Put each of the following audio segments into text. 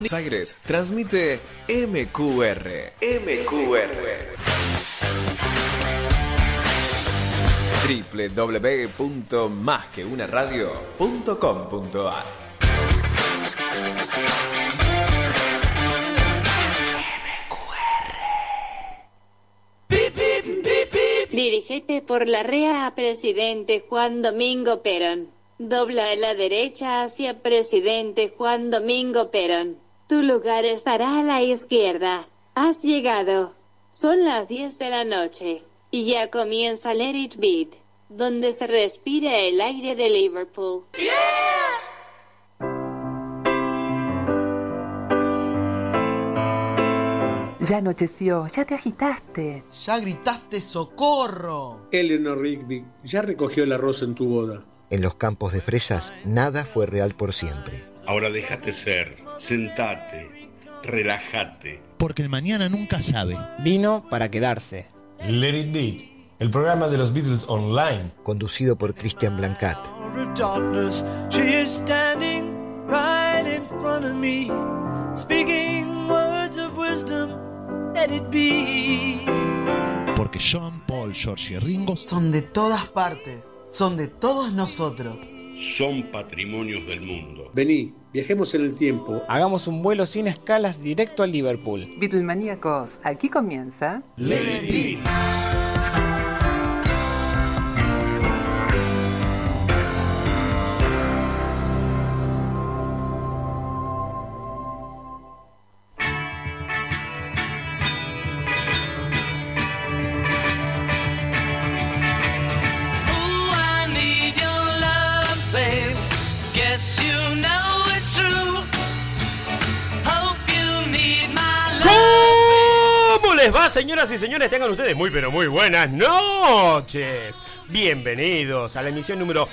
Buenos Aires transmite MQR. www.masqueunaradio.com.ar. Dirígete por la rea a Presidente Juan Domingo Perón. Dobla a la derecha hacia Presidente Juan Domingo Perón. Tu lugar estará a la izquierda. Has llegado. Son las 10 de la noche. Y ya comienza Let It Beat, donde se respira el aire de Liverpool. Ya anocheció, ya te agitaste. Ya gritaste ¡socorro! Eleanor Rigby ya recogió el arroz en tu boda. En los campos de fresas, nada fue real por siempre. Ahora déjate ser, sentate, relájate. Porque el mañana nunca sabe. Vino para quedarse. Let It Beat, el programa de los Beatles online. Conducido por Cristian Blancat. Porque John, Paul, George y Ringo son de todas partes, son de todos nosotros. Son patrimonios del mundo. Vení, viajemos en el tiempo. Hagamos un vuelo sin escalas directo a Liverpool. Beatlemaníacos, aquí comienza Let It Beat. Les va, señoras y señores, tengan ustedes muy pero muy buenas noches. Bienvenidos a la emisión número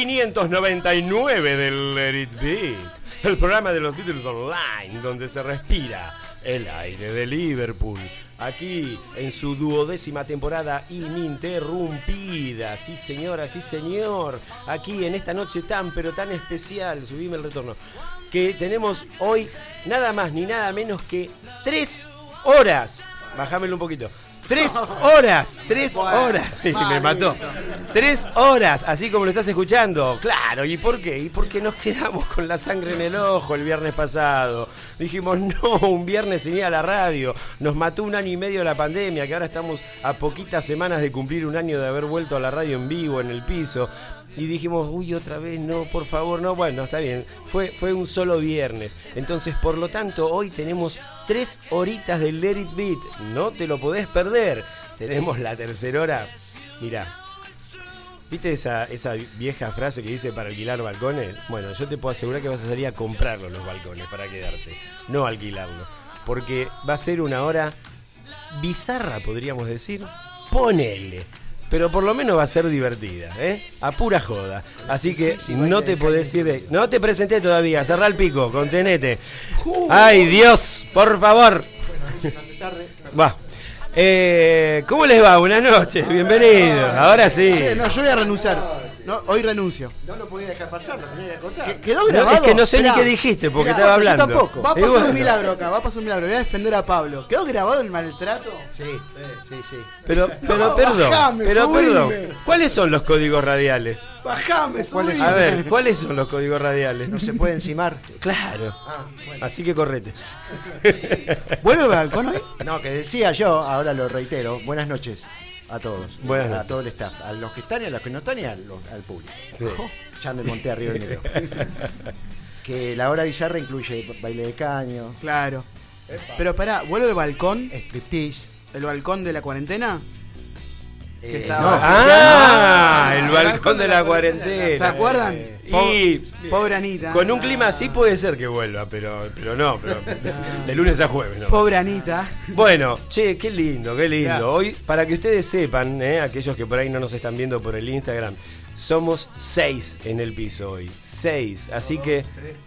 599 del Let It Beat, el programa de los Beatles Online, donde se respira el aire de Liverpool. Aquí en su 12ª temporada ininterrumpida. Sí, señora, sí, señor. Aquí en esta noche tan pero tan especial, subime el retorno, que tenemos hoy nada más ni nada menos que 3 horas. Bájamelo un poquito. 3 horas. 3 horas. Y me mató. 3 horas, así como lo estás escuchando. Claro, ¿y por qué? Y porque nos quedamos con la sangre en el ojo el viernes pasado. Dijimos, no, un viernes sin ir a la radio. Nos mató 1 año y medio la pandemia, que ahora estamos a poquitas semanas de cumplir 1 año de haber vuelto a la radio en vivo, en el piso. Y dijimos, uy, otra vez, no, por favor, no. Bueno, está bien, fue un solo viernes. Entonces, por lo tanto, hoy tenemos 3 horitas del Let It Beat. No te lo podés perder. Tenemos la tercera hora. Mirá, ¿viste esa vieja frase que dice para alquilar balcones? Bueno, yo te puedo asegurar que vas a salir a comprarlo los balcones para quedarte, no alquilarlo. Porque va a ser una hora bizarra, podríamos decir. Ponele. Pero por lo menos va a ser divertida, a pura joda. Así que no te podés ir. No te presenté todavía, cerrá el pico, contenete. ¡Ay, Dios! Por favor. Va. ¿Cómo les va? Buenas noches, bienvenidos. Ahora sí. No, yo voy a renunciar. No, hoy renuncio. No lo podía dejar pasar, lo tenía que contar. ¿Quedó grabado? No, es que no sé ni qué dijiste porque estaba hablando. Yo tampoco. Va a pasar un milagro acá, va a pasar un milagro. Voy a defender a Pablo. ¿Quedó grabado el maltrato? Sí. Pero perdón. ¿Cuáles son los códigos radiales? Bajame, subime. A ver, ¿cuáles son los códigos radiales? No se puede encimar. Claro. Bueno. Así que correte. ¿Vuelve al balcón hoy? No, que decía yo, ahora lo reitero. Buenas noches a todos. Buenas noches. A todo el staff. A los que están y a los que no están y al público. Sí. Ya me monté arriba del micrófono. Que la hora bizarra incluye baile de caño. Claro. Pero pará, ¿vuelve el balcón? Striptease. ¿El balcón de la cuarentena? Que estaba... el balcón de la cuarentena. ¿Se acuerdan? Y pobre Anita. Con un clima así puede ser que vuelva, pero no, de lunes a jueves, ¿no? Pobre Anita. Bueno, che, qué lindo. Hoy, para que ustedes sepan, aquellos que por ahí no nos están viendo por el Instagram, somos 6 en el piso hoy. 6, así que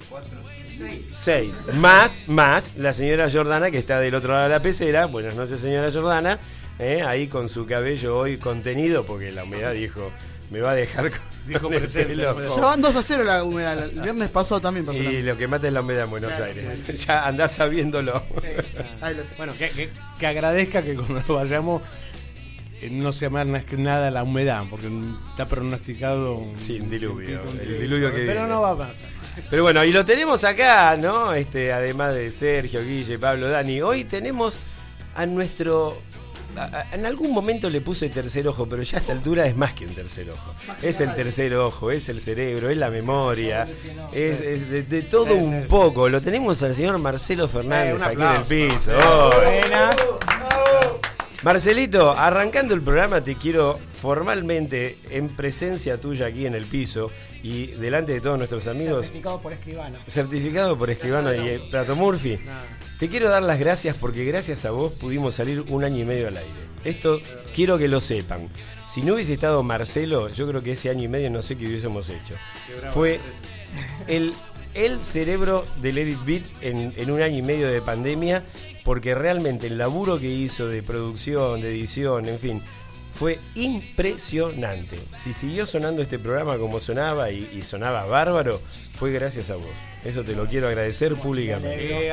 6. Más la señora Jordana, que está del otro lado de la pecera. Buenas noches, señora Jordana. Ahí con su cabello hoy contenido, porque la humedad dijo, me va a dejar dijo presente. Ya van 2-0 la humedad. El viernes pasado también pasó. Y lo que mata es la humedad en Buenos Aires. Sí. Ya andás sabiéndolo. Bueno, que agradezca que cuando vayamos no se más nada la humedad, porque está pronosticado un diluvio. El diluvio que pero viene. no va a pasar. Pero bueno, y lo tenemos acá, ¿no? Además de Sergio, Guille, Pablo, Dani. Hoy tenemos a nuestro... En algún momento le puse tercer ojo, pero ya a esta altura es más que un tercer ojo. Es el tercer ojo, es el cerebro, es la memoria, es de todo un poco. Lo tenemos al señor Marcelo Fernández aquí en el piso. Buenas. Marcelito, arrancando el programa te quiero formalmente, en presencia tuya aquí en el piso y delante de todos nuestros amigos. Certificado por escribano. Certificado por escribano y el Plato Murphy. Te quiero dar las gracias porque gracias a vos pudimos salir 1 año y medio al aire. Esto quiero que lo sepan. Si no hubiese estado Marcelo, yo creo que ese año y medio no sé qué hubiésemos hecho. Fue el cerebro del Let It Beat en 1 año y medio de pandemia, porque realmente el laburo que hizo de producción, de edición, en fin, fue impresionante. Si siguió sonando este programa como sonaba y sonaba bárbaro, fue gracias a vos. Eso te lo quiero agradecer públicamente.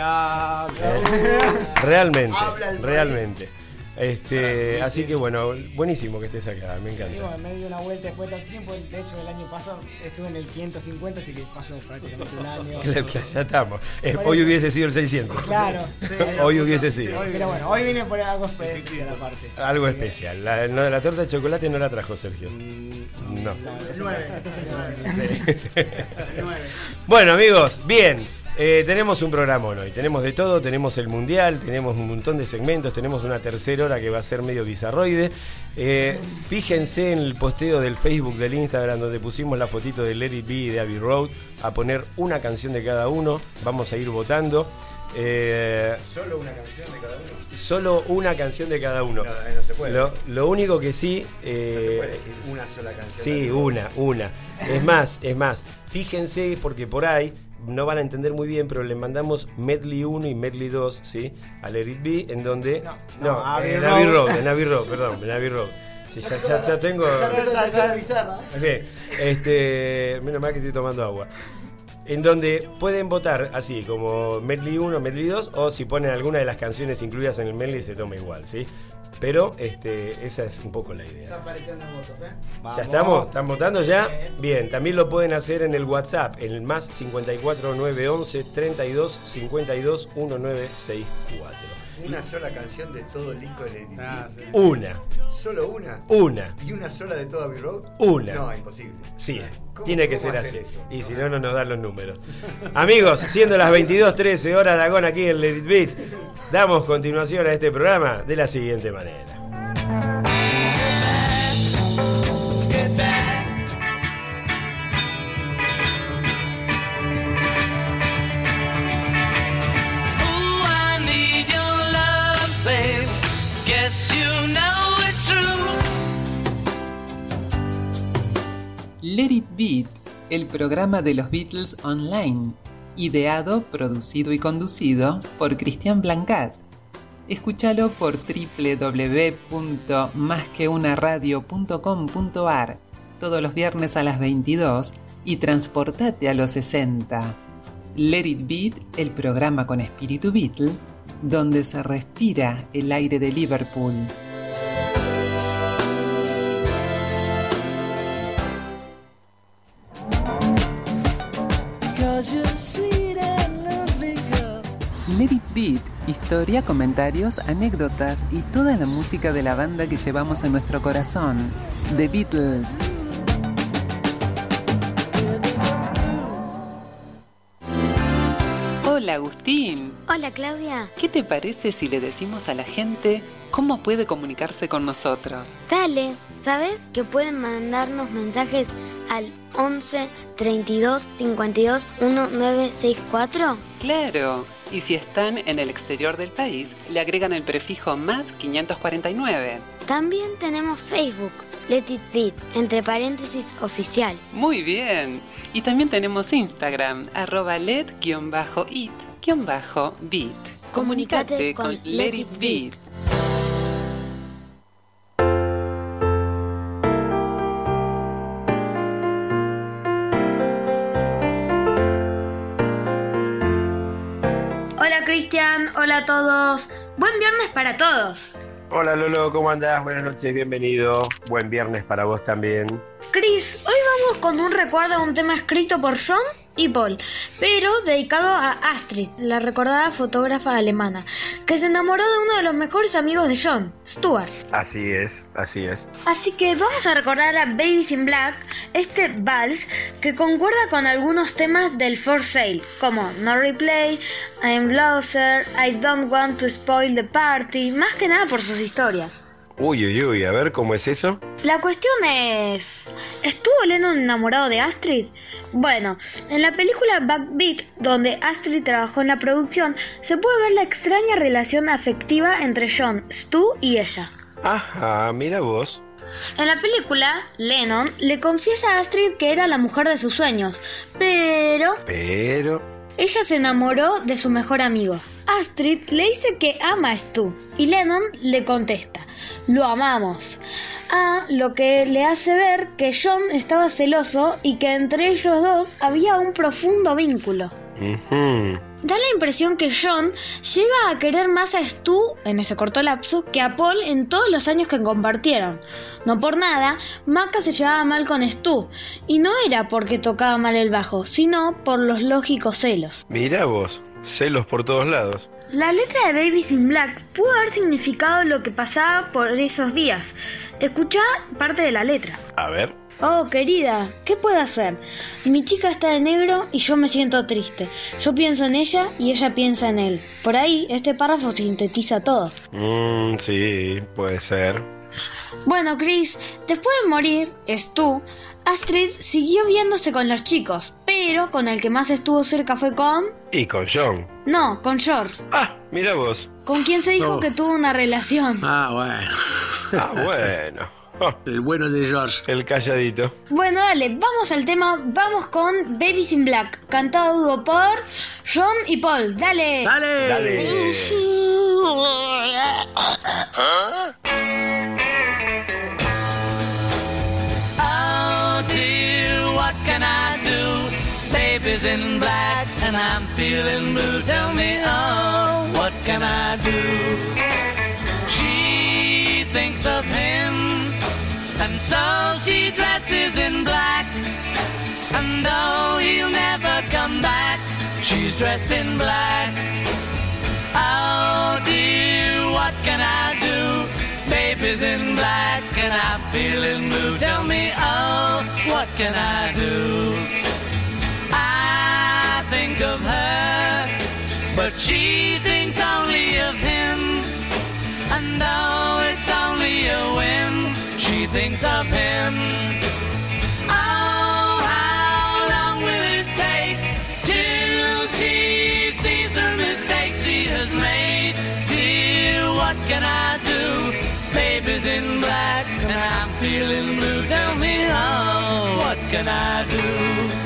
Realmente. Así que bueno, buenísimo que estés acá, me encanta. Digo, me di una vuelta después de tanto tiempo, de hecho el año pasado estuve en el 550, así que pasó prácticamente un año. Claro, ya estamos. Hoy hubiese sido el 600. Claro. Hoy hubiese sido. Pero bueno, hoy vine por algo especial aparte. Algo especial. La torta de chocolate no la trajo Sergio. No. Bueno, amigos, bien. Tenemos un programa hoy, tenemos de todo, tenemos el mundial, tenemos un montón de segmentos, tenemos una tercera hora que va a ser medio bizarroide. Fíjense en el posteo del Facebook, del Instagram, donde pusimos la fotito de Let It Be y de Abbey Road, a poner una canción de cada uno, vamos a ir votando. ¿Solo una canción de cada uno? Solo una canción de cada uno. No se puede. Lo único que sí... no se puede elegir una sola canción. Sí, una. Es más, fíjense porque por ahí no van a entender muy bien, pero le mandamos Medley 1 y Medley 2, ¿sí? A Let It Be, en donde... en Abbey Road. Sí, ya tengo... Menos mal que estoy tomando agua. En donde pueden votar así, como Medley 1, Medley 2, o si ponen alguna de las canciones incluidas en el medley se toma igual, ¿sí? Pero esa es un poco la idea. Están apareciendo los votos, ¿Ya estamos? ¿Están votando ya? Bien, también lo pueden hacer en el WhatsApp, en el más 54 911 32 52 1964. Una sola canción de todo el disco de Let It Be. Una. ¿Solo una? Una. ¿Y una sola de todo Abbey Road? Una. No, imposible. Sí, tiene que ser así. Y si no, no nos dan los números. Amigos, siendo las 22:13 horas Aragón aquí en Let It Beat, damos continuación a este programa de la siguiente manera. Let It Beat, el programa de los Beatles online, ideado, producido y conducido por Cristian Blancat. Escúchalo por www.masqueunaradio.com.ar todos los viernes a las 22 y transportate a los 60. Let It Beat, el programa con espíritu Beatle, donde se respira el aire de Liverpool. Let It Beat, historia, comentarios, anécdotas y toda la música de la banda que llevamos en nuestro corazón, The Beatles. Hola Agustín. Hola Claudia. ¿Qué te parece si le decimos a la gente cómo puede comunicarse con nosotros? Dale, ¿sabes que pueden mandarnos mensajes al 11 32 52 1964? Claro, y si están en el exterior del país, le agregan el prefijo más 549. También tenemos Facebook, Let It Beat, entre paréntesis oficial. Muy bien. Y también tenemos Instagram, @let_it_beat. Comunícate con Let It Beat. Cristian, hola a todos. Buen viernes para todos. Hola Lolo, ¿cómo andás? Buenas noches, bienvenido. Buen viernes para vos también. Chris, hoy vamos con un recuerdo a un tema escrito por John y Paul, pero dedicado a Astrid, la recordada fotógrafa alemana, que se enamoró de uno de los mejores amigos de John, Stuart. Así es, así es. Así que vamos a recordar a Babies in Black, este vals que concuerda con algunos temas del For Sale, como No Replay, I Am Loser, I Don't Want to Spoil the Party, más que nada por sus historias. Uy, a ver, ¿cómo es eso? La cuestión es... ¿estuvo Lennon enamorado de Astrid? Bueno, en la película Backbeat, donde Astrid trabajó en la producción, se puede ver la extraña relación afectiva entre John, Stu y ella. Ajá, mira vos. En la película, Lennon le confiesa a Astrid que era la mujer de sus sueños, pero... ella se enamoró de su mejor amigo. Astrid le dice que ama a Stu y Lennon le contesta: lo amamos. Lo que le hace ver que John estaba celoso y que entre ellos dos había un profundo vínculo. Da la impresión que John llega a querer más a Stu en ese corto lapso que a Paul en todos los años que compartieron. No por nada, Maca se llevaba mal con Stu, y no era porque tocaba mal el bajo, sino por los lógicos celos. Mirá vos, celos por todos lados. La letra de Babies in Black pudo haber significado lo que pasaba por esos días. Escuchá parte de la letra. A ver. Oh, querida, ¿qué puedo hacer? Mi chica está de negro y yo me siento triste. Yo pienso en ella y ella piensa en él. Por ahí, este párrafo sintetiza todo. Sí, puede ser. Bueno, Chris, después de morir, Stu, Astrid siguió viéndose con los chicos, pero con el que más estuvo cerca fue con... ¿Y con John? No, con George. Mira vos. Con quien se dijo que tuvo una relación. Bueno. El bueno de George. El calladito. Bueno, dale, vamos al tema. Vamos con Babies in Black, cantado por John y Paul. Dale. Oh dear, what can I do? Baby's in black and I'm feeling blue. Tell me, oh, what can I do? She thinks of him, and so she dresses in black. And though he'll never come back, she's dressed in black. Oh dear, what can I do? Baby's in black and I'm feeling blue. Tell me, oh, what can I do? I think of her, but she thinks only of him. And though it's only a whim, she thinks of him. Oh, how long will it take till she sees the mistake she has made? Dear, what can I do? Baby's in black and I'm feeling blue. Tell me, oh, what can I do?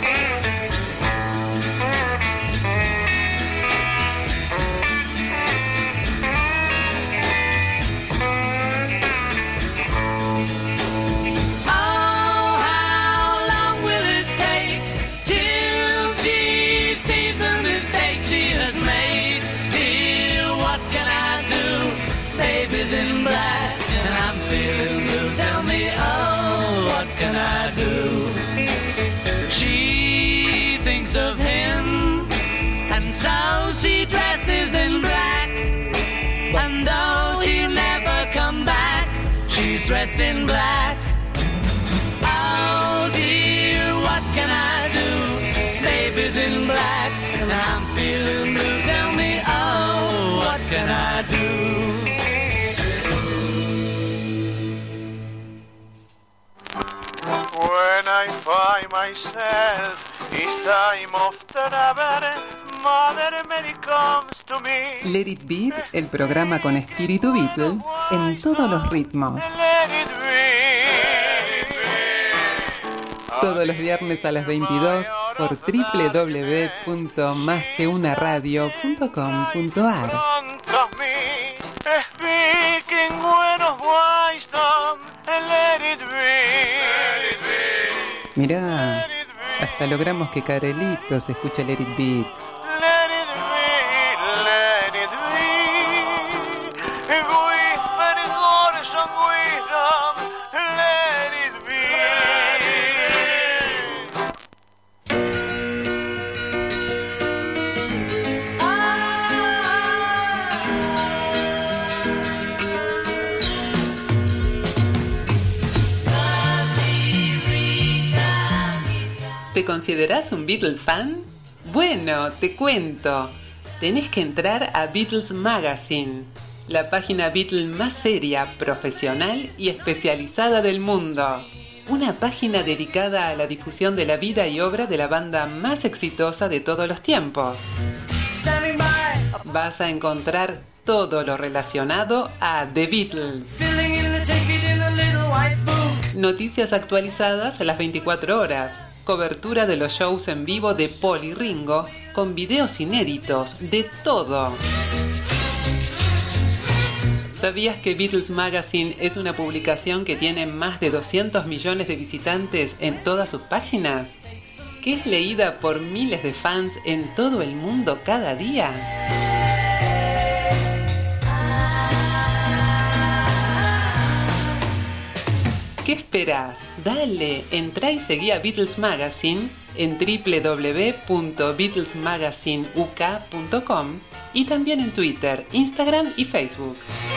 In black and I'm feeling blue. Tell me, oh, what can I do? She thinks of him, and so she dresses in black. And though he'll never come back, she's dressed in black. Oh dear, what can I do? Baby's in black and I'm feeling blue. Tell me, oh, what can I do? When I find myself, it's time of travel, Mother Mary comes to me. Let It Beat, el programa con espíritu Beatle en todos los ritmos. Todos los viernes a las 22 por www.masqueunaradio.com.ar. Speaking buenos wisdom, let it be. Mirá, hasta logramos que Carelito se escuche Let It Beat. Let it be, let ¿Te considerás un Beatles fan? Bueno, te cuento. Tenés que entrar a Beatles Magazine, la página Beatle más seria, profesional y especializada del mundo. Una página dedicada a la difusión de la vida y obra de la banda más exitosa de todos los tiempos. Vas a encontrar todo lo relacionado a The Beatles. Noticias actualizadas a las 24 horas. Cobertura de los shows en vivo de Paul y Ringo, con videos inéditos, de todo. ¿Sabías que Beatles Magazine es una publicación que tiene más de 200 millones de visitantes en todas sus páginas? ¿Que es leída por miles de fans en todo el mundo cada día? ¿Qué esperás? Dale, entrá y seguí a Beatles Magazine en www.beatlesmagazineuk.com y también en Twitter, Instagram y Facebook.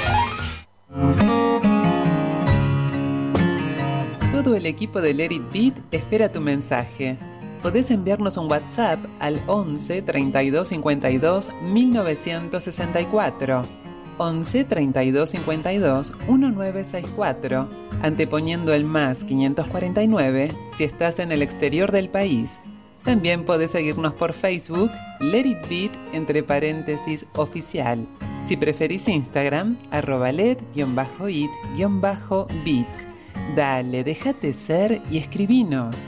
Todo el equipo de Let It Beat espera tu mensaje. Podés enviarnos un WhatsApp al 11 32 52 1964, 11 32 52 1964, anteponiendo el más 549 si estás en el exterior del país. También podés seguirnos por Facebook, Let It Beat, entre paréntesis, oficial. Si preferís Instagram, @let_it_beat. Dale, déjate ser y escribinos.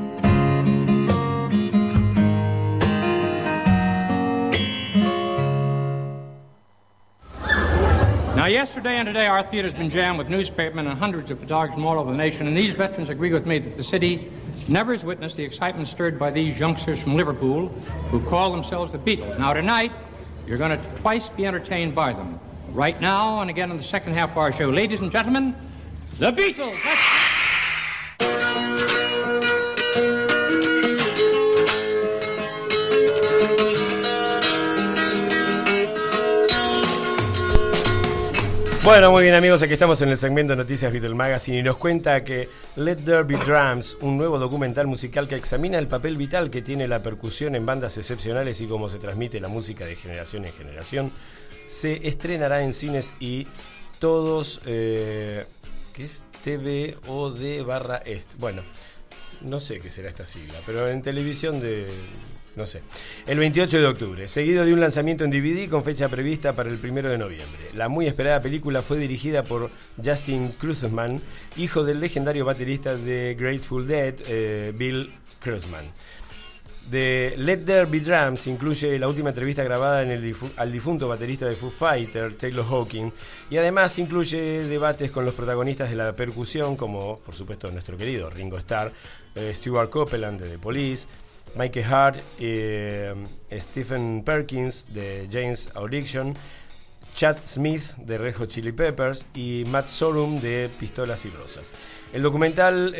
Now, yesterday and today, our theater's been jammed with newspapermen and hundreds of photographers from all over the nation, and these veterans agree with me that the city never has witnessed the excitement stirred by these youngsters from Liverpool who call themselves the Beatles. Now, tonight, you're going to twice be entertained by them. Right now, and again in the second half of our show. Ladies and gentlemen, the Beatles! Bueno, muy bien amigos, aquí estamos en el segmento de Noticias Beatle Magazine y nos cuenta que Let There Be Drums, un nuevo documental musical que examina el papel vital que tiene la percusión en bandas excepcionales y cómo se transmite la música de generación en generación, se estrenará en cines y todos, ¿qué es? TVOD/est. Bueno, no sé qué será esta sigla, pero en televisión de... no sé, el 28 de octubre, seguido de un lanzamiento en DVD con fecha prevista para el 1 de noviembre. La muy esperada película fue dirigida por Justin Kruzman, hijo del legendario baterista de Grateful Dead, Bill Kruzman. De Let There Be Drums incluye la última entrevista grabada al difunto baterista de Foo Fighters, Taylor Hawkins, y además incluye debates con los protagonistas de la percusión, como por supuesto nuestro querido Ringo Starr, Stuart Copeland de The Police, Mike Hart, Stephen Perkins de James Addiction, Chad Smith de Red Hot Chili Peppers y Matt Sorum de Pistolas y Rosas. El documental,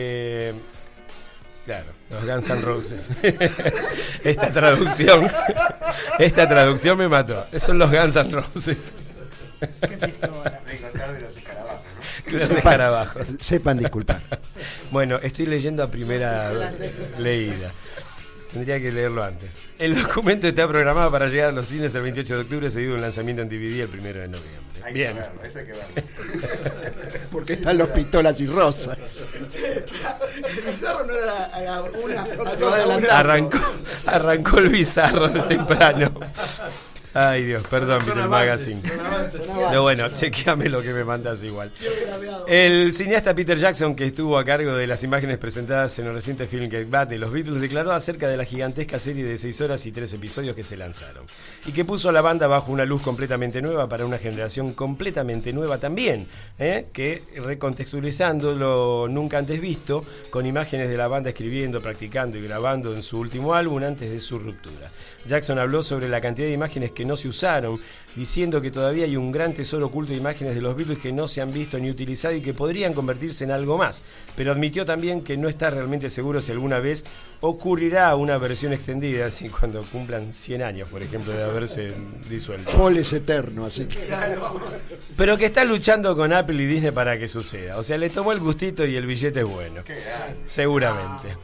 claro, los Guns N' Roses. Esta traducción me mató. Son los Guns N' Roses. Qué pistola. De los escarabajos, ¿no? Los escarabajos. Sepan disculpar. Bueno, estoy leyendo a primera leída. Tendría que leerlo antes. El documento está programado para llegar a los cines el 28 de octubre, seguido de un lanzamiento en DVD el 1 de noviembre. Hay bien. Que verlo, esto hay que verlo. Porque están los Pistolas y Rosas. El bizarro no era a la una. Arrancó el bizarro de temprano. Ay Dios, perdón, Beatle Magazine. Pero bueno, chequeame lo que me mandas igual. El cineasta Peter Jackson, que estuvo a cargo de las imágenes presentadas en el reciente film Get Back de los Beatles, declaró acerca de la gigantesca serie de 6 horas y 3 episodios que se lanzaron, y que puso a la banda bajo una luz completamente nueva para una generación completamente nueva también, que recontextualizando lo nunca antes visto, con imágenes de la banda escribiendo, practicando y grabando en su último álbum antes de su ruptura. Jackson habló sobre la cantidad de imágenes que no se usaron, diciendo que todavía hay un gran tesoro oculto de imágenes de los Beatles que no se han visto ni utilizado y que podrían convertirse en algo más, pero admitió también que no está realmente seguro si alguna vez ocurrirá una versión extendida, así cuando cumplan 100 años, por ejemplo, de haberse disuelto. Paul es eterno, así que... Pero que está luchando con Apple y Disney para que suceda, o sea, le tomó el gustito y el billete es bueno, seguramente.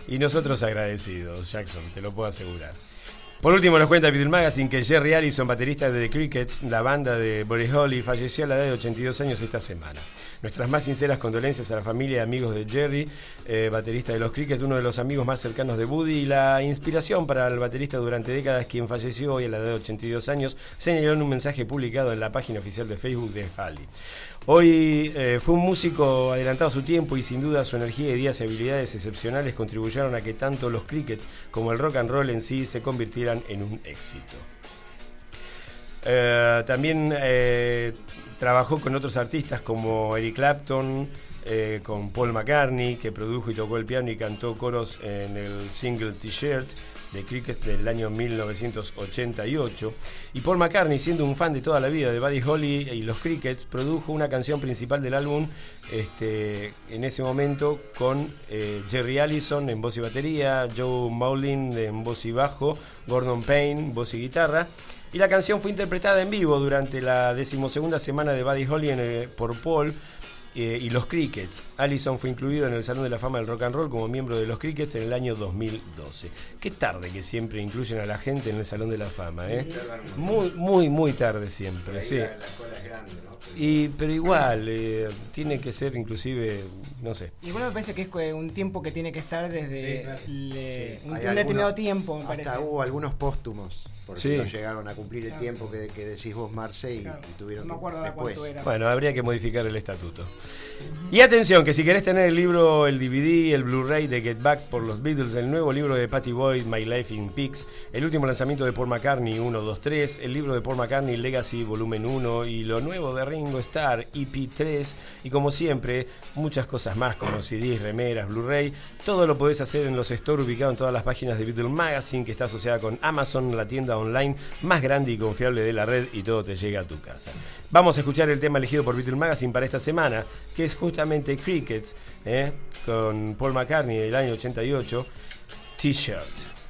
Y nosotros agradecidos, Jackson, te lo puedo asegurar. Por último nos cuenta Beatle Magazine que Jerry Allison, baterista de The Crickets, la banda de Buddy Holly, falleció a la edad de 82 años esta semana. Nuestras más sinceras condolencias a la familia y amigos de Jerry, baterista de los Crickets, uno de los amigos más cercanos de Buddy y la inspiración para el baterista durante décadas, quien falleció hoy a la edad de 82 años, señaló en un mensaje publicado en la página oficial de Facebook de Holly. Hoy fue un músico adelantado a su tiempo y sin duda su energía, ideas y habilidades excepcionales contribuyeron a que tanto los Crickets como el rock and roll en sí se convirtieran en un éxito. También trabajó con otros artistas como Eric Clapton, con Paul McCartney, que produjo y tocó el piano y cantó coros en el single T-Shirt de Crickets del año 1988. Y Paul McCartney, siendo un fan de toda la vida de Buddy Holly y los Crickets, produjo una canción principal del álbum en ese momento con Jerry Allison en voz y batería, Joe Maulin en voz y bajo, Gordon Payne voz y guitarra. Y la canción fue interpretada en vivo durante la 12ª semana de Buddy Holly por Paul y los Crickets. Allison fue incluido en el Salón de la Fama del Rock and Roll como miembro de los Crickets en el año 2012. Qué tarde que siempre incluyen a la gente en el Salón de la Fama, ¿eh? Muy tarde siempre, sí. La cola es grande, ¿no? Pero igual, tiene que ser inclusive, no sé. Igual me parece que es un tiempo que tiene que estar desde un determinado tiempo, me parece. Hasta hubo algunos póstumos, porque no llegaron a cumplir el tiempo que decís vos, Marce, y tuvieron no me acuerdo después. Cuánto era. Bueno, habría que modificar el estatuto. Y atención, que si querés tener el libro, el DVD, el Blu-ray de Get Back por los Beatles, el nuevo libro de Pattie Boyd, My Life in Pigs, el último lanzamiento de Paul McCartney 1, 2, 3, el libro de Paul McCartney Legacy Volumen 1 y lo nuevo de Ringo Starr EP 3 y como siempre muchas cosas más como CDs, remeras, Blu-ray, todo lo podés hacer en los stores ubicados en todas las páginas de Beatle Magazine, que está asociada con Amazon, la tienda online más grande y confiable de la red, y todo te llega a tu casa. Vamos a escuchar el tema elegido por Beatle Magazine para esta semana, que es justamente Crickets, con Paul McCartney del año 88, T-Shirt.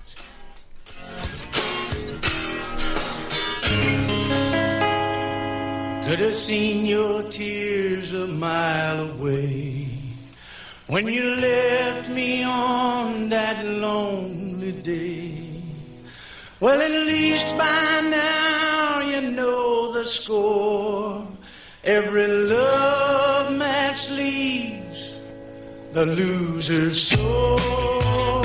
Could have seen your tears a mile away when you left me on that lonely day. Well, at least by now you know the score. Every love match leaves the loser's soul.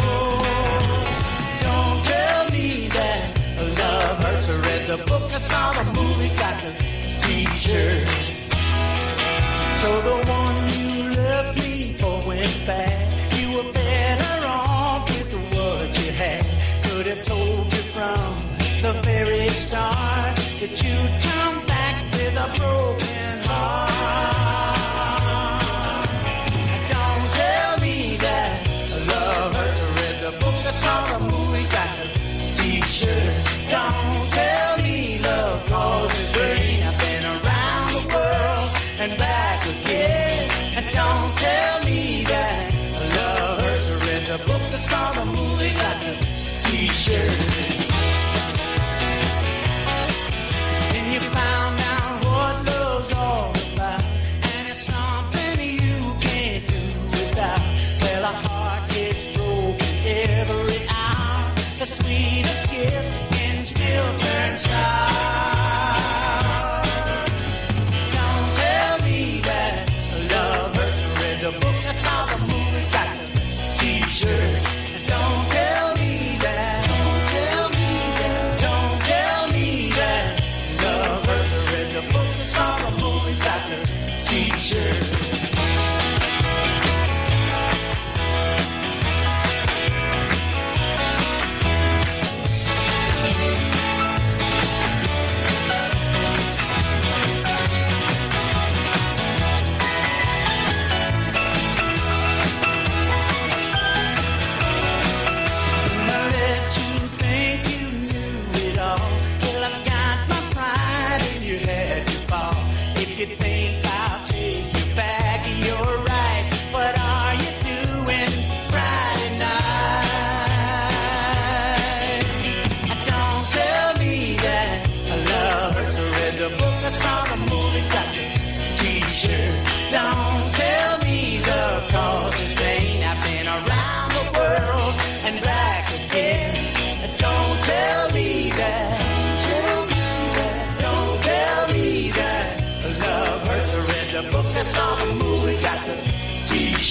Don't tell me that love hurts. I read the book, I saw the movie, got the T-shirt. So the one you left me for went back. You were better off with what you had. Could have told you from the very start that you'd come back with a broken heart. Don't tell me that love hurts. I read the book, I saw the movie, got the T-shirt. Don't tell me love causes pain. I've been around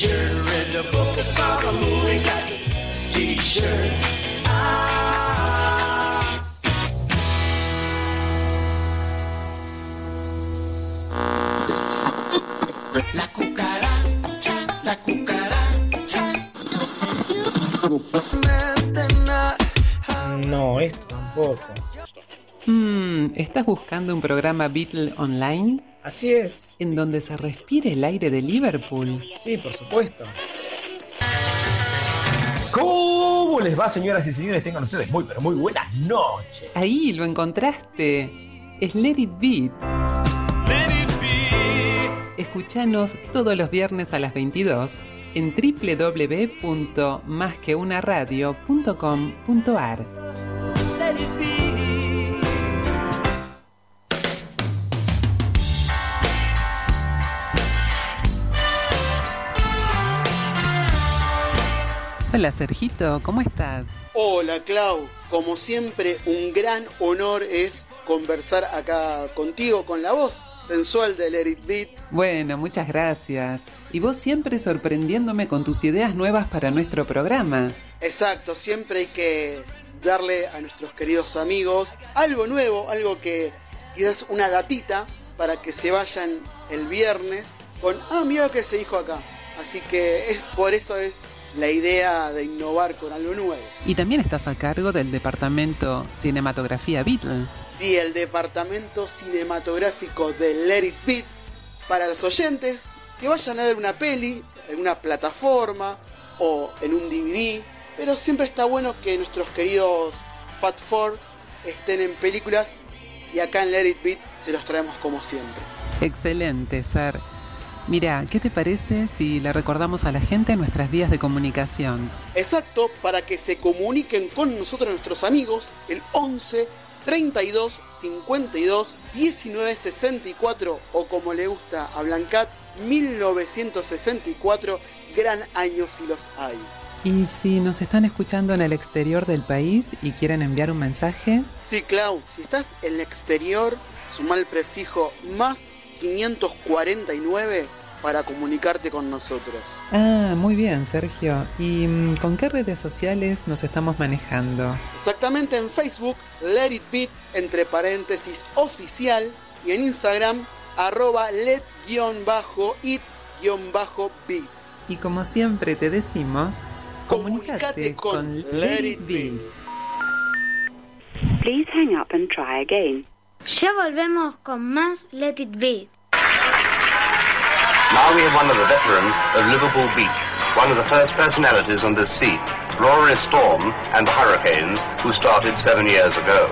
T-shirt. Read the book or saw the movie, got the T-shirt. La cucaracha, la cucaracha. No, esto tampoco. ¿Estás buscando un programa Beatle online? Así es. ¿En donde se respire el aire de Liverpool? Sí, por supuesto. ¿Cómo les va, señoras y señores? Tengan ustedes muy, pero muy buenas noches. Ahí lo encontraste. Es Let It Beat. Escuchanos todos los viernes a las 22 en www.masqueunaradio.com.ar. Hola Sergito, ¿cómo estás? Hola Clau, como siempre un gran honor es conversar acá contigo con la voz sensual de Let It Beat. Bueno, muchas gracias. Y vos siempre sorprendiéndome con tus ideas nuevas para nuestro programa. Exacto, siempre hay que darle a nuestros queridos amigos algo nuevo, algo que quizás una datita para que se vayan el viernes con, mira lo que se dijo acá. Así que por eso es la idea de innovar con algo nuevo. Y también estás a cargo del departamento Cinematografía Beatle. Sí, el departamento cinematográfico de Let It Beat, para los oyentes que vayan a ver una peli en una plataforma o en un DVD, pero siempre está bueno que nuestros queridos Fat Four estén en películas y acá en Let It Beat se los traemos como siempre. Excelente, Ser. Mira, ¿qué te parece si le recordamos a la gente nuestras vías de comunicación? Exacto, para que se comuniquen con nosotros nuestros amigos, el 11 32 52 19 64 o como le gusta a Blancat, 1964, gran año si los hay. ¿Y si nos están escuchando en el exterior del país y quieren enviar un mensaje? Sí, Clau, si estás en el exterior, suma el prefijo más 549 para comunicarte con nosotros. Muy bien, Sergio. ¿Y con qué redes sociales nos estamos manejando? Exactamente, en Facebook, Let It Beat, entre paréntesis, oficial, y en Instagram, @let_it_beat. Y como siempre te decimos, comunícate con Let It Beat. Please hang up and try again. Ya volvemos con más Let It Beat. Now we have one of the veterans of Liverpool Beach, one of the first personalities on this sea, Gloria Storm and the Hurricanes, who started 7 years ago.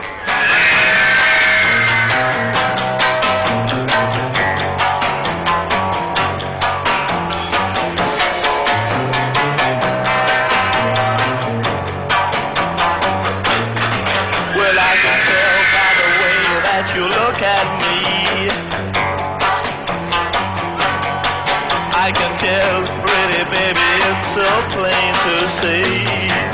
Well, I can tell by the way that you look at me. I can tell, pretty baby, it's so plain to see.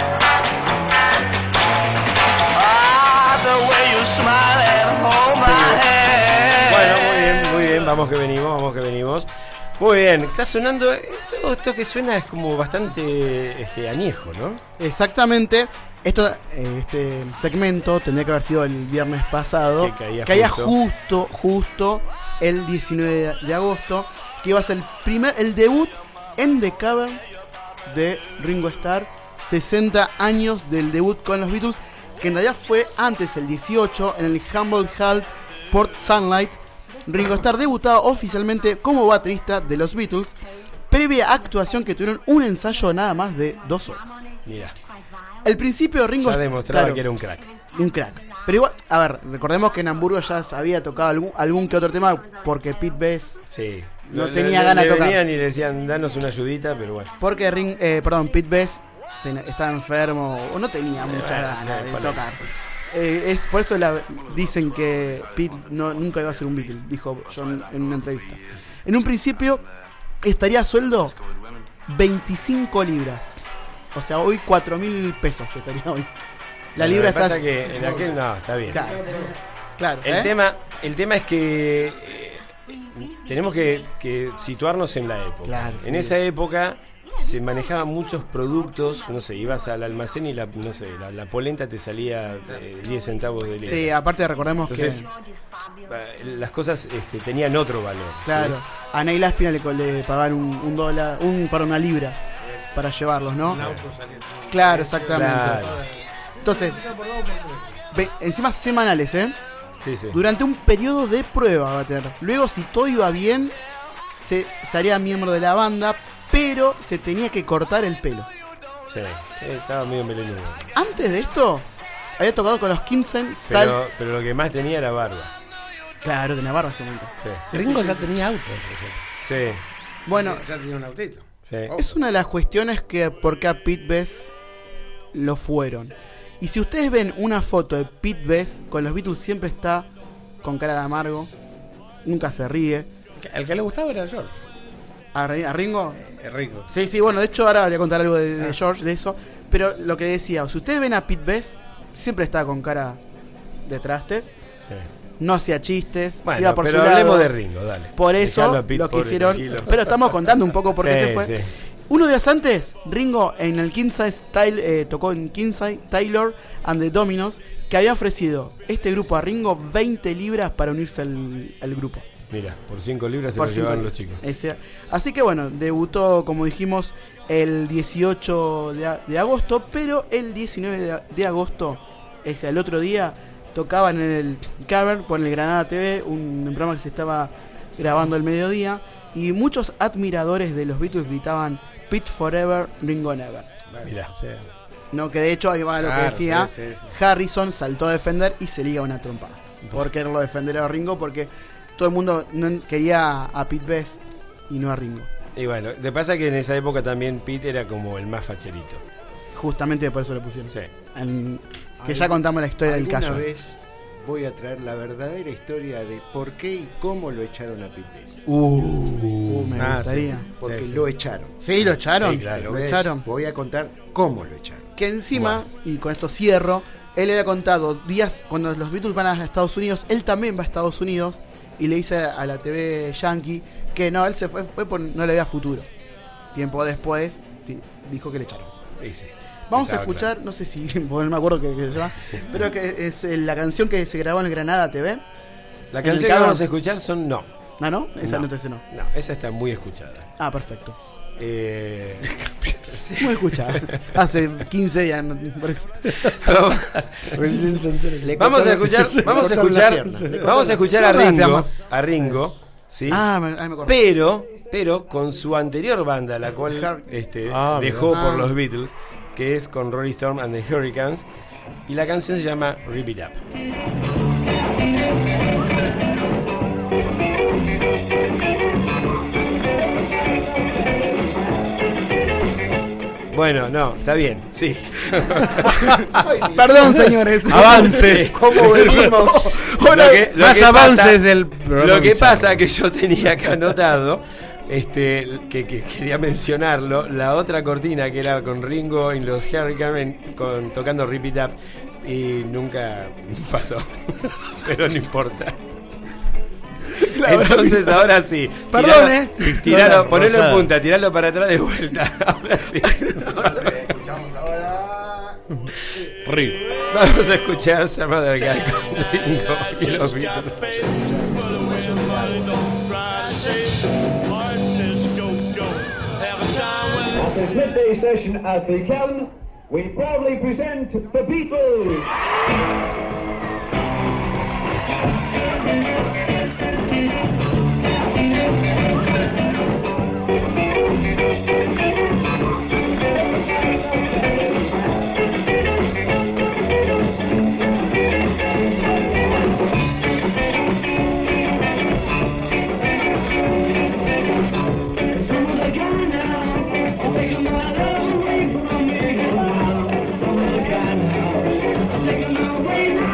The way you smile and hold my hand. Bueno, muy bien, vamos que venimos. Muy bien, está sonando, todo esto que suena es como bastante añejo, ¿no? Exactamente. Este segmento tendría que haber sido el viernes pasado, que caía justo el 19 de agosto, que iba a ser el debut en The Cavern de Ringo Starr, 60 años del debut con los Beatles, que en realidad fue antes, el 18, en el Humble Hall Port Sunlight. Ringo Starr debutaba oficialmente como baterista de los Beatles, previa actuación que tuvieron un ensayo nada más de 2 horas. Mira. El principio Ringo... Ya demostraba que era un crack. Un crack. Pero igual, a ver, recordemos que en Hamburgo ya se había tocado algún que otro tema, porque Pete Best no tenía ganas de tocar. Venían y le decían, danos una ayudita, pero bueno. Porque Pete Best estaba enfermo o no tenía mucha ganas de tocar. Por eso dicen que Pete nunca iba a ser un Beatle, dijo John en una entrevista. En un principio estaría a sueldo 25 libras. O sea, hoy 4.000 pesos estaría hoy. La libra está... pasa que en aquel no, está bien. Claro. El tema es que tenemos que situarnos en la época. Claro, en esa época se manejaban muchos productos, no sé, ibas al almacén y la polenta te salía 10 centavos de litro. Sí, aparte recordemos entonces, que las cosas tenían otro valor. Claro, ¿sí? A Neil Aspinall le pagaban una libra para llevarlos, ¿no? Un auto salía. Claro, exactamente. Claro. Entonces, encima semanales, ¿eh? Sí, sí. Durante un periodo de prueba va a tener. Luego, si todo iba bien, se haría miembro de la banda, pero se tenía que cortar el pelo. Sí, estaba medio melenudo. Antes de esto, había tocado con los Kingston Style. Pero lo que más tenía era barba. Claro, tenía barba ese momento. Sí. Ringo ya tenía auto, sí. Bueno, ya tenía un autito. Sí. Es una de las cuestiones que por qué a Pete Best lo fueron. Y si ustedes ven una foto de Pete Best con los Beatles, siempre está con cara de amargo, nunca se ríe. El que le gustaba era George. ¿A Ringo? Ringo. Sí, bueno, de hecho ahora voy a contar algo de George, de eso. Pero lo que decía, si ustedes ven a Pete Best, siempre está con cara de traste. Sí. No hacía chistes, bueno, se iba por pero su lado. hablemos de Ringo, dale. Por eso lo que hicieron. Pero estamos contando un poco por qué se fue. Sí. Unos días antes, Ringo en el tocó en Kingside Taylor and the Dominos, que había ofrecido este grupo a Ringo 20 libras para unirse al grupo. Mira, por 5 libras se lo llevaban los chicos. Así que bueno, debutó, como dijimos, el 18 de agosto, pero el 19 de agosto, el otro día, tocaban en el Cavern por el Granada TV, un programa que se estaba grabando al mediodía, y muchos admiradores de los Beatles gritaban Pete Forever, Ringo Never. Mirá, sí. No, que de hecho ahí va lo que decía, sí. Harrison saltó a defender y se liga una trompada por quererlo defender a Ringo, porque todo el mundo no quería a Pete Best y no a Ringo. Y bueno, te pasa que en esa época también Pete era como el más facherito. Justamente por eso lo pusieron. Sí. Que ya contamos la historia del caso. Una vez voy a traer la verdadera historia de por qué y cómo lo echaron a Pete Best. Me gustaría. Sí. Porque lo echaron. Sí, lo echaron. Sí, claro. Lo echaron. Voy a contar cómo lo echaron. Que encima, y con esto cierro, él le había contado días cuando los Beatles van a Estados Unidos, él también va a Estados Unidos y le dice a la TV Yankee que no, él se fue por no le veía futuro. Tiempo después dijo que le echaron. Sí. Vamos a escuchar, claro. No sé si, no me acuerdo qué se llama, pero que es la canción que se grabó en el Granada TV. La canción que vamos a escuchar son No. ¿Ah, no? Esa no. Entonces no. No, esa está muy escuchada. Ah, perfecto. Sí. Muy escuchada. Hace 15 días, no parece. Vamos a escuchar a Ringo, ¿sí? Me acuerdo. Pero con su anterior banda, la cual dejó por los Beatles, que es con Rolling Stone and the Hurricanes, y la canción se llama Rip It Up. Bueno, no, está bien, sí. Perdón, señores. Avances. ¿Cómo venimos? Más avances del programa. Lo que pasa que yo tenía acá anotado, que quería mencionarlo, la otra cortina que era con Ringo en los Hurricanes tocando Rip It Up, y nunca pasó. Pero no importa. Entonces ahora sí. Perdón, ponelo en punta, tirarlo para atrás de vuelta. Ahora sí. Escuchamos ahora. Rip. Vamos a escuchar Some Other Guy con Ringo y los Beatles. At this midday session at the Cavern, we proudly present the Beatles. Take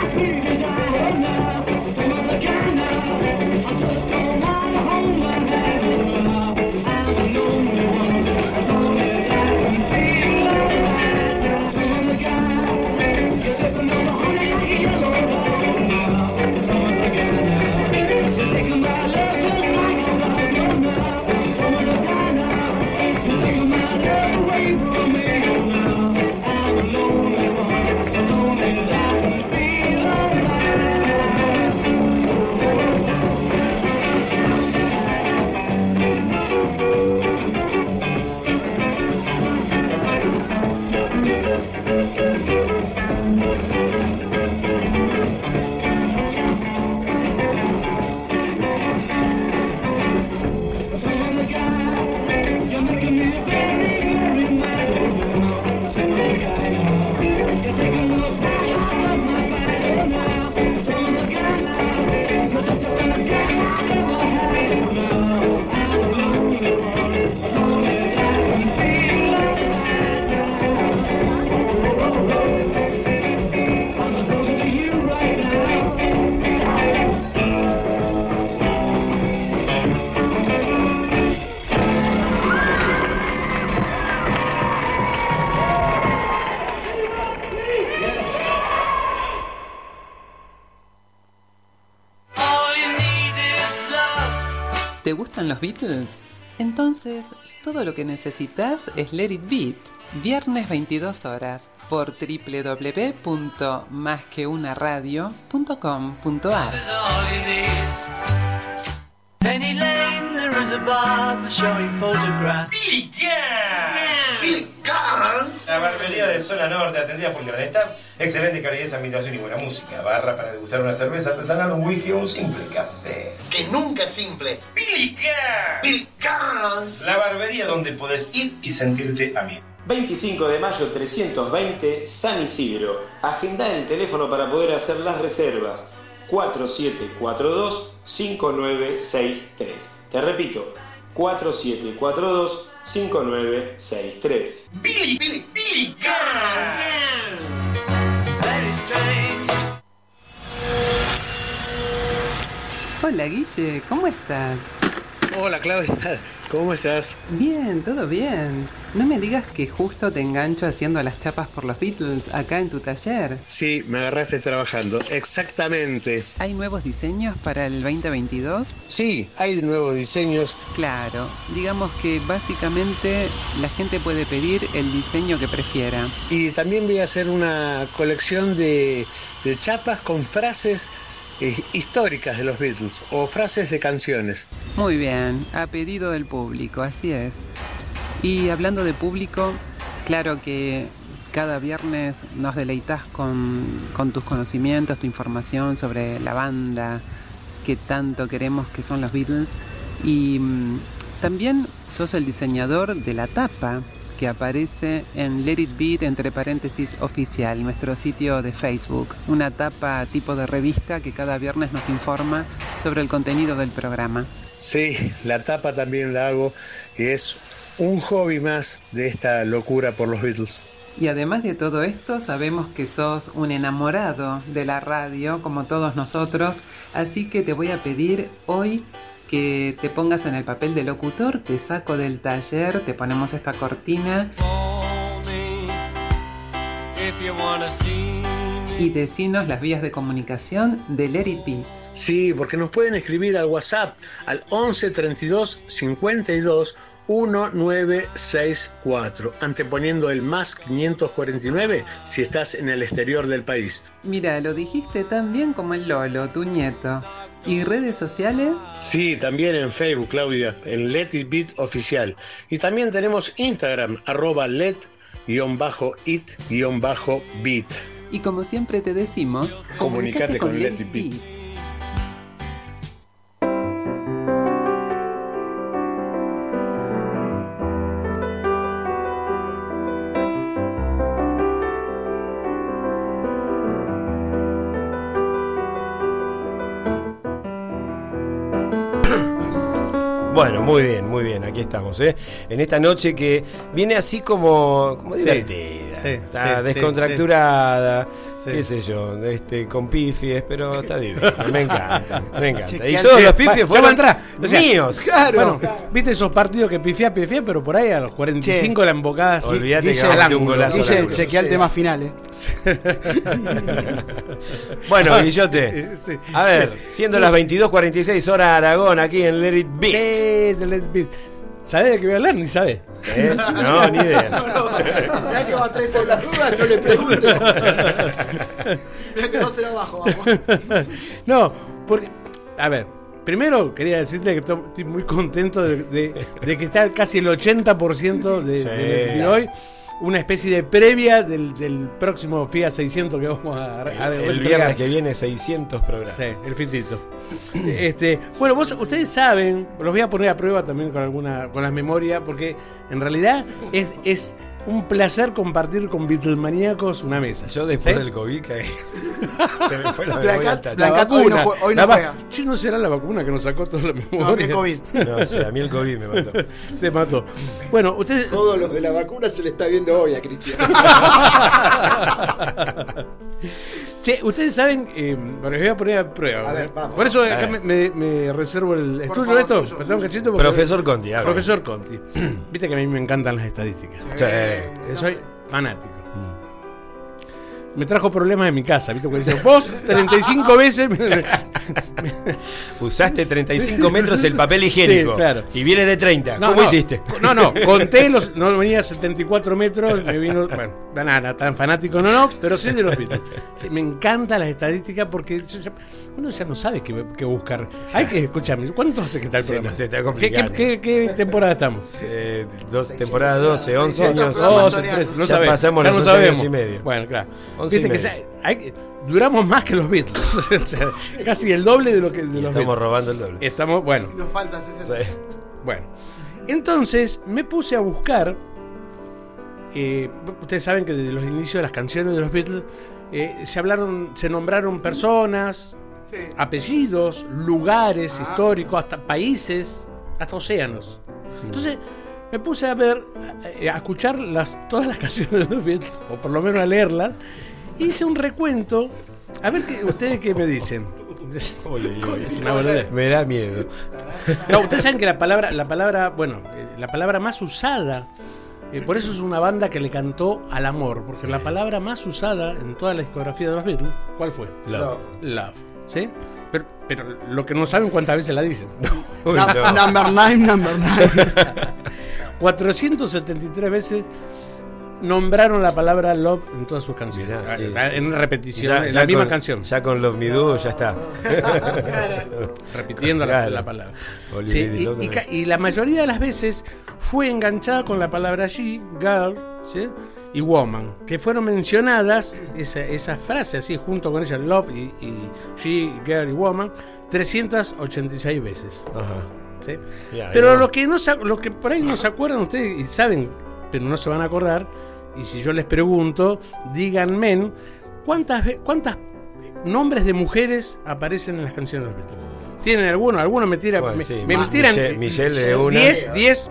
¿Te gustan los Beatles? Entonces, todo lo que necesitas es Let It Beat, viernes 22 horas, por www.masqueunaradio.com.ar. Penny Lane, there is a barber showing photographs. Billy Gans. Billy Gans. La barbería de Zona Norte, atendida por gran staff, excelente calidez, ambientación y buena música. Barra para degustar una cerveza artesanal, un whisky o un simple café. Que nunca es simple. Billy Gans. Billy Gans. La barbería donde podés ir y sentirte amigo. 25 de mayo 320, San Isidro. Agenda el teléfono para poder hacer las reservas. 4742-5963. Te repito, 4742-5963. Billy Gans. Hola Guille, ¿cómo estás? Hola Claudia, ¿cómo estás? Bien, todo bien. No me digas que justo te engancho haciendo las chapas por los Beatles acá en tu taller. Sí, me agarraste trabajando, exactamente. ¿Hay nuevos diseños para el 2022? Sí, hay nuevos diseños. Claro, digamos que básicamente la gente puede pedir el diseño que prefiera. Y también voy a hacer una colección de chapas con frases históricas de los Beatles o frases de canciones. Muy bien, a pedido del público, así es. Y hablando de público, claro que cada viernes nos deleitas con tus conocimientos, tu información sobre la banda que tanto queremos, que son los Beatles. Y también sos el diseñador de la tapa que aparece en Let It Beat, entre paréntesis, oficial, nuestro sitio de Facebook. Una tapa tipo de revista que cada viernes nos informa sobre el contenido del programa. Sí, la tapa también la hago, que es un hobby más de esta locura por los Beatles. Y además de todo esto, sabemos que sos un enamorado de la radio, como todos nosotros, así que te voy a pedir hoy que te pongas en el papel de locutor, te saco del taller, te ponemos esta cortina y decinos las vías de comunicación de Let It Beat. Sí, porque nos pueden escribir al WhatsApp al 11 32 52 1964, anteponiendo el más 549 si estás en el exterior del país. Mira, lo dijiste tan bien como el Lolo, tu nieto. ¿Y redes sociales? Sí, también en Facebook, Claudia, en Let It Beat Oficial. Y también tenemos Instagram, @let_it_beat. Y como siempre te decimos, comunicate con Let It Beat. Bueno, muy bien, aquí estamos, en esta noche que viene así como divertida, está descontracturada, qué sé yo, con pifies, pero está divino, me encanta. Y todos los pifies fueron míos. Claro. Bueno, viste esos partidos que pifiás, pero por ahí a los 45 la embocada. Olvídate que hace un golazo. Dice, chequea el tema final, Bueno, Guillote, a ver, siendo las 22:46 horas Aragón, aquí en Let It Beat. ¿Sabés de qué voy a hablar? Ni sabés. No, ni idea. Mirá que va a traer sobre las dudas, no le pregunto. Mirá que va a ser abajo, vamos. No, porque, a ver, primero quería decirte que estoy muy contento de que está casi el 80% de hoy. Una especie de previa del próximo FIA 600 que vamos a el viernes que viene 600 programas. Sí, el fitito. Bueno, ustedes saben, los voy a poner a prueba también con la memoria, porque en realidad es un placer compartir con Beatlemaníacos una mesa. Yo después del COVID se me fue la memoria. La vacuna. Hoy no juega. ¿No será la vacuna que nos sacó toda la memoria? No, el COVID. No, sí, a mí el COVID me mató. Te mató. Bueno, ustedes... Todos los de la vacuna se le está viendo hoy a Cristian. Che, ustedes saben, les voy a poner a prueba. A ver, vamos. Por eso acá me reservo el estudio de esto. Profesor Conti. Profesor Conti. Viste que a mí me encantan las estadísticas. Sí. Soy fanático. Me trajo problemas en mi casa, ¿viste? Porque dicen, vos 35 veces Usaste 35 metros el papel higiénico. Sí, claro. Y viene de 30. ¿Cómo hiciste? No, conté no venía a 74 metros, me vino, bueno, nada, tan fanático no, pero sí de los Beatles. Sí, me encantan las estadísticas porque uno ya no sabe qué buscar. Hay que escucharme. ¿Cuánto hace que está el programa? No, se está complicando. ¿Qué temporada estamos? Temporada 12, 11 años. 12, 13, no ya sabemos. Pasamos ya los no 11 sabemos. años y medio. Bueno, claro. 11 Viste y medio. que duramos más que los Beatles. O sea, casi el doble de lo que de los Estamos Beatles. robando el doble. Estamos, bueno. Nos falta ese. Sí. Bueno. Entonces me puse a buscar. Ustedes saben que desde los inicios de las canciones de los Beatles se nombraron personas, sí, apellidos, lugares históricos, hasta países, hasta océanos. Entonces me puse a escuchar todas las canciones de los Beatles, o por lo menos a leerlas. Hice un recuento. A ver ustedes qué me dicen. Me da miedo. No, ustedes saben que la palabra más usada, por eso es una banda que le cantó al amor, porque sí, la palabra más usada en toda la discografía de los Beatles, ¿cuál fue? Love. ¿Sí? Pero lo que no saben cuántas veces la dicen. Number 9. 473 veces nombraron la palabra love en todas sus canciones. En una repetición, en la misma canción. Ya con Love Me Do ya está. Repitiendo la palabra. Sí, y la mayoría de las veces fue enganchada con la palabra she, girl, ¿sí? Y woman, que fueron mencionadas, esa frase así junto con ella, love y she, girl y woman, 386 veces. Ajá. ¿Sí? Pero lo que por ahí no se acuerdan ustedes y saben, pero no se van a acordar, y si yo les pregunto, díganme ¿cuántas nombres de mujeres aparecen en las canciones de los Beatles? ¿Tienen alguno? ¿Alguno me tira? Bueno, me tiran. Michelle de una. 10.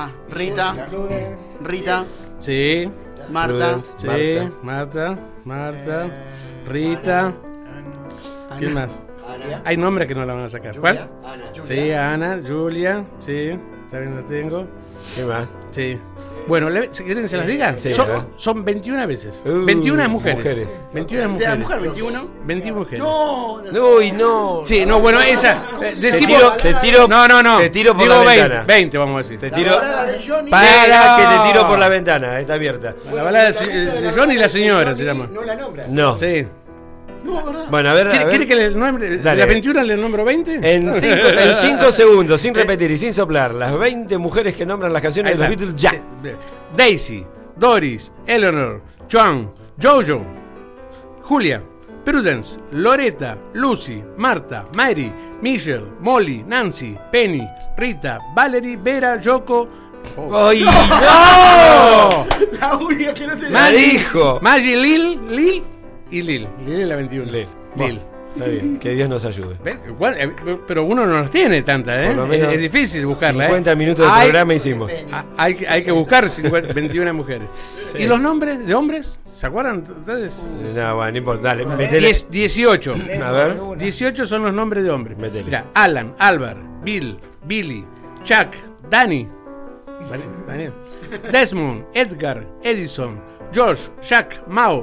Rita. Sí. Marta. Sí. Marta. Rita. ¿Quién más? Ana. Hay nombres que no la van a sacar. ¿Cuál? Ana. Sí, Ana, Julia. Sí, también la tengo. ¿Qué más? Sí. Bueno, ¿se quieren que se las diga? Sí, son 21 veces. 21 mujeres. 21 mujeres. ¿De la mujer 21? 21 mujeres. No. Uy, no. Sí, no, bueno, esa. Te tiro. No. Te tiro por digo la 20, ventana. 20, vamos a decir. Te tiro. Para que te tiro por la ventana. Está abierta. La balada de John y la señora se llama. No la nombra. No. Sí. No, ¿verdad? Bueno, a ver. ¿Quiere que le nombre? ¿De las 21 le nombro 20? En 5 segundos, sin repetir y sin soplar, las 20 mujeres que nombran las canciones de los Beatles ya. Daisy, Doris, Eleanor, Joan, Jojo, Julia, Prudence, Loretta, Lucy, Marta, Mary, Michelle, Molly, Nancy, Penny, Rita, Valerie, Vera, Yoko. ¡Ay, no! La única que no te la dijo. Maggie, Lil y Lil. Lil es la 21. Lil. Está bien, que Dios nos ayude. Pero uno no los tiene tantas, ¿eh? Es difícil buscarla. 50 minutos de programa hicimos. Hay que buscar 21 mujeres. Sí. ¿Y los nombres de hombres? ¿Se acuerdan ustedes? No, bueno, no importa. Dale, metele. 18. A ver. 18 son los nombres de hombres. Metele. Mira, Alan, Albert, Bill, Billy, Chuck, Danny, Daniel, Desmond, Edgar, Edison, George, Jack, Mao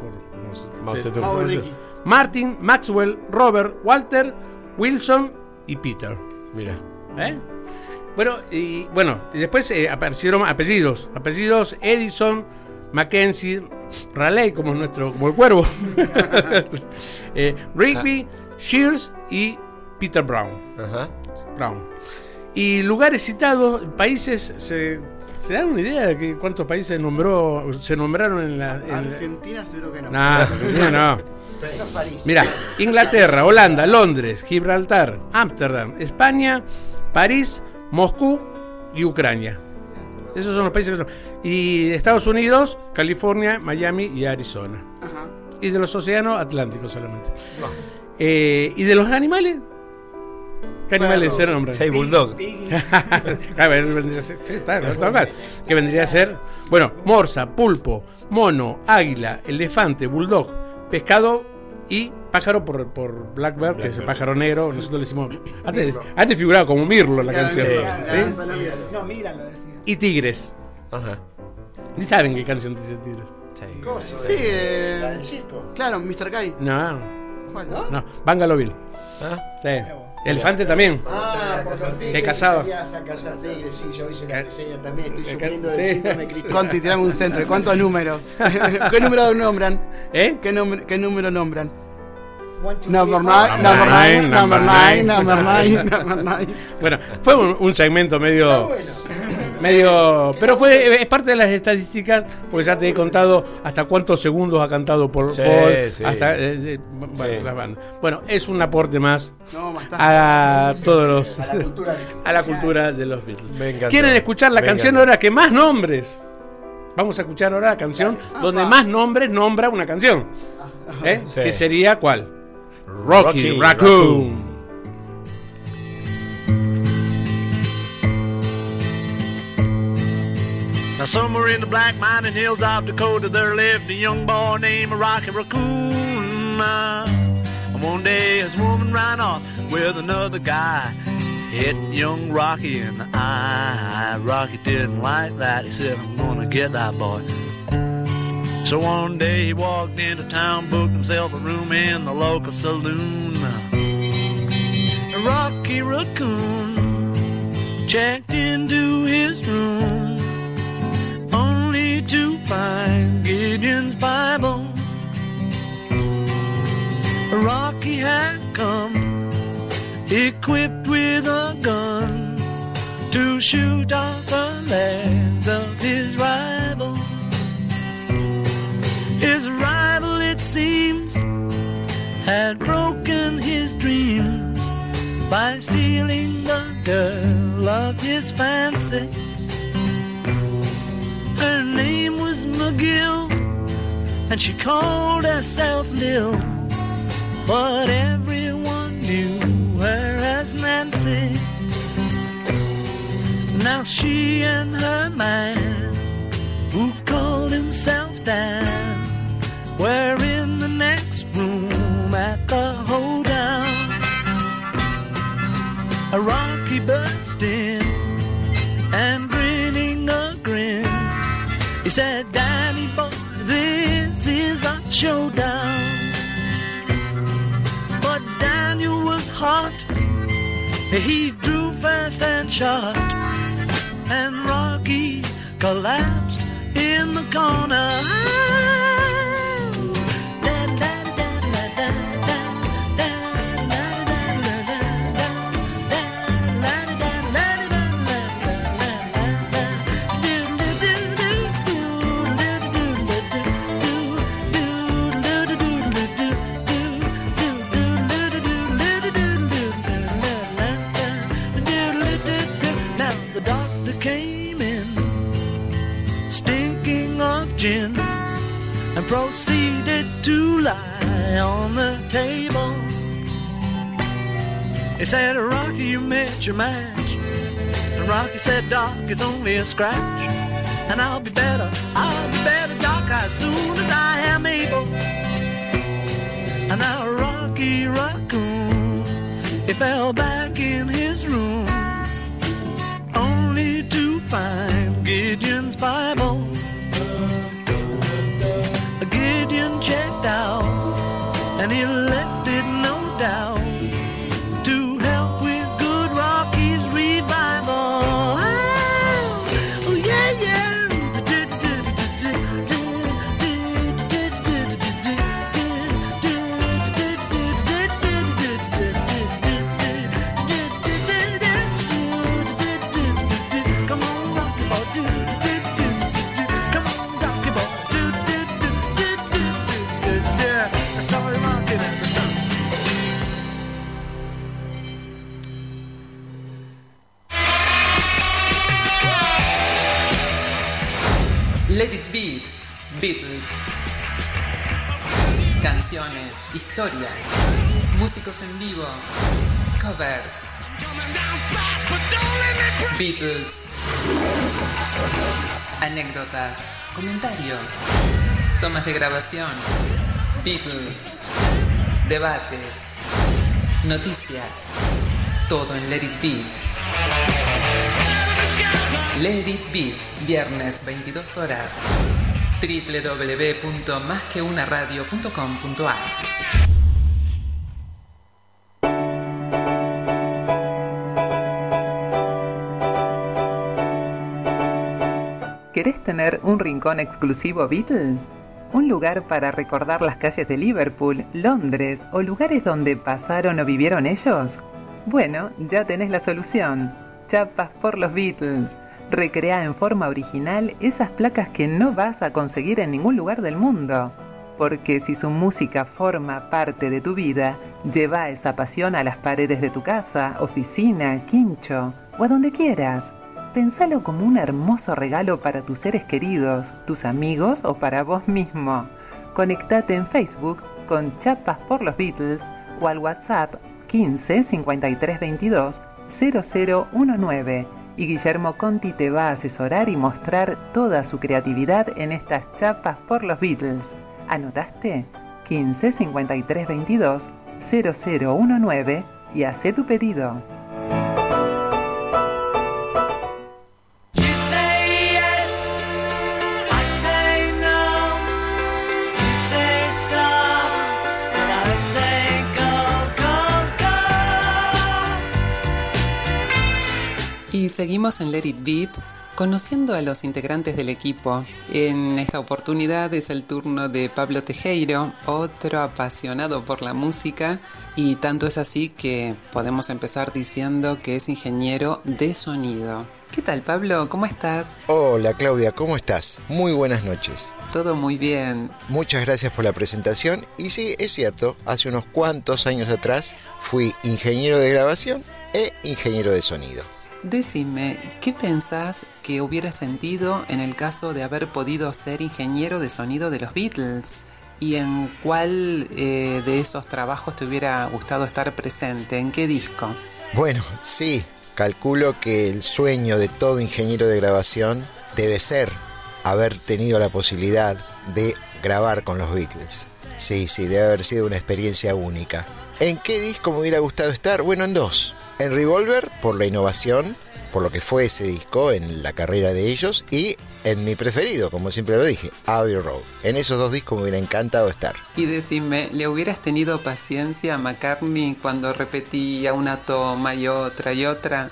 Martin, Maxwell, Robert, Walter, Wilson y Peter. Mira. Bueno, y después aparecieron apellidos. Edison, Mackenzie, Raleigh, como el cuervo. Rigby, Shears y Peter Brown. Ajá. Brown. Y lugares citados, países, ¿se dan una idea de cuántos países se nombraron en la... Argentina seguro que no. No, Argentina no. Mira, Inglaterra, Holanda, Londres, Gibraltar, Ámsterdam, España, París, Moscú y Ucrania. Esos son los países que son. Y Estados Unidos, California, Miami y Arizona. Ajá. Y de los océanos Atlánticos solamente. ¿Y de los animales? ¿Qué animales se nombran? Hey, Bulldog. Que vendría a ser, bueno, morsa, pulpo, mono, águila, elefante, bulldog, pescado y pájaro por Blackbird, que es el pájaro negro. Nosotros le decimos. Antes figuraba como Mirlo la canción. ¿Sí? No, míralo, decía. Y tigres. Ajá. Ni saben qué canción dice tigres. Sí, la del circo. Claro, Mr. Guy. No. ¿Cuál? No, Bangaloville. Sí. Elefante también. Por los tigres. Que cazaba. A cazar tigres, sí, yo hice la reseña también. Estoy sufriendo de síndrome Cristón. Conti, tirame un centro. ¿Cuántos números? ¿Qué número nombran? ¿Qué número nombran? Number 9. Bueno, fue un segmento medio. Pero es parte de las estadísticas, porque ya te he contado hasta cuántos segundos ha cantado Paul, hasta la banda. Bueno, es un aporte más a todos los a la cultura de los Beatles. ¿Quieren escuchar la canción ahora que más nombres? Vamos a escuchar ahora la canción donde más nombres nombra una canción. ¿Que sería cuál? Rocky Raccoon. Now somewhere in the black mining hills of Dakota there lived a young boy named Rocky Raccoon. And one day his woman ran off with another guy, hit young Rocky in the eye. Rocky didn't like that. He said, I'm gonna get that boy. So one day he walked into town, booked himself a room in the local saloon. Rocky Raccoon checked into his room, only to find Gideon's Bible. Rocky had come equipped with a gun to shoot off the legs of his rival. His rival, it seems, had broken his dreams by stealing the girl of his fancy. Her name was McGill, and she called herself Lil, but everyone knew her as Nancy. Now she and her man, who called himself Dan, were in the next room at the hoedown. A Rocky burst in and grinning a grin, he said, Danny boy, this is a showdown. But Daniel was hot, he drew fast and shot, and Rocky collapsed in the corner. And proceeded to lie on the table. He said, Rocky, you met your match. And Rocky said, Doc, it's only a scratch. And I'll be better, Doc, as soon as I am able. And now Rocky Raccoon, he fell back in his room, only to find Gideon's Bible. Gideon checked out, and he left it no doubt to help with good Rocky's revival. Oh yeah, yeah. Come on, Rocky boy, come on, Rocky boy. Let It Be, Beatles. Canciones, historia, músicos en vivo, covers. Beatles. Anécdotas, comentarios, tomas de grabación. Beatles. Debates, noticias. Todo en Let It Be. Let It Be, viernes 22 horas. www.masqueunaradio.com.ar ¿Querés tener un rincón exclusivo Beatle? ¿Un lugar para recordar las calles de Liverpool, Londres o lugares donde pasaron o vivieron ellos? Bueno, ya tenés la solución. Chapas por los Beatles. Recrea en forma original esas placas que no vas a conseguir en ningún lugar del mundo. Porque si su música forma parte de tu vida, lleva esa pasión a las paredes de tu casa, oficina, quincho o a donde quieras. Pensalo como un hermoso regalo para tus seres queridos, tus amigos o para vos mismo. Conectate en Facebook con Chapas por los Beatles o al WhatsApp 15 53 22 0019 y Guillermo Conti te va a asesorar y mostrar toda su creatividad en estas Chapas por los Beatles. ¿Anotaste? 15 53 22 0019 y hacé tu pedido. Y seguimos en Let It Beat, conociendo a los integrantes del equipo. En esta oportunidad es el turno de Pablo Tejero, otro apasionado por la música, y tanto es así que podemos empezar diciendo que es ingeniero de sonido. ¿Qué tal, Pablo? ¿Cómo estás? Hola, Claudia, ¿cómo estás? Muy buenas noches. Todo muy bien. Muchas gracias por la presentación. Y sí, es cierto, hace unos cuantos años atrás fui ingeniero de grabación e ingeniero de sonido. Decime, ¿qué pensás que hubieras sentido en el caso de haber podido ser ingeniero de sonido de los Beatles? ¿Y en cuál de esos trabajos te hubiera gustado estar presente? ¿En qué disco? Bueno, sí, calculo que el sueño de todo ingeniero de grabación debe ser haber tenido la posibilidad de grabar con los Beatles. Sí, debe haber sido una experiencia única. ¿En qué disco me hubiera gustado estar? Bueno, en dos. En Revolver, por la innovación, por lo que fue ese disco en la carrera de ellos, y en mi preferido, como siempre lo dije, Abbey Road. En esos dos discos me hubiera encantado estar. Y decime, ¿le hubieras tenido paciencia a McCartney cuando repetía una toma y otra y otra?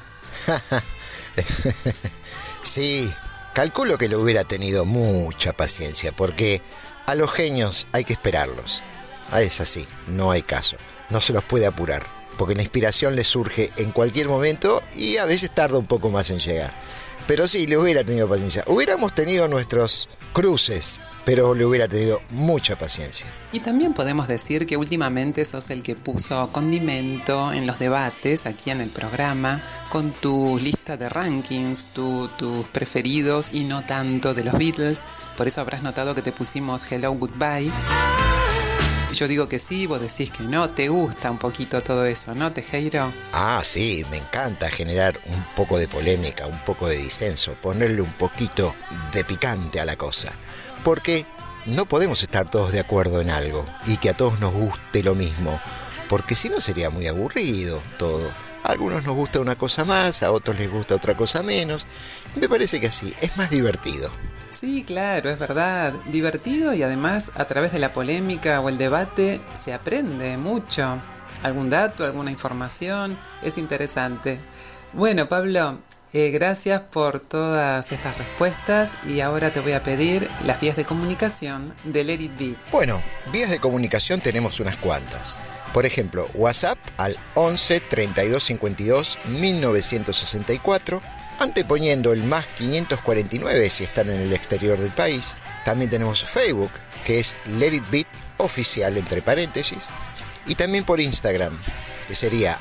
Sí, calculo que le hubiera tenido mucha paciencia, porque a los genios hay que esperarlos. Es así, no hay caso, no se los puede apurar, porque la inspiración les surge en cualquier momento y a veces tarda un poco más en llegar. Pero sí, le hubiera tenido paciencia. Hubiéramos tenido nuestros cruces, pero le hubiera tenido mucha paciencia. Y también podemos decir que últimamente sos el que puso condimento en los debates aquí en el programa, con tu lista de rankings, tus preferidos y no tanto de los Beatles. Por eso habrás notado que te pusimos Hello, Goodbye. Yo digo que sí, vos decís que no. ¿Te gusta un poquito todo eso, no, Tejero? Ah, sí, me encanta generar un poco de polémica, un poco de disenso, ponerle un poquito de picante a la cosa. Porque no podemos estar todos de acuerdo en algo y que a todos nos guste lo mismo, porque si no sería muy aburrido todo. A algunos nos gusta una cosa más, a otros les gusta otra cosa menos. Me parece que así es más divertido. Sí, claro, es verdad. Divertido y además a través de la polémica o el debate se aprende mucho. Algún dato, alguna información, es interesante. Bueno, Pablo, gracias por todas estas respuestas y ahora te voy a pedir las vías de comunicación de Let It Beat. Bueno, vías de comunicación tenemos unas cuantas. Por ejemplo, WhatsApp al 11 32 52 1964, anteponiendo el más 549 si están en el exterior del país. También tenemos Facebook, que es Let It Beat oficial entre paréntesis, y también por Instagram, que sería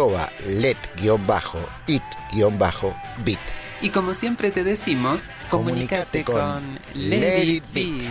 @let_it_beat. Y como siempre te decimos, comunícate con Let It Beat.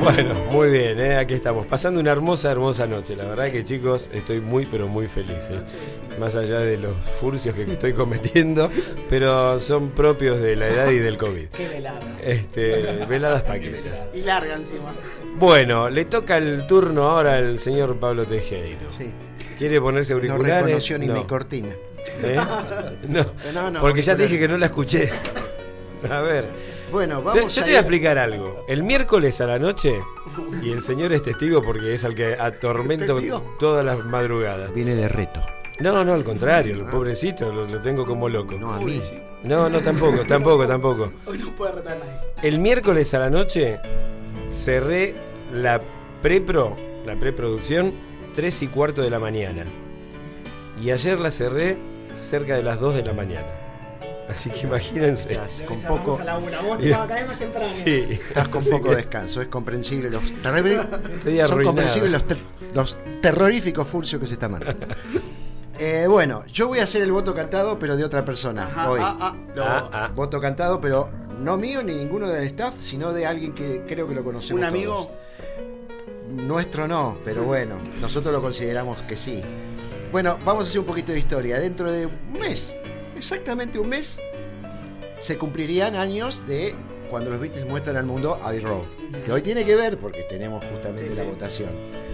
Bueno, muy bien, aquí estamos, pasando una hermosa noche. La verdad que, chicos, estoy muy, pero muy feliz, más allá de los furcios que estoy cometiendo, pero son propios de la edad y del COVID. Qué velada. Veladas paquetas. Y larga encima. Bueno, le toca el turno ahora al señor Pablo Tejero. Sí. ¿Quiere ponerse auriculares? No reconoció ni mi cortina. No, porque ya te dije que no la escuché. A ver. Bueno, vamos yo te voy a explicar algo. El miércoles a la noche, y el señor es testigo porque es al que atormento todas las madrugadas. Viene de reto. No, al contrario, el pobrecito lo tengo como loco. No, a mí. No, tampoco. Hoy no puede retar nadie. El miércoles a la noche cerré la preproducción 3:15 de la mañana. Y ayer la cerré cerca de las 2 de la mañana. Así que imagínense. Con poco. Sí. Estás con poco descanso. Es comprensible Estoy son comprensibles los terroríficos furcios que se están mandando. Bueno, yo voy a hacer el voto cantado, pero de otra persona hoy. Voto cantado, pero no mío ni ninguno del staff, sino de alguien que creo que lo conocemos. ¿Un amigo? Todos. Nuestro no, pero bueno, nosotros lo consideramos que sí. Bueno, vamos a hacer un poquito de historia. Dentro de un mes, exactamente un mes, se cumplirían años de cuando los Beatles muestran al mundo Abbey Road, que hoy tiene que ver porque tenemos justamente la votación.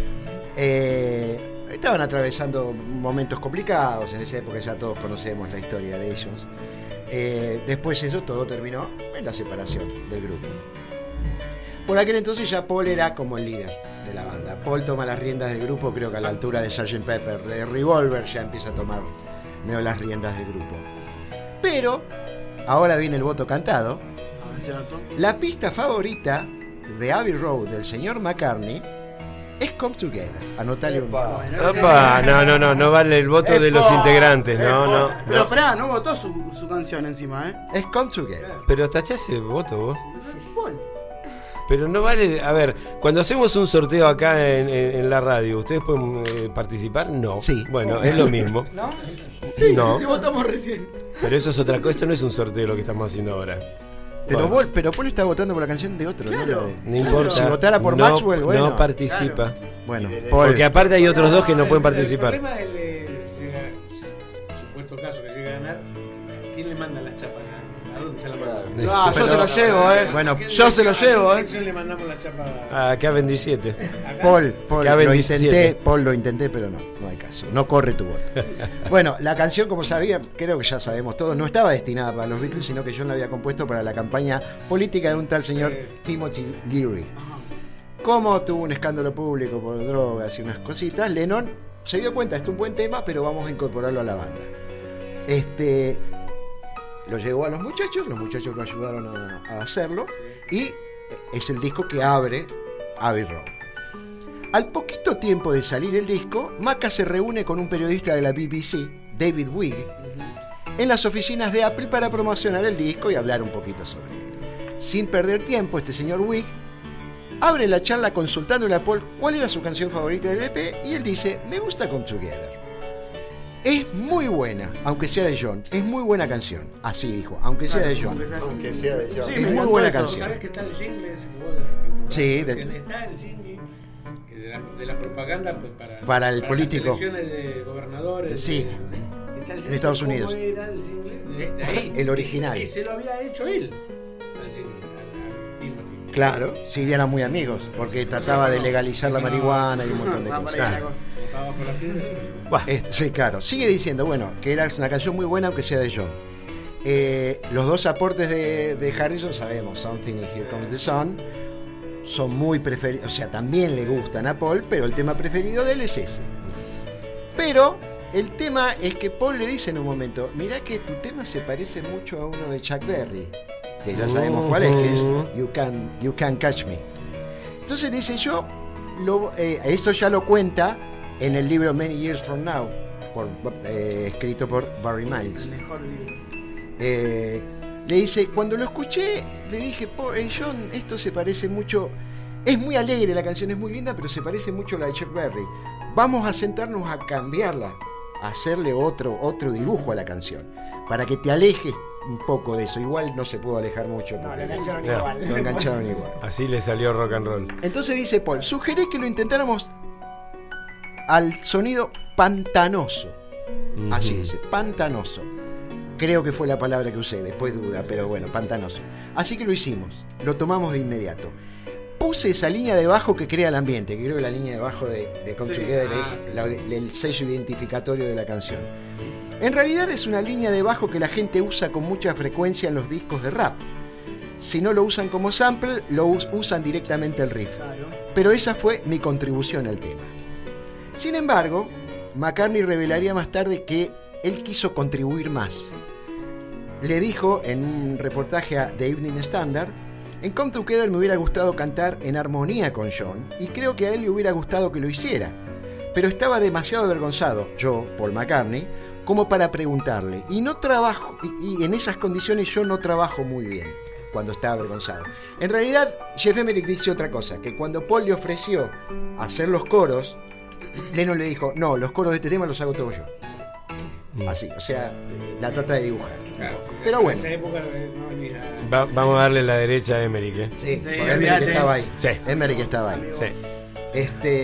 Estaban atravesando momentos complicados, en esa época ya todos conocemos la historia de ellos. Después eso todo terminó en la separación del grupo. Por aquel entonces ya Paul era como el líder de la banda. Paul toma las riendas del grupo, creo que a la altura de Sgt. Pepper, de Revolver ya empieza a tomar las riendas del grupo. Pero ahora viene el voto cantado. La pista favorita de Abbey Road del señor McCartney es Come Together. Anotale un voto. No vale el voto de los integrantes. No. Pero esperá, no votó su canción encima, Es Come Together. Pero tachá ese voto vos. Pero no vale, a ver, cuando hacemos un sorteo acá en la radio, ¿ustedes pueden participar? No. Sí. Bueno, es lo mismo. ¿No? Sí, no. Sí, votamos recién. Pero eso es otra cosa, esto no es un sorteo lo que estamos haciendo ahora. Pero Paul está votando por la canción de otro, claro. No importa. Si votara por Maxwell, bueno. No participa. Claro. Bueno, Paul. Porque aparte hay otros dos que no pueden participar. El problema del supuesto caso que llegue a ganar, ¿quién le manda las chapas? ¿A dónde se la manda? No, yo se lo llevo, Bueno, yo se lo llevo, ¿A quién le mandamos las chapas? A K27. Paul, lo intenté, pero no hay caso. No corre tu voto. Bueno, la canción, como sabía, creo que ya sabemos todos, no estaba destinada para los Beatles, sino que John la había compuesto para la campaña política de un tal señor Timothy Leary. Como tuvo un escándalo público por drogas y unas cositas, Lennon se dio cuenta, esto es un buen tema, pero vamos a incorporarlo a la banda. Lo llevó a los muchachos lo ayudaron a hacerlo, y es el disco que abre Abbey Road. Al poquito tiempo de salir el disco, Macca se reúne con un periodista de la BBC, David Wigg, en las oficinas de Apple para promocionar el disco y hablar un poquito sobre él. Sin perder tiempo, este señor Wigg abre la charla consultándole a Paul cuál era su canción favorita del EP, y él dice: me gusta Come Together. Es muy buena, aunque sea de John. Es muy buena canción. Así dijo, aunque sea de John. Aunque sea de John. Sí, es muy buena canción. ¿Sabes que está el jingle ese que vos Sí, está el jingle de la propaganda pues, para el político. Las elecciones de gobernadores. Sí. Está el en Estados Unidos. ¿Cómo era el jingle? De ahí. El original. Que se lo había hecho él. Claro, sí, eran muy amigos, porque trataba de legalizar la marihuana y un montón de cosas. Sí, claro. Sigue diciendo, bueno, que era una canción muy buena, aunque sea de John. Los dos aportes de Harrison, sabemos, Something y Here Comes the Sun, son muy preferidos, o sea, también le gustan a Paul, pero el tema preferido de él es ese. Pero el tema es que Paul le dice en un momento: mirá que tu tema se parece mucho a uno de Chuck Berry, que ya sabemos cuál es, que es You Can Catch Me. Entonces dice, esto ya lo cuenta en el libro Many Years From Now, escrito por Barry Miles. El mejor libro. Le dice, cuando lo escuché, le dije, John, esto se parece mucho, es muy alegre la canción, es muy linda, pero se parece mucho a la de Chuck Berry. Vamos a sentarnos a cambiarla, a hacerle otro dibujo a la canción, para que te alejes un poco de eso. Igual no se pudo alejar mucho. No, lo engancharon igual. Lo engancharon igual. Así le salió rock and roll. Entonces dice Paul, sugerí que lo intentáramos al sonido pantanoso. Así dice, pantanoso. Creo que fue la palabra que usé, después duda, pero bueno, pantanoso. Así que lo hicimos, lo tomamos de inmediato. Puse esa línea de bajo que crea el ambiente, que creo que la línea de bajo de Come Together es el sello identificatorio de la canción. En realidad es una línea de bajo que la gente usa con mucha frecuencia en los discos de rap. Si no lo usan como sample, lo usan directamente el riff. Pero esa fue mi contribución al tema. Sin embargo, McCartney revelaría más tarde que él quiso contribuir más. Le dijo en un reportaje a The Evening Standard: en Come Together me hubiera gustado cantar en armonía con John y creo que a él le hubiera gustado que lo hiciera, pero estaba demasiado avergonzado, yo, Paul McCartney, como para preguntarle, y en esas condiciones yo no trabajo muy bien cuando estaba avergonzado. En realidad, Jeff Emerick dice otra cosa, que cuando Paul le ofreció hacer los coros, Lennon le dijo, no, los coros de este tema los hago todos yo. Así, o sea, la trata de dibujar. Claro, pero bueno. En esa época vamos a darle la derecha a Emerick, ¿eh? Sí, Emerick estaba ahí. Sí. Emerick estaba ahí. Sí.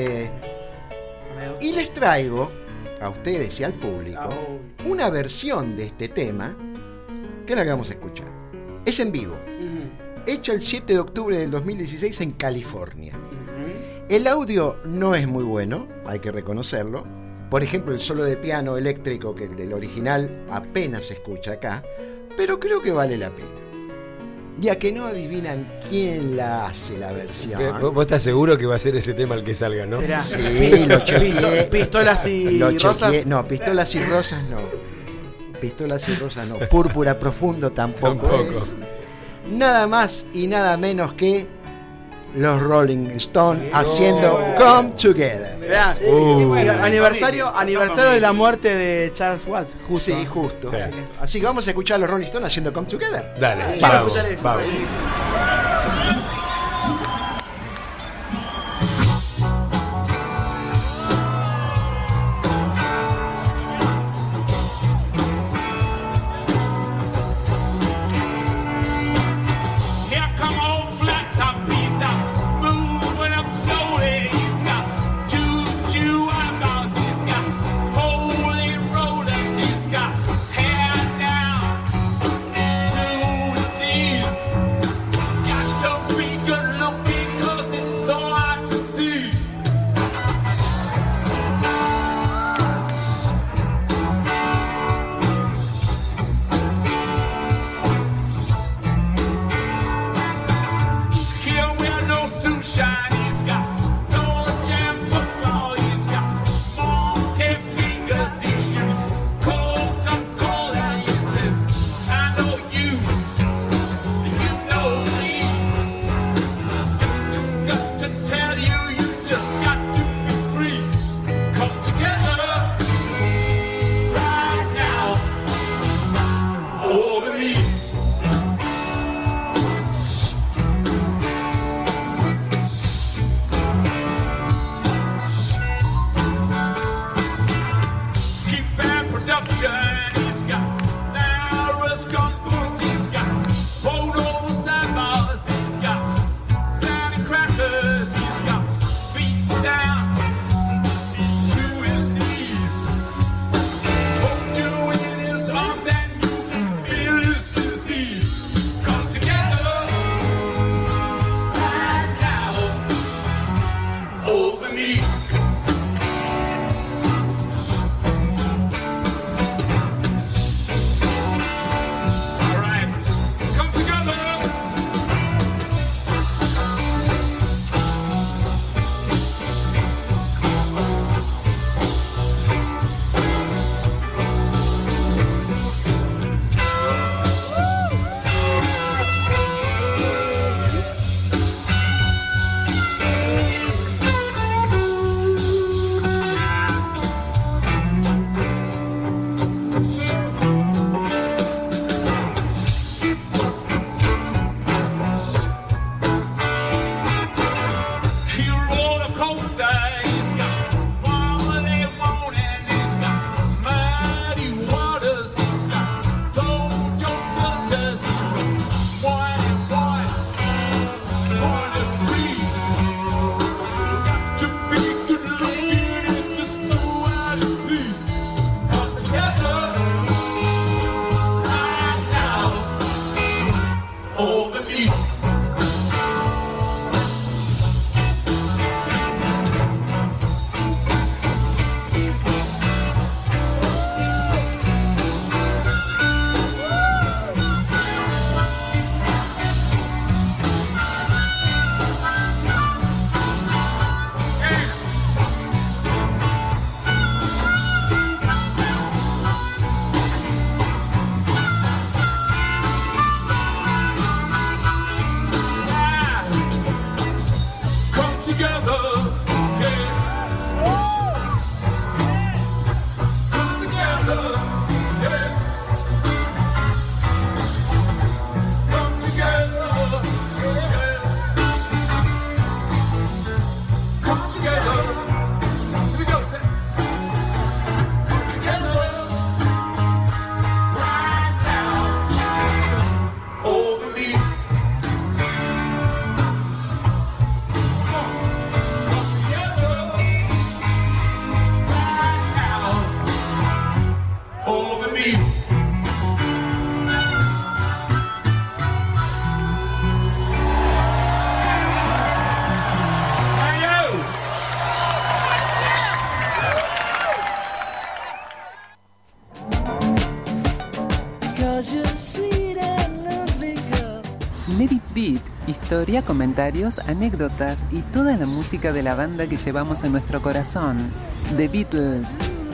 Y les traigo a ustedes y al público una versión de este tema que es la que vamos a escuchar. Es en vivo. Hecha el 7 de octubre del 2016 en California. El audio no es muy bueno, hay que reconocerlo. Por ejemplo, el solo de piano eléctrico, que el del original apenas se escucha acá, pero creo que vale la pena. Ya que no adivinan quién la hace la versión. ¿Vos estás seguro que va a ser ese tema el que salga, no? Sí, lo chequeé. Pistolas y rosas. No, pistolas y rosas no. Pistolas y rosas no. Púrpura profundo tampoco es. Nada más y nada menos que los Rolling Stones haciendo Come Together. Aniversario de la muerte de Charles Watts. Justo. Sí, justo. Sí. Así que vamos a escuchar a los Rolling Stones haciendo Come Together. Dale, vamos. historia, comentarios, anécdotas y toda la música de la banda que llevamos en nuestro corazón. The Beatles.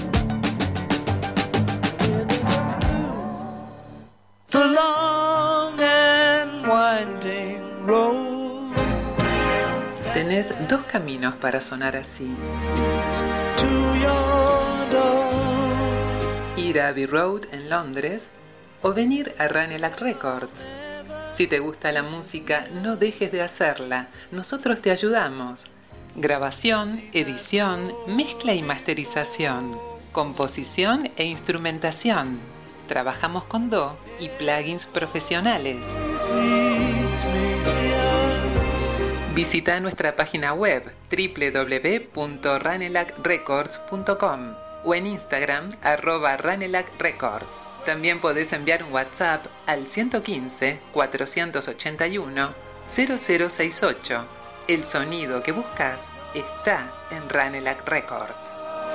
The long and winding road. Tenés dos caminos para sonar así. To your door. Ir a Abbey Road en Londres o venir a Ranelagh Records. Si te gusta la música, no dejes de hacerla. Nosotros te ayudamos. Grabación, edición, mezcla y masterización, composición e instrumentación. Trabajamos con DAW y plugins profesionales. Visita nuestra página web www.ranelaghrecords.com o en Instagram @ranelaghrecords. También podés enviar un WhatsApp al 115-481-0068. El sonido que buscas está en Ranelagh Records.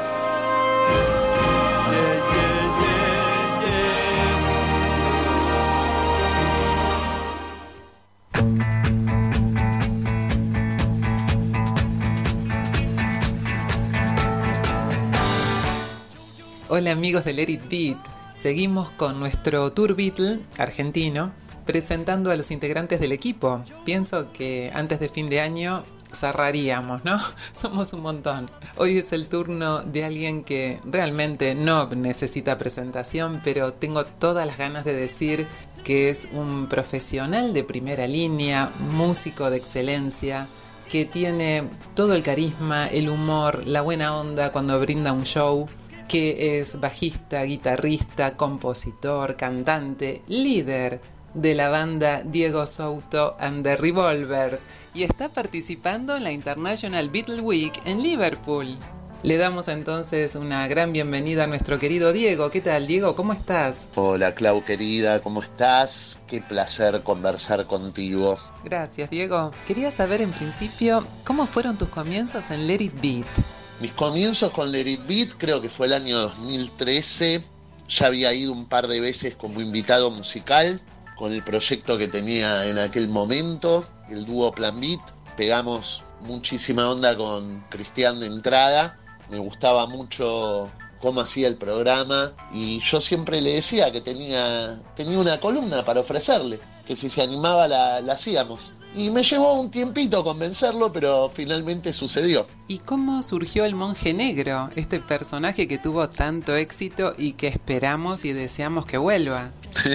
Hola amigos de Let It Beat. Seguimos con nuestro Tour Beatle argentino, presentando a los integrantes del equipo. Pienso que antes de fin de año cerraríamos, ¿no? Somos un montón. Hoy es el turno de alguien que realmente no necesita presentación, pero tengo todas las ganas de decir que es un profesional de primera línea, músico de excelencia, que tiene todo el carisma, el humor, la buena onda cuando brinda un show, que es bajista, guitarrista, compositor, cantante, líder de la banda Diego Souto and the Revolvers y está participando en la International Beatle Week en Liverpool. Le damos entonces una gran bienvenida a nuestro querido Diego. ¿Qué tal, Diego? ¿Cómo estás? Hola, Clau, querida, ¿cómo estás? Qué placer conversar contigo. Gracias, Diego. Quería saber en principio, ¿cómo fueron tus comienzos en Let It Beat? Mis comienzos con Let It Beat creo que fue el año 2013. Ya había ido un par de veces como invitado musical con el proyecto que tenía en aquel momento, el dúo Plan Beat. Pegamos muchísima onda con Cristian de entrada. Me gustaba mucho cómo hacía el programa y yo siempre le decía que tenía una columna para ofrecerle, que si se animaba la hacíamos. Y me llevó un tiempito convencerlo, pero finalmente sucedió. ¿Y cómo surgió el Monje Negro, este personaje que tuvo tanto éxito y que esperamos y deseamos que vuelva?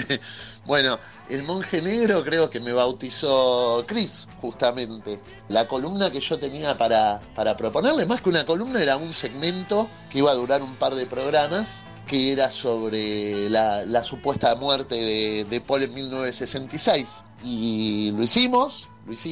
Bueno, el Monje Negro creo que me bautizó Chris, justamente. La columna que yo tenía para proponerle, más que una columna, era un segmento que iba a durar un par de programas, que era sobre la supuesta muerte de Paul en 1966. Y lo hicimos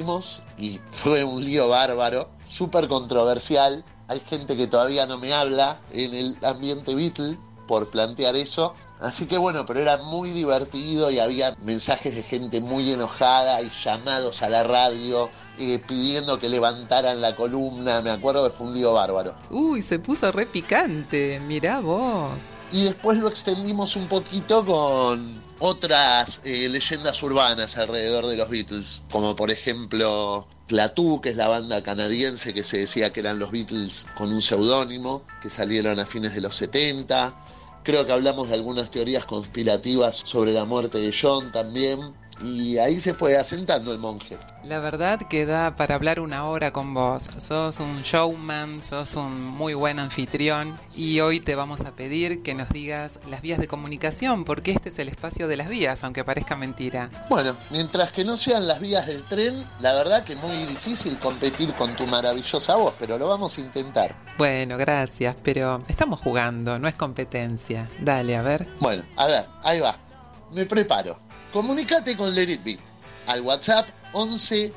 y fue un lío bárbaro, súper controversial. Hay gente que todavía no me habla en el ambiente Beatle por plantear eso. Así que bueno, pero era muy divertido y había mensajes de gente muy enojada y llamados a la radio pidiendo que levantaran la columna. Me acuerdo que fue un lío bárbaro. Uy, se puso re picante, mirá vos. Y después lo extendimos un poquito con otras leyendas urbanas alrededor de los Beatles, como por ejemplo Plateau, que es la banda canadiense que se decía que eran los Beatles con un seudónimo, que salieron a fines de los 70. Creo que hablamos de algunas teorías conspirativas sobre la muerte de John también. Y ahí se fue asentando el monje. La verdad que da para hablar una hora con vos. Sos un showman, sos un muy buen anfitrión. Y hoy te vamos a pedir que nos digas las vías de comunicación, porque este es el espacio de las vías, aunque parezca mentira. Bueno, mientras que no sean las vías del tren, la verdad que es muy difícil competir con tu maravillosa voz, pero lo vamos a intentar. Bueno, gracias, pero estamos jugando, no es competencia. Dale, a ver. Bueno, a ver, ahí va. Me preparo. Comunicate con Let It Beat al WhatsApp 11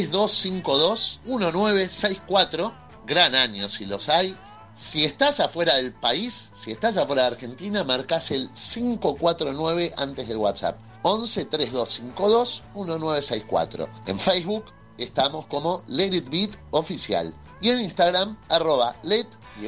3252 1964. Gran año si los hay. Si estás afuera del país, si estás afuera de Argentina, marcás el 549 antes del WhatsApp. 11 3252 1964. En Facebook estamos como Let It Beat Oficial. Y en Instagram,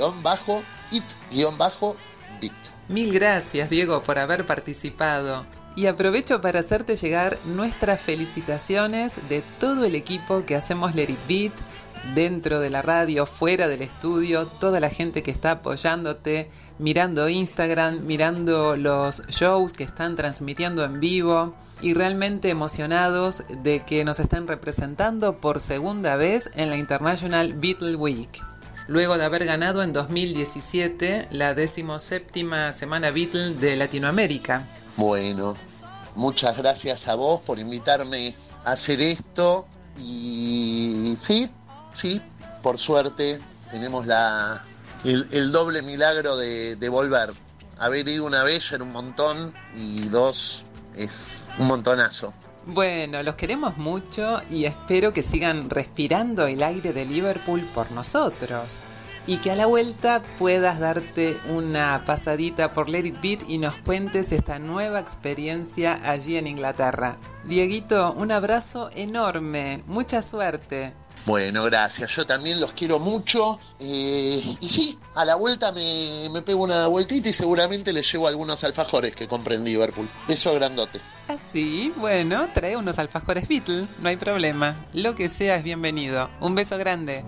@let_it_beat. Mil gracias, Diego, por haber participado. Y aprovecho para hacerte llegar nuestras felicitaciones de todo el equipo que hacemos Let It Beat, dentro de la radio, fuera del estudio, toda la gente que está apoyándote, mirando Instagram, mirando los shows que están transmitiendo en vivo y realmente emocionados de que nos estén representando por segunda vez en la International Beatle Week. Luego de haber ganado en 2017 la 17ª Semana Beatle de Latinoamérica. Bueno, muchas gracias a vos por invitarme a hacer esto y sí, por suerte tenemos el doble milagro de volver. Haber ido una vez era un montón y dos es un montonazo. Bueno, los queremos mucho y espero que sigan respirando el aire de Liverpool por nosotros. Y que a la vuelta puedas darte una pasadita por Let It Beat y nos cuentes esta nueva experiencia allí en Inglaterra. Dieguito, un abrazo enorme, mucha suerte. Bueno, gracias, yo también los quiero mucho y sí, a la vuelta me pego una vueltita y seguramente les llevo algunos alfajores que compré en Liverpool. Beso grandote. Ah, sí, bueno, trae unos alfajores Beatle, no hay problema, lo que sea es bienvenido. Un beso grande.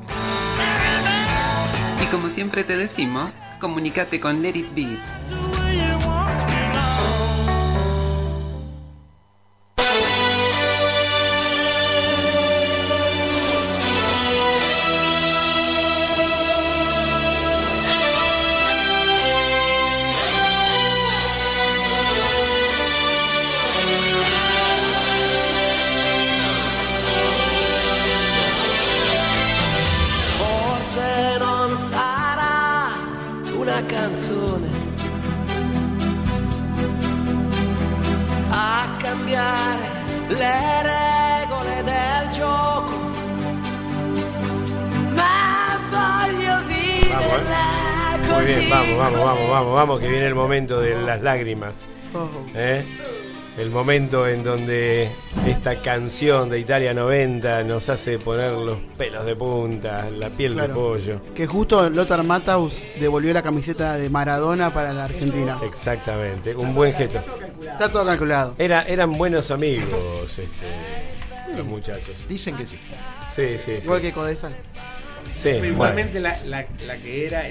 Y como siempre te decimos, comunícate con Let It Beat. Canzone a cambiare le regole del gioco, ma voglio viverla così. Muy bien, vamos, que viene el momento de las lágrimas. El momento en donde esta canción de Italia 90 nos hace poner los pelos de punta, la piel de pollo. Que justo Lothar Matthaus devolvió la camiseta de Maradona para la Argentina. Exactamente, un buen gesto. Está todo calculado. Eran buenos amigos los muchachos. Dicen que sí. Sí. Igual que Codesal. Sí, igualmente la que era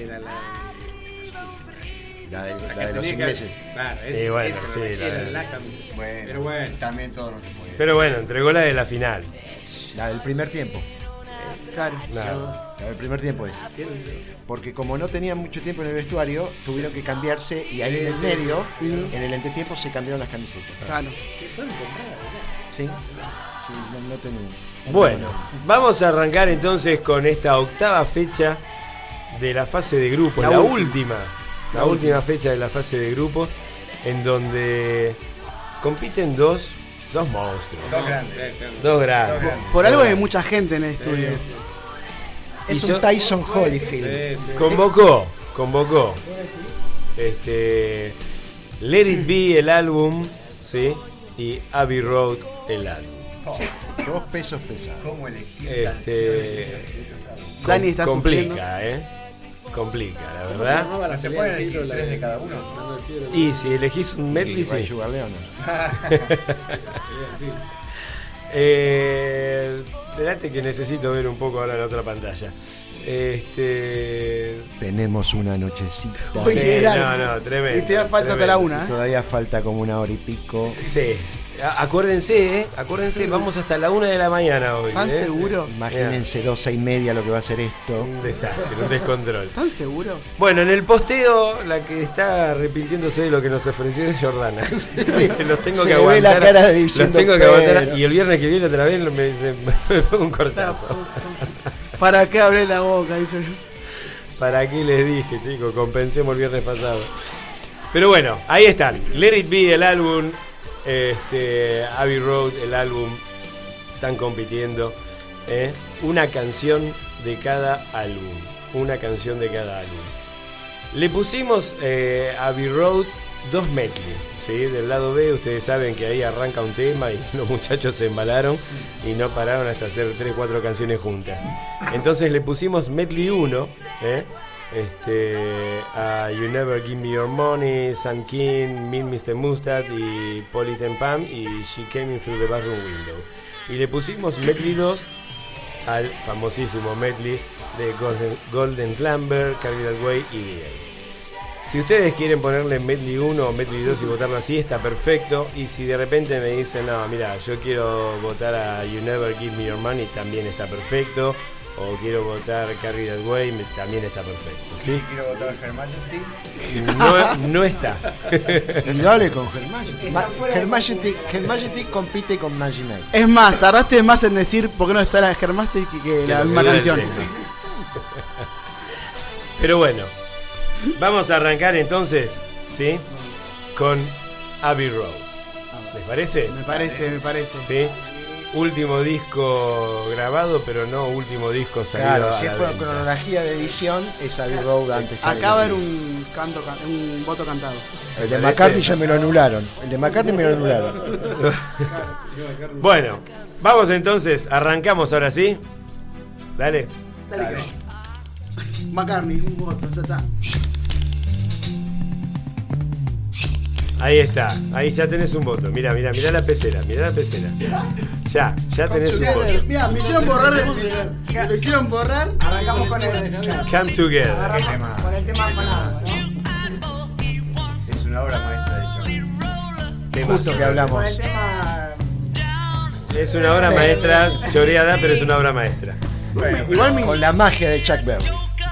la de los ingleses. Claro, bueno, era la camiseta. Bueno, pero bueno, también todo no se puede. Pero bueno, entregó la de la final. La del primer tiempo. Claro. La del primer tiempo es. Porque como no tenían mucho tiempo en el vestuario, tuvieron que cambiarse y ahí en el medio, en el entretiempo, se cambiaron las camisetas. Claro. Sí, no tenían. Bueno, vamos a arrancar entonces con esta octava fecha de la fase de grupos, la última fecha de la fase de grupos, en donde compiten dos monstruos. Dos grandes. Por algo hay mucha gente en el estudio. Es un Tyson Holyfield. Convocó. Let It Be el álbum, ¿sí? Y Abbey Road el álbum. 2 pesos pesados. ¿Cómo elegir? Dani está complica, complica, la verdad. ¿No se pueden elegir 3 de cada uno? Y si elegís un medley, sí. Esperate que necesito ver un poco ahora la otra pantalla. Tenemos una nochecita. No, tremendo. Y te da falta hasta la 1. Todavía falta como 1 hora y pico. Sí. Acuérdense, vamos hasta la 1 de la mañana hoy. ¿Están seguros? Imagínense 12:30 lo que va a ser esto. Un desastre, un descontrol. ¿Están seguros? Bueno, en el posteo, la que está arrepintiéndose de lo que nos ofreció es Jordana. Se los tengo que aguantar. La cara de los tengo que aguantar. Y el viernes que viene otra vez me pongo un corchazo. ¿Para qué abrí la boca? Dice yo. ¿Para qué les dije, chicos? Compensemos el viernes pasado. Pero bueno, ahí están. Let It Be, el álbum. Abbey Road, el álbum. Están compitiendo. Una canción de cada álbum. Le pusimos Abbey Road 2 medley, ¿sí? Del lado B, ustedes saben que ahí arranca un tema y los muchachos se embalaron y no pararon hasta hacer 3-4 canciones juntas. Entonces le pusimos medley 1, a You Never Give Me Your Money, Sam King, Meet Mr. Mustard y Polly Pam y She Came In Through the Bathroom Window. Y le pusimos medley 2 al famosísimo medley de Golden Slumber, Carry That Way y D.A. Si ustedes quieren ponerle medley 1 o medley 2 y votarlo así, está perfecto. Y si de repente me dicen, no, mira, yo quiero votar a You Never Give Me Your Money, también está perfecto. O quiero votar Carry That Way, también está perfecto. ¿Sí? Si quiero votar a Her Majesty, no está. Dale con Her Majesty. Her Majesty compite con Magic Night. Es más, tardaste más en decir por qué no está la Her Majesty que la misma canción. Pero bueno, vamos a arrancar entonces, ¿sí? Con Abbey Road. ¿Les parece? Me parece. ¿Sí? Último disco grabado, pero no último disco salido. Claro, si es por cronología de edición, es Abbey Road antes. Acá va a haber un voto cantado. El de McCartney ya me lo anularon. Bueno, vamos entonces, arrancamos ahora sí. Dale. McCartney, un voto, ya está. Ahí está, ahí ya tenés un voto. Mirá la pecera. Ya tenés un voto. Mirá, me hicieron borrar me lo hicieron borrar. Arrancamos con el Come Together. Con el tema afanado, ¿no? es una obra maestra de John. Justo que hablamos. Con el tema... Es una obra maestra, choreada, pero es una obra maestra. Bueno, igual con la magia de Chuck Berry.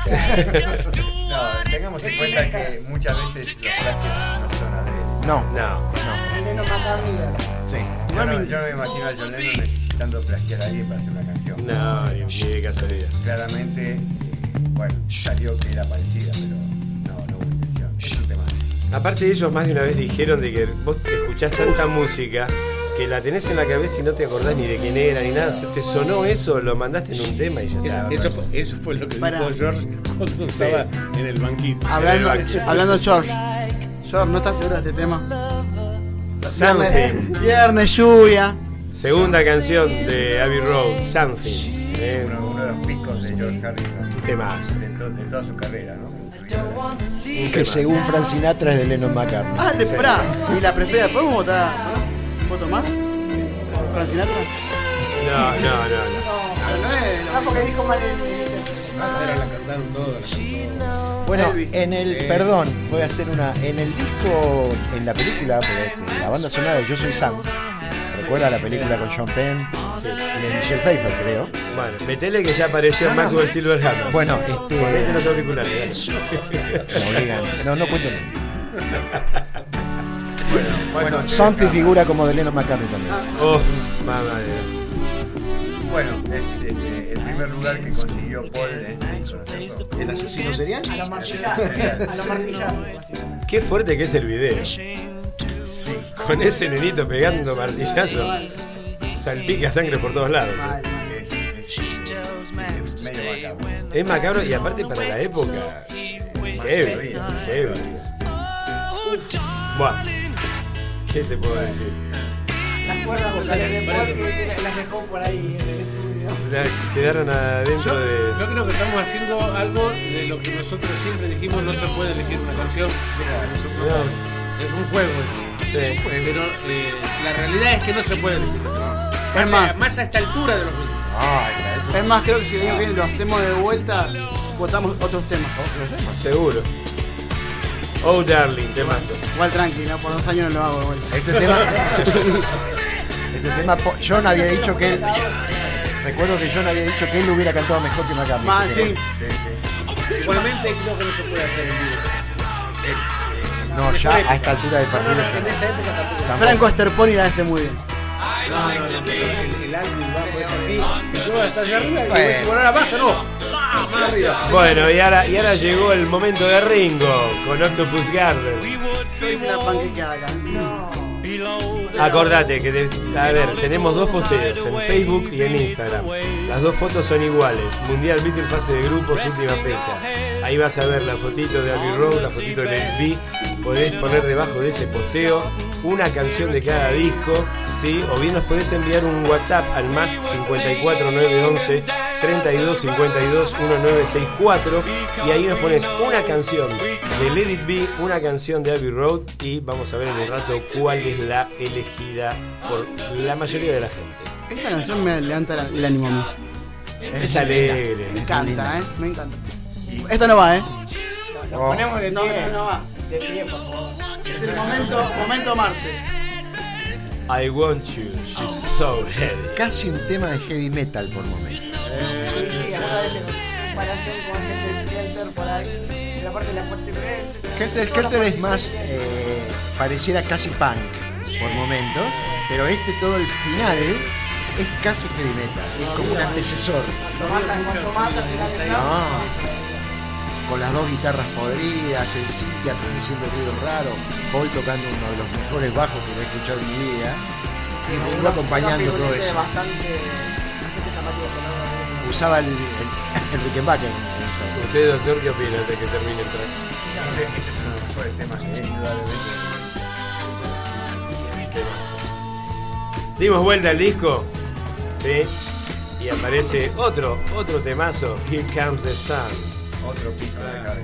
No, tengamos en cuenta que muchas veces los plagios no son adrede. No. Lennon McCartney. Sí. Yo no me imagino a John Lennon necesitando plagiar a alguien para hacer una canción. No, ni de casualidad. Claramente, bueno, salió que era parecida, pero no hubo intención. Es un tema. Aparte ellos más de una vez dijeron de que vos escuchás tanta música que la tenés en la cabeza y no te acordás ni de quién era ni nada. ¿Te sonó eso? Lo mandaste en un tema y ya está. Eso fue lo que dijo George cuando estaba en el banquito. Hablando George. George, ¿no estás seguro de este tema? Something. Viernes, lluvia. Segunda canción de Abbey Road, Something. Uno de los picos de George Harrison. Temas. De toda su carrera, ¿no? Que según Frank Sinatra es de Lennon McCartney. Esperá. Y la preferida, ¿podemos votar un voto más? ¿Frank Sinatra? No. Pero no es. porque dijo mal La cantaron todas. Bueno, perdón, voy a hacer una. En el disco, en la película, la banda sonora de Yo Soy Sam, ¿recuerda la película con Sean Penn? Sí. Y de Michelle Pfeiffer, creo. Bueno, metele que ya apareció Maxwell Silverhammer. Bueno, ponete los auriculares. Me obligan. No cuento nada. Bueno, Something figura como de Lennon McCartney también. Mamá. Bueno, es el primer lugar que consiguió Paul en ¿El asesino serial? A los martillazos. Qué fuerte que es el video. Con ese nenito pegando martillazo. Salpica sangre por todos lados. Es medio macabro. Es macabro y aparte para la época. Heavy. Buah. ¿Qué te puedo decir? Las cuerdas vocales de Paul que las dejó por ahí en el estudio. Quedaron adentro de... Yo creo que estamos haciendo algo de lo que nosotros siempre dijimos, no se puede elegir una canción. Es un juego. Sí. Pero la realidad es que no se puede elegir una canción. Más a esta altura de los mismos. Es más, creo que si el año que viene lo hacemos de vuelta, votamos otros temas. Seguro. Oh darling, temazo. Igual tranquilo, por 2 años no lo hago de vuelta. Este tema John había dicho que él. Recuerdo que John había dicho que él hubiera cantado mejor que McCartney. Sí. Igualmente creo que no se puede hacer en vivo. No, ya a esta altura del partido. En esa época tampoco. Franco Esterponi la hace muy bien. El álbum bajo es así. Y tú hasta allá arriba y si volar abajo, no. Más arriba. Bueno, y ahora llegó el momento de Ringo con Octopus Garden. Es una panquequeada acá. Acordate que tenemos 2 posteos en Facebook y en Instagram. Las 2 fotos son iguales. Mundial Beatles fase de grupos, última fecha. Ahí vas a ver la fotito de Abbey Road, la fotito de Let It Be. Podés poner debajo de ese posteo una canción de cada disco, ¿sí? O bien nos podés enviar un WhatsApp al más 54 911 32 52 1964 y ahí nos pones una canción de Let It Be, una canción de Abbey Road y vamos a ver en un rato cuál es la elegida por la mayoría de la gente. Esta canción me levanta el ánimo a mí. Es alegre. Me encanta, me encanta. Esta no va, Nos ponemos de pie. No va. De pie, por favor. Es el momento Marce. I want you, she's so heavy. Casi un tema de heavy metal por momento. Sí, alguna vez en comparación con Helter Skelter por ahí. La parte de la muerte. Helter Skelter es más, pareciera casi punk por momento, pero todo el final es casi heavy metal, es como un antecesor. Cuanto más al final. Con las dos guitarras podridas, el Cynthia produciendo ruido raro, Paul tocando uno de los mejores bajos que he escuchado en mi vida, y Ringo acompañando todo eso. Bastante llamativo. Usaba el Rickenbacker. ¿Usted, doctor, qué opina de que termine el track? Este es uno de los mejores temas, indudablemente. Dimos vuelta al disco, ¿sí? Y aparece otro temazo, Here Comes the Sun. Otro pico de cabeza.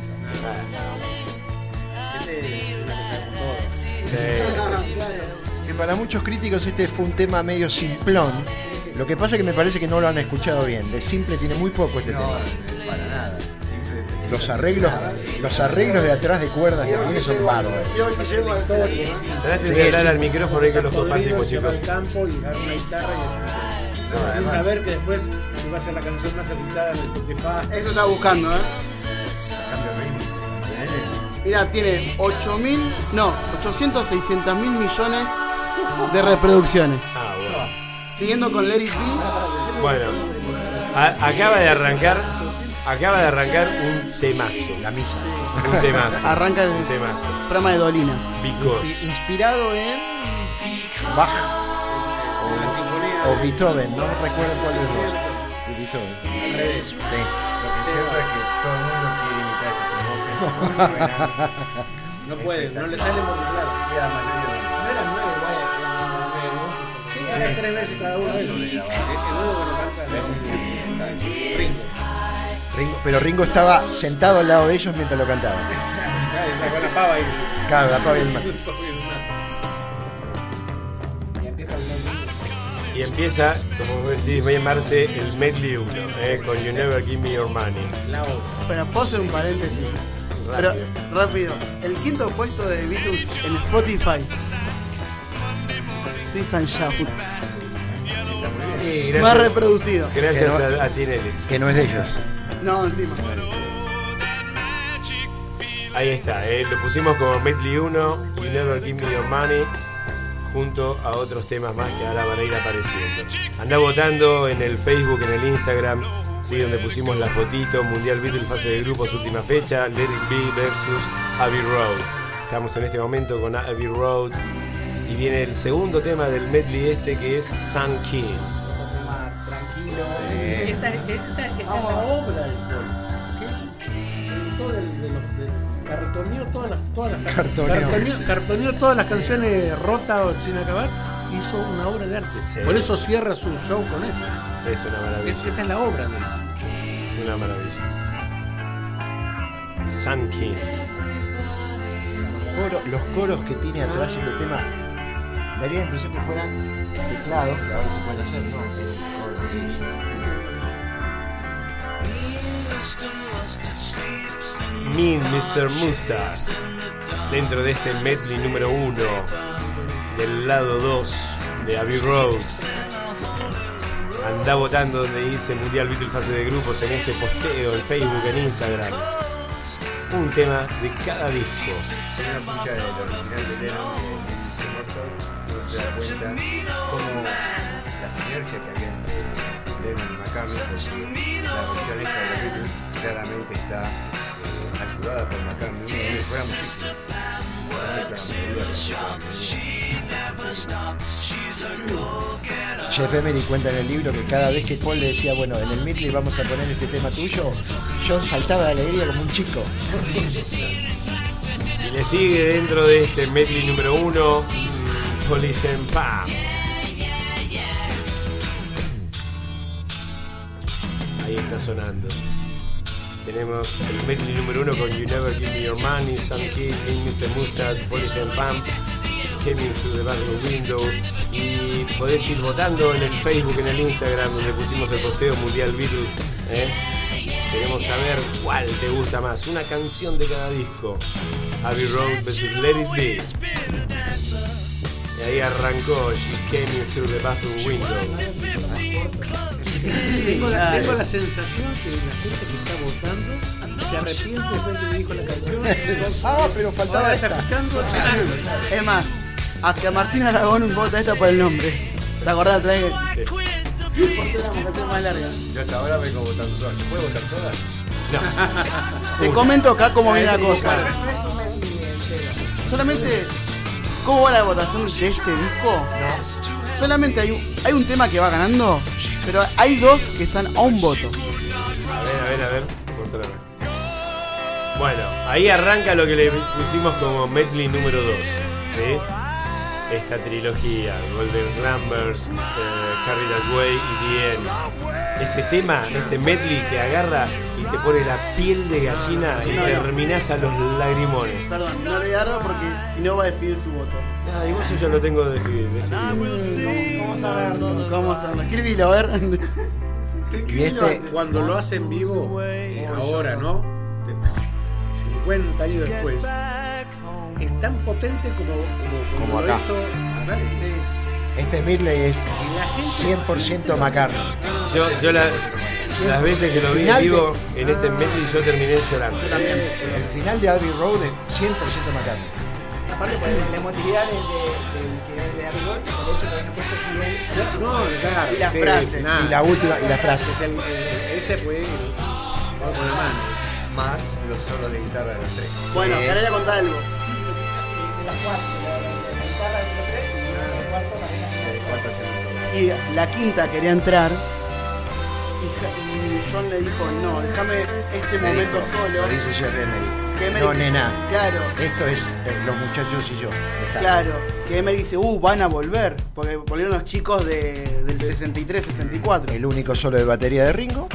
Que para muchos críticos este fue un tema medio simplón. Lo que pasa es que me parece que no lo han escuchado bien. De simple tiene muy poco este tema. Para nada. Los arreglos de atrás de cuerdas que tiene son bárbaros. Trate de hablar al micrófono y que los compartimos, chicos. Al campo y dar una guitarra y sin saber que después va a ser la canción más escuchada en el Spotify. Eso está buscando, Mira, tiene 800, 600 mil millones de reproducciones. Bueno. Siguiendo con Let It Be. Bueno, acaba de arrancar un temazo. La misa. Un temazo. Arranca el temazo. programa de Dolina. Inspirado en Bach o Beethoven, no recuerdo cuál es el otro. Beethoven. Al revés. Sí. Lo que es cierto es que todo el mundo quiere imitar esta voz. No puede, no le sale muy claro. La mayoría de No eran 9 voces. Sí, eran 3 veces cada uno. El nuevo que lo canta Ringo. Pero Ringo estaba sentado al lado de ellos mientras lo cantaban. Con la pava ahí. Claro, la pava y el mate. Y empieza, como vos decís, va a llamarse el medley 1, con You Never Give Me Your Money. Pero puedo hacer un paréntesis. Pero rápido. El quinto puesto de Beatles en Spotify. Please and Shout. Más reproducido. Gracias a Tinelli. Que no es de ellos. No, encima. Ahí está, lo pusimos como medley 1, You Never Give Me Your Money, junto a otros temas más que ahora van a ir apareciendo. Andá votando en el Facebook, en el Instagram, ¿sí? Donde pusimos la fotito, Mundial Beatles, fase de grupos, última fecha, Let It Be versus Abbey Road. Estamos en este momento con Abbey Road y viene el segundo tema del medley que es Sun King. Tranquilo. Esta es la obra del Paul. Cartoneó todas las canciones rotas o sin acabar, hizo una obra de arte. Sí. Por eso cierra su show con esto. Es una maravilla. Esta es la obra de él. Una maravilla. Sun King. Los coros que tiene atrás este tema daría la impresión que fueran teclados, que ahora se pueden hacer, ¿no? Mean Mr. Mustache, dentro de este medley número 1 del lado 2 de Abbey Road. Andá votando donde dice Mundial Beatles fase de grupos, en ese posteo, en Facebook, en Instagram. Un tema de cada disco. Si uno escucha el original de Lennon uno se da cuenta cómo la sinergia que había entre Lennon y McCartney, porque la versión esta de los Beatles claramente está ayudada por McCartney, uno mejora muchísimo. Jeff Emery cuenta en el libro que cada vez que Paul le decía, bueno, en el medley vamos a poner este tema tuyo, John saltaba de alegría como un chico. Y le sigue dentro de este medley número 1, Police and Pam. Ahí está sonando. Tenemos el medley número 1 con You Never Give Me Your Money, Some Kid, Mr. Mustard, Polythene Pump, Came In Through the Bathroom Window. Y podés ir votando en el Facebook, en el Instagram, donde pusimos el posteo Mundial Beatles. Queremos saber cuál te gusta más. Una canción de cada disco. Abbey Road vs. Let It Be. Y ahí arrancó She Came In Through the Bathroom Window. Tengo la sensación que la gente que está votando se arrepiente después que dijo la canción. Pero faltaba esta. Está escuchando. Es más, hasta Martín Aragón vota esta por el nombre. ¿Te acordás? Sí. ¿Por qué la vamos a hacer más larga? Yo hasta ahora vengo votando todas. ¿Se puede votar todas? No. Te comento acá cómo viene la cosa. Solamente, ¿cómo va la votación de este disco? No. Solamente hay un tema que va ganando, pero hay dos que están a un voto. A ver. Mostrame. Bueno, ahí arranca lo que le pusimos como medley número 2, ¿sí? Esta trilogía, Golden Slumbers, Carry That Way y The End. Este tema, este medley que agarra y te pone la piel de gallina y terminás a los lagrimones. Perdón, no le agarro porque si no va a definir su voto. Igual si yo lo tengo decidido. ¿Cómo saberlo? ¿Cómo saberlo? Escribilo, a ver. Y cuando lo hace en vivo, ahora, ¿no? 50 años después, es tan potente como acá. lo hizo. Sí. Este medley es 100% McCartney. Yo las veces que lo vi en vivo en este medley yo terminé llorando. El final de Abbey Road es 100% McCartney. Aparte por la emotividad del final de Abbey Road, el hecho de que se ha puesto bien. No, claro. Y la frase. Y la última, y la frase. Ese fue con la mano. Más los solos de guitarra de los tres. Bueno, ahora voy a contar algo. De las cuatro, la guitarra de los tres y el cuarto también. Y la quinta quería entrar y John le dijo, no, déjame este momento solo. Lo dice Jerry Emery. No, nena. Claro. Esto es los muchachos y yo. Dejame. Claro. Que Emery dice, van a volver. Porque volvieron los chicos del 63-64. El único solo de batería de Ringo.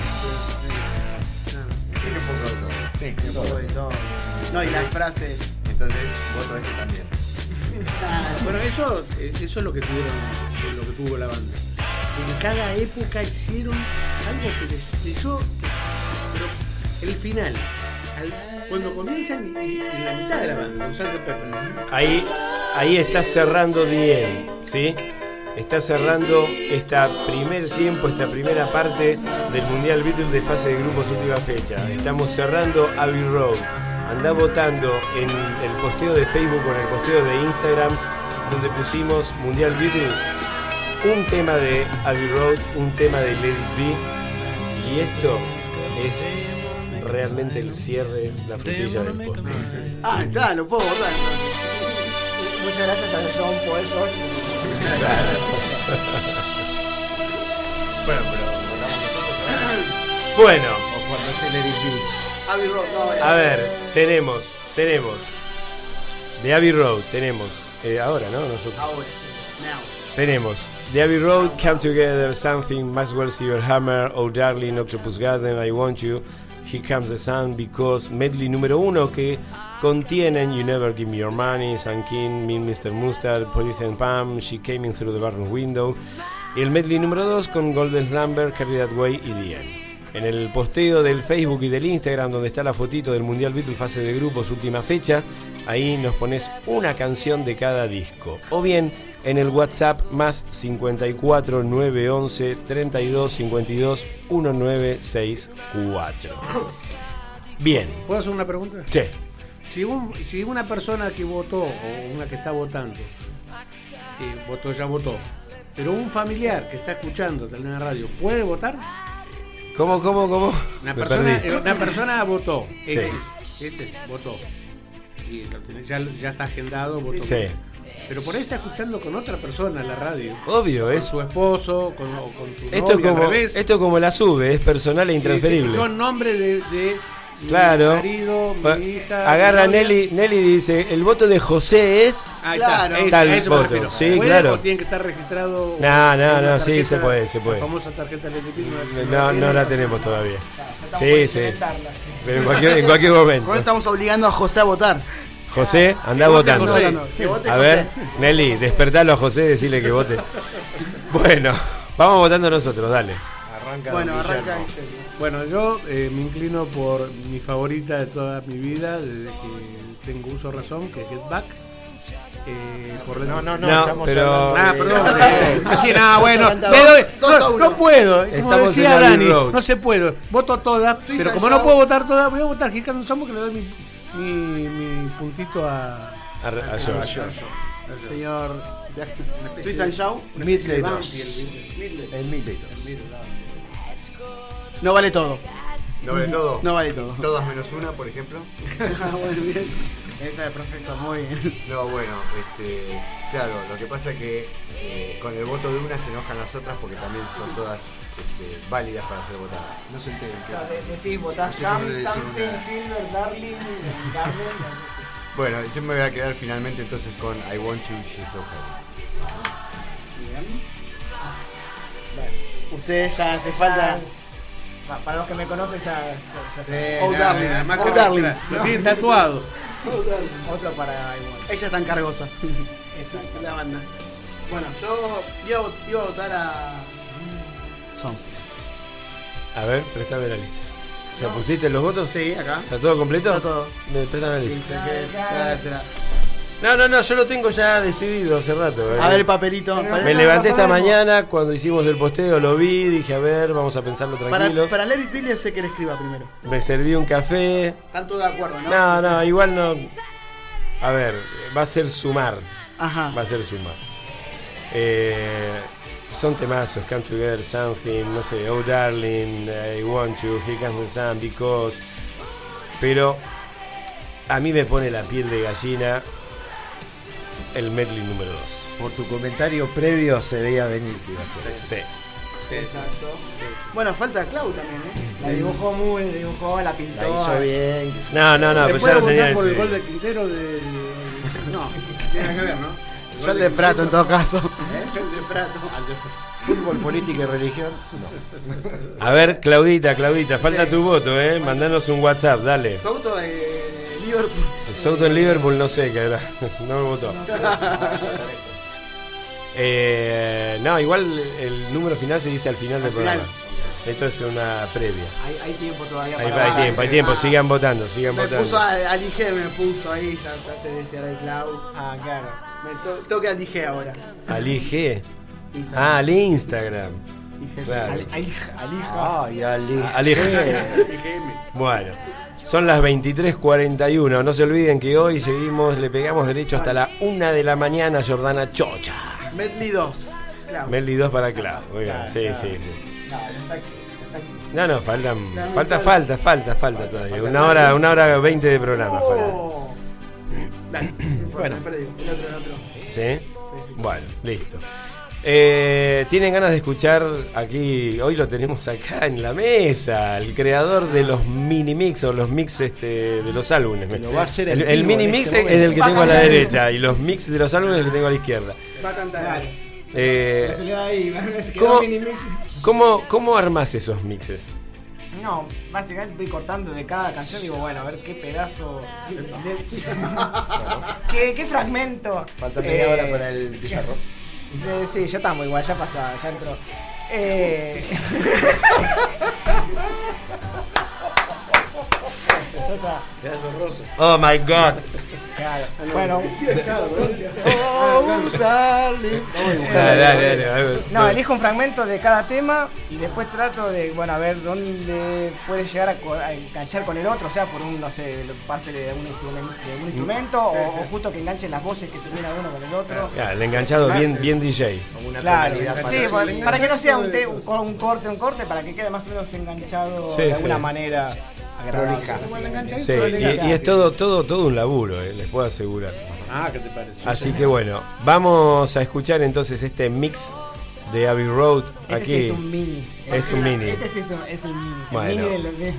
Tiene un poco de todo. Sí, un poco de todo. No, y las frases. Entonces, voto este también. Bueno, eso es lo que tuvo la banda. En cada época hicieron algo que les hizo, pero el final, cuando comienzan en la mitad de la banda, con Sgt. Pepper. Ahí está cerrando The End, ¿sí? Está cerrando esta primera parte del Mundial Beatles de fase de grupos última fecha. Estamos cerrando Abbey Road. Andá votando en el posteo de Facebook o en el posteo de Instagram, donde pusimos Mundial Beatles, un tema de Abbey Road, un tema de Let It Be, y esto es realmente el cierre, la frutilla del postre. Está, lo puedo votar. Muchas gracias a John por esto. Bueno, pero votamos nosotros. Bueno. O cuando esté Let It Be. Abbey Road, no. A ver, tenemos de Abbey Road, tenemos ahora, ¿no? Nosotros. Ahora, sí. Now. Tenemos The Abbey Road, Come Together, Something, Maxwell Silver Hammer, Oh Darling, Octopus Garden, I Want You, Here Comes the Sun, Because, medley número 1 que contienen You Never Give Me Your Money, Sun King, Mean Mr. Mustard, Polythene Pump, She Came In Through the Bathroom Window, y el medley número 2 con Golden Slumber, Carry That Way y The End. En el posteo del Facebook y del Instagram, donde está la fotito del Mundial Beatles fase de grupos última fecha, ahí nos pones una canción de cada disco. O bien en el WhatsApp más 54 911 32 52 1964. Bien. ¿Puedo hacer una pregunta? Sí. Si una persona que votó o una que está votando ya votó, pero un familiar que está escuchando en la radio, ¿puede votar? ¿Cómo? Una persona votó. Sí. Votó. Y ya está agendado, votó. Sí. Pero por ahí está escuchando con otra persona en la radio. Obvio, es su esposo, con su novia, al revés. Esto como la sube, es personal e intransferible. Yo en nombre de Claro. Mi marido, mi hija. Agarra Nelly dice, el voto de José es claro, tal voto. Sí, claro. Tiene que estar registrado. No, sí, se puede. La famosa tarjeta LTP. No la tenemos todavía. Sí. Pero en cualquier momento. Hoy estamos obligando a José a votar. José, andá votando. A ver, Nelly, despertalo a José y decirle que vote. Bueno, vamos votando nosotros, dale. Arranca. Bueno, yo me inclino por mi favorita de toda mi vida, desde que tengo uso de razón, que es Get Back. Estamos pero... perdón. Bueno, no puedo. Como decía Dani, no se puede. Voto todas, pero como no puedo votar todas, voy a votar Gigante Somos, que le doy mi puntito a George. Señor Twist and Shout. El Midley 2. No vale todo. ¿No vale todo? No vale todo. ¿Todas menos una, por ejemplo? Bueno, bien. Esa de profesor, muy bien. No, bueno, claro, lo que pasa es que con el voto de una se enojan las otras porque también son todas válidas para ser votadas. No se enteren. Sí, votás Something, Silver, Darling, Garden. Bueno, yo me voy a quedar finalmente entonces con I Want You, She's So Heavy. Bien. Ustedes ya hace falta... Para los que me conocen ya sé. Darling. Lo tienen tatuado. Otro para igual. Ella es tan cargosa. Exacto. La banda. Bueno, yo iba a votar a Something. A ver, préstame la lista. ¿Ya pusiste los votos? Sí, acá. ¿Está todo completo? Está todo. Préstame la lista. No, yo lo tengo ya decidido hace rato. A ver el papelito. Me levanté esta mañana cuando hicimos el posteo, lo vi, dije, a ver, vamos a pensarlo tranquilo. Para Larry Billy sé que le escriba primero. Me serví un café. Están todos de acuerdo, ¿no? No, igual no. A ver, va a ser sumar. Ajá. Va a ser sumar. Son temazos, Come Together, Something, no sé, Oh Darling, I Want You, Here Comes the Sun, Because. Pero a mí me pone la piel de gallina el medley número 2. Por tu comentario previo se veía venir que iba a ser. Sí. Exacto. Bueno, falta Clau también, La dibujó, la pintó. La hizo bien. No, ¿Se pero puede ya lo tenía votar por el decidido. gol de Quintero del... No, tiene nada que ver, ¿no? Yo el de Prato en todo caso. El de Prato. Fútbol, política y religión. No. A ver, Claudita, falta tu voto, mandanos un WhatsApp, dale. Souto de Liverpool. El Souto en Liverpool no sé qué era. No me votó. No, igual el número final se dice al final del programa. Esto es una previa. Hay tiempo todavía. Hay tiempo, sigan votando, Me puso al IG, me puso ahí, ya se hace desear el Clau. Ah, claro. Me toca al IG ahora. ¿Al IG? Al Instagram. Claro. Al IG. Bueno, son las 23:41. No se olviden que hoy le pegamos derecho hasta la 1 de la mañana. Jordana Chocha. Medley 2. Medley 2 para Clau. Muy bien, sí. No, falta todavía. Una hora 20 de programa. Bueno, el otro. ¿Sí? Bueno, listo. ¿Tienen ganas de escuchar aquí? Hoy lo tenemos acá en la mesa, el creador de los mini mix o los mix de los álbumes. Lo va a hacer el mini mix es el que tengo a la derecha y los mix de los álbumes es el que tengo a la izquierda. Va a cantar. ¿Cómo armás esos mixes? No, básicamente voy cortando de cada canción y digo, bueno, a ver qué pedazo ¿Qué fragmento? Falta media hora para el pizarro. Sí, ya estamos igual, ya pasaba, ya entró. Oh my god. Claro. Bueno. No, elijo un fragmento de cada tema y después trato de, a ver dónde puede llegar a enganchar con el otro, o sea, por un, no sé, pase de un instrumento o justo que enganchen las voces que termina uno con el otro. El enganchado bien DJ. Claro, sí, para que no sea un corte, para que quede más o menos enganchado de alguna manera. Sí, y es todo un laburo, les puedo asegurar. ¿Qué te parece? Así que bueno, vamos a escuchar entonces este mix de Abbey Road. Este aquí sí es un mini. Es un mini. Este sí es el mini. Bueno, el mini de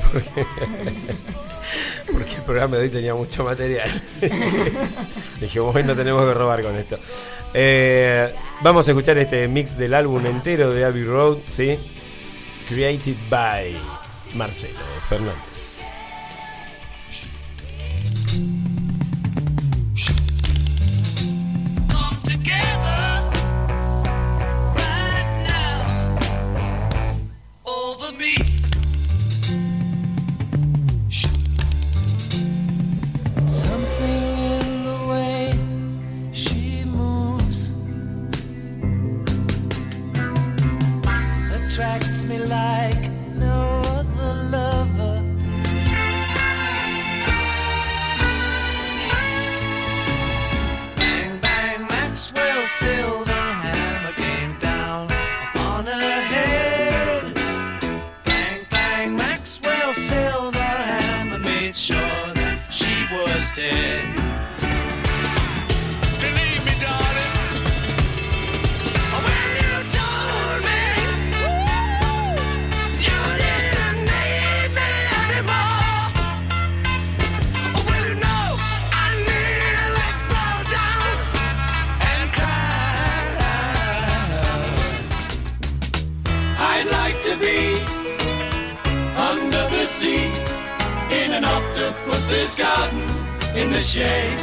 porque el programa de hoy tenía mucho material. Dije, hoy no tenemos que robar con esto. Vamos a escuchar este mix del álbum entero de Abbey Road, ¿sí? Created by Marcelo Fernández. Attracts me like no other lover. Bang, bang, Maxwell Silverhammer came down upon her head. Bang, bang, Maxwell Silverhammer made sure that she was dead. Believe me, darling. When you told me you didn't need me anymore, well, you know I nearly fell down and cried. I'd like to be under the sea in an octopus's garden in the shade.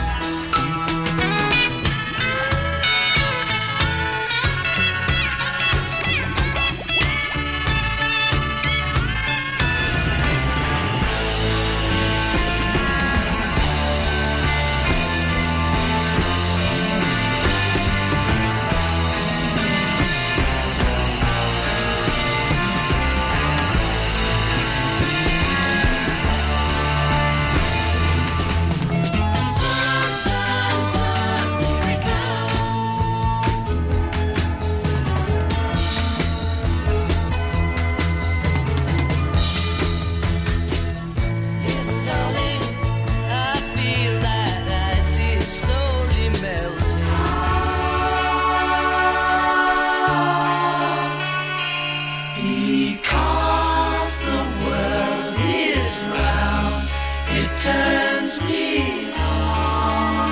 Because the world is round, it turns me on.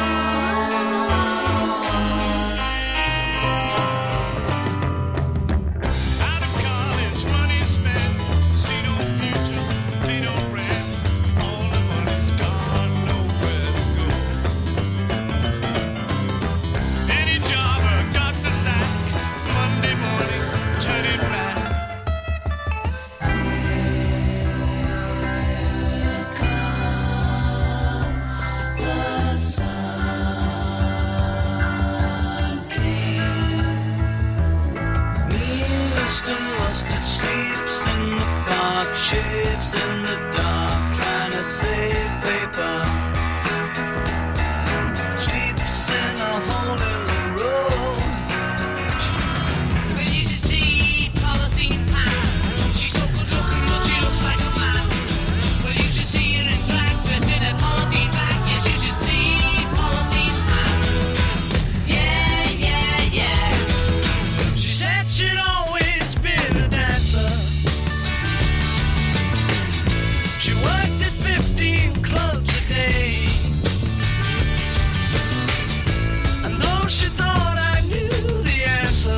Out of college, money spent, see no future, pay no rent. All the money's gone, nowhere to go. Any job I got the sack, Monday morning, turn it back. The sun came. Me and wisdom rusted sleeps in the park, shapes in the dark, trying to save paper. Sleeps in a hole in the road. Well, you should see Polythene Pie. She's so good looking, but she looks like a man. Well, you should see her in drag, dressed in a polythene bag. Yes, you should see Polythene Pie. Yeah, yeah, yeah. She said she'd always been a dancer. She worked at 15 clubs a day. And though she thought I knew the answer,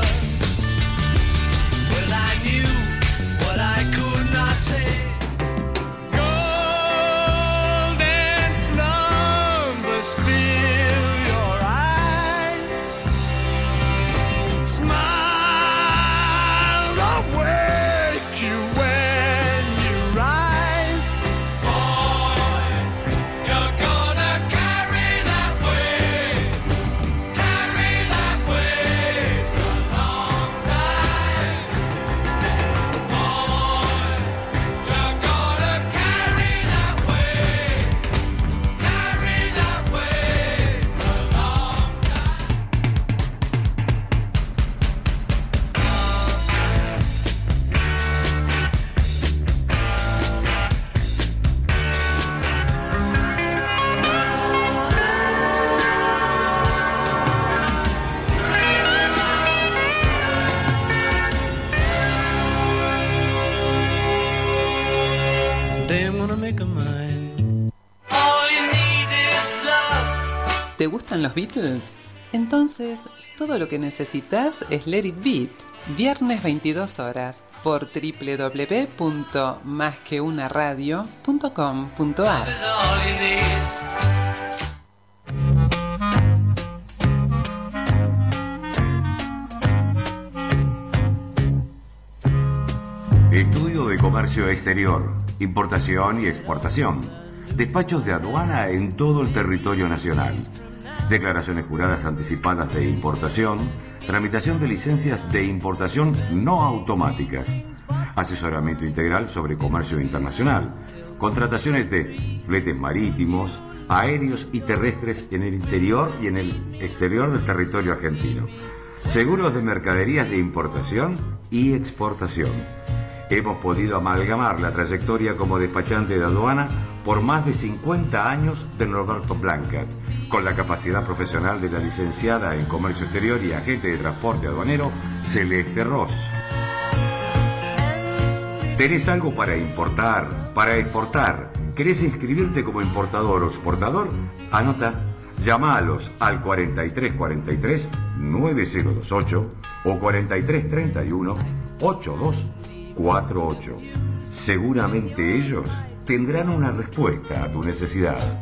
well, I knew what I could not say. Golden slumbers fill your eyes. Smiles awake you when you rise. of mine. All you need is love. ¿Te gustan los Beatles? Entonces, todo lo que necesitas es Let It Beat. Viernes 22 horas por www.masqueunaradio.com.ar. Estudio de Comercio Exterior, Importación y Exportación. Despachos de aduana en todo el territorio nacional. Declaraciones juradas anticipadas de importación. Tramitación de licencias de importación no automáticas. Asesoramiento integral sobre comercio internacional. Contrataciones de fletes marítimos, aéreos y terrestres en el interior y en el exterior del territorio argentino. Seguros de mercaderías de importación y exportación. Hemos podido amalgamar la trayectoria como despachante de aduana por más de 50 años de Norberto Blancat, con la capacidad profesional de la licenciada en Comercio Exterior y agente de transporte aduanero Celeste Ross. ¿Tenés algo para importar, para exportar? ¿Querés inscribirte como importador o exportador? Anota, llamalos al 4343 9028 o 4331 8248. Seguramente ellos tendrán una respuesta a tu necesidad.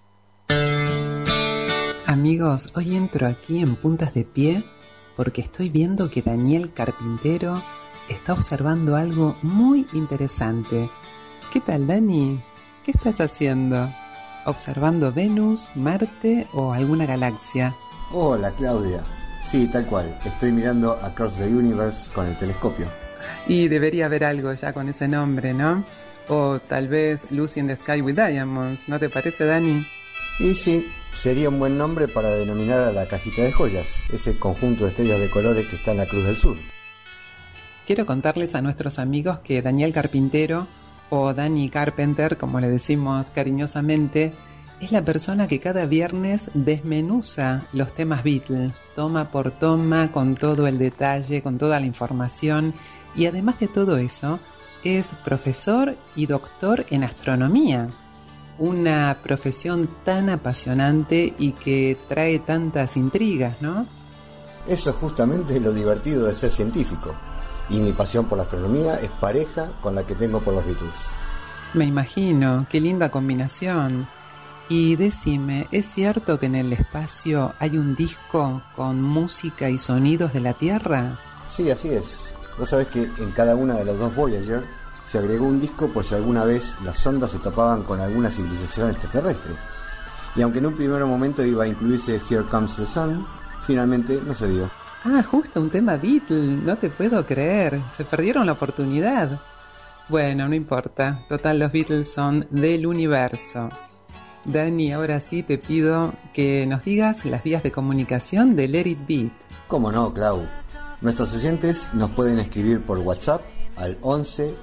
Amigos, hoy entro aquí en puntas de pie porque estoy viendo que Daniel Carpintero está observando algo muy interesante. ¿Qué tal, Dani? ¿Qué estás haciendo? ¿Observando Venus, Marte o alguna galaxia? Hola, Claudia. Sí, tal cual. Estoy mirando Across the Universe con el telescopio. Y debería haber algo ya con ese nombre, ¿no? O tal vez Lucy in the Sky with Diamonds, ¿no te parece, Dani? Y sí, sería un buen nombre para denominar a la cajita de joyas, ese conjunto de estrellas de colores que está en la Cruz del Sur. Quiero contarles a nuestros amigos que Daniel Carpintero, o Danny Carpenter, como le decimos cariñosamente, es la persona que cada viernes desmenuza los temas Beatles, toma por toma, con todo el detalle, con toda la información, y además de todo eso, es profesor y doctor en astronomía. Una profesión tan apasionante y que trae tantas intrigas, ¿no? Eso es justamente lo divertido de ser científico. Y mi pasión por la astronomía es pareja con la que tengo por los Beatles. Me imagino, qué linda combinación. Y decime, ¿es cierto que en el espacio hay un disco con música y sonidos de la Tierra? Sí, así es. Vos sabés que en cada una de los dos Voyager se agregó un disco por si alguna vez las sondas se topaban con alguna civilización extraterrestre. Y aunque en un primer momento iba a incluirse Here Comes the Sun, finalmente no se dio. Ah, justo un tema Beatle, no te puedo creer, se perdieron la oportunidad. Bueno, no importa, total los Beatles son del universo. Dani, ahora sí te pido que nos digas las vías de comunicación de Let It Beat. ¿Cómo no, Clau? Nuestros oyentes nos pueden escribir por WhatsApp al 11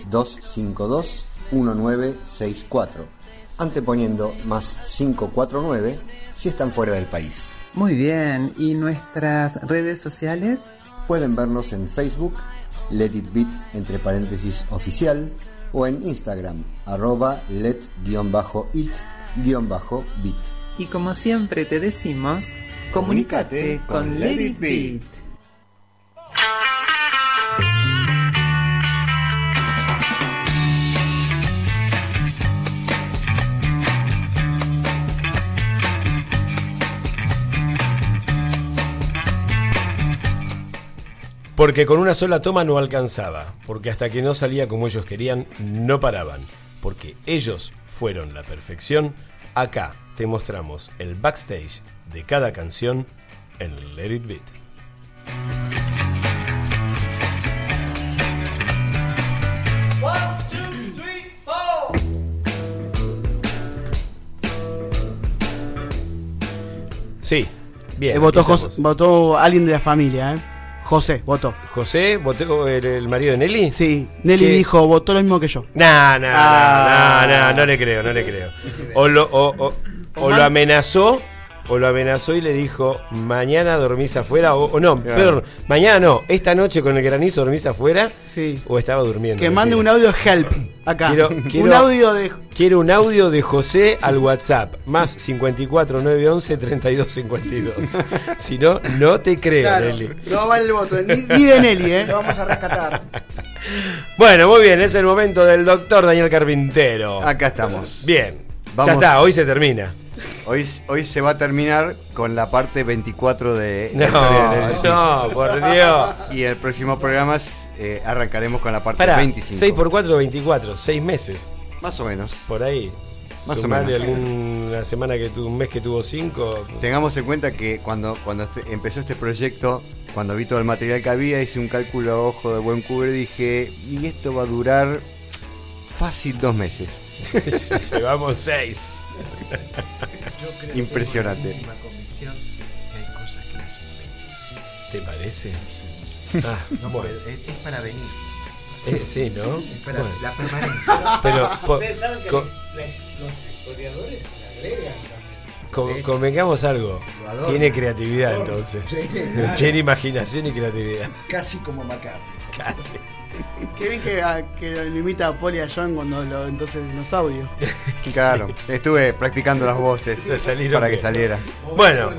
3252 1964, anteponiendo más 549 si están fuera del país. Muy bien, ¿y nuestras redes sociales? Pueden vernos en Facebook, Let It Beat entre paréntesis oficial, o en Instagram, @let_it_beat. Y como siempre te decimos, comunícate con Let It Beat. Porque con una sola toma no alcanzaba, porque hasta que no salía como ellos querían, no paraban, porque ellos fueron la perfección. Acá te mostramos el backstage de cada canción en Let It Beat. One, two, three, four. Sí, bien. Votó alguien de la familia, José votó. ¿José votó el marido de Nelly? Sí, Nelly dijo, votó lo mismo que yo. No le creo. O lo amenazó o lo amenazó y le dijo, mañana dormís afuera, o no, perdón, mañana no, esta noche con el granizo dormís afuera, o estaba durmiendo. Que mande un audio help acá. Quiero un audio de José al WhatsApp, más 54 911 32 52. Si no, no te creo, Nelly. No vale el voto, ni de Nelly, Lo vamos a rescatar. Bueno, muy bien, es el momento del doctor Daniel Carpintero. Acá estamos. Bien, vamos. Ya está, hoy se termina. Hoy se va a terminar con la parte 24 de... No, por Dios. Y el próximo programa arrancaremos con la parte 25. 6 por 4, 24, 6 meses. Más o menos. Por ahí. Más Sumarle o menos. alguna semana un mes que tuvo 5. Tengamos en cuenta que cuando empezó este proyecto, cuando vi todo el material que había, hice un cálculo a ojo de buen cubero y dije, y esto va a durar fácil 2 meses. Llevamos 6. Impresionante. ¿Te parece? No, bueno. Es para venir. Sí, ¿no? Es para la permanencia. Pero ustedes saben que los historiadores le agregan. Convengamos algo. Tiene creatividad entonces. Sí. Tiene imaginación y creatividad. Casi como McCartney. Casi. Qué bien que lo imita a Paul y a John cuando entonces los audios. Claro, estuve practicando las voces para que saliera. Bueno.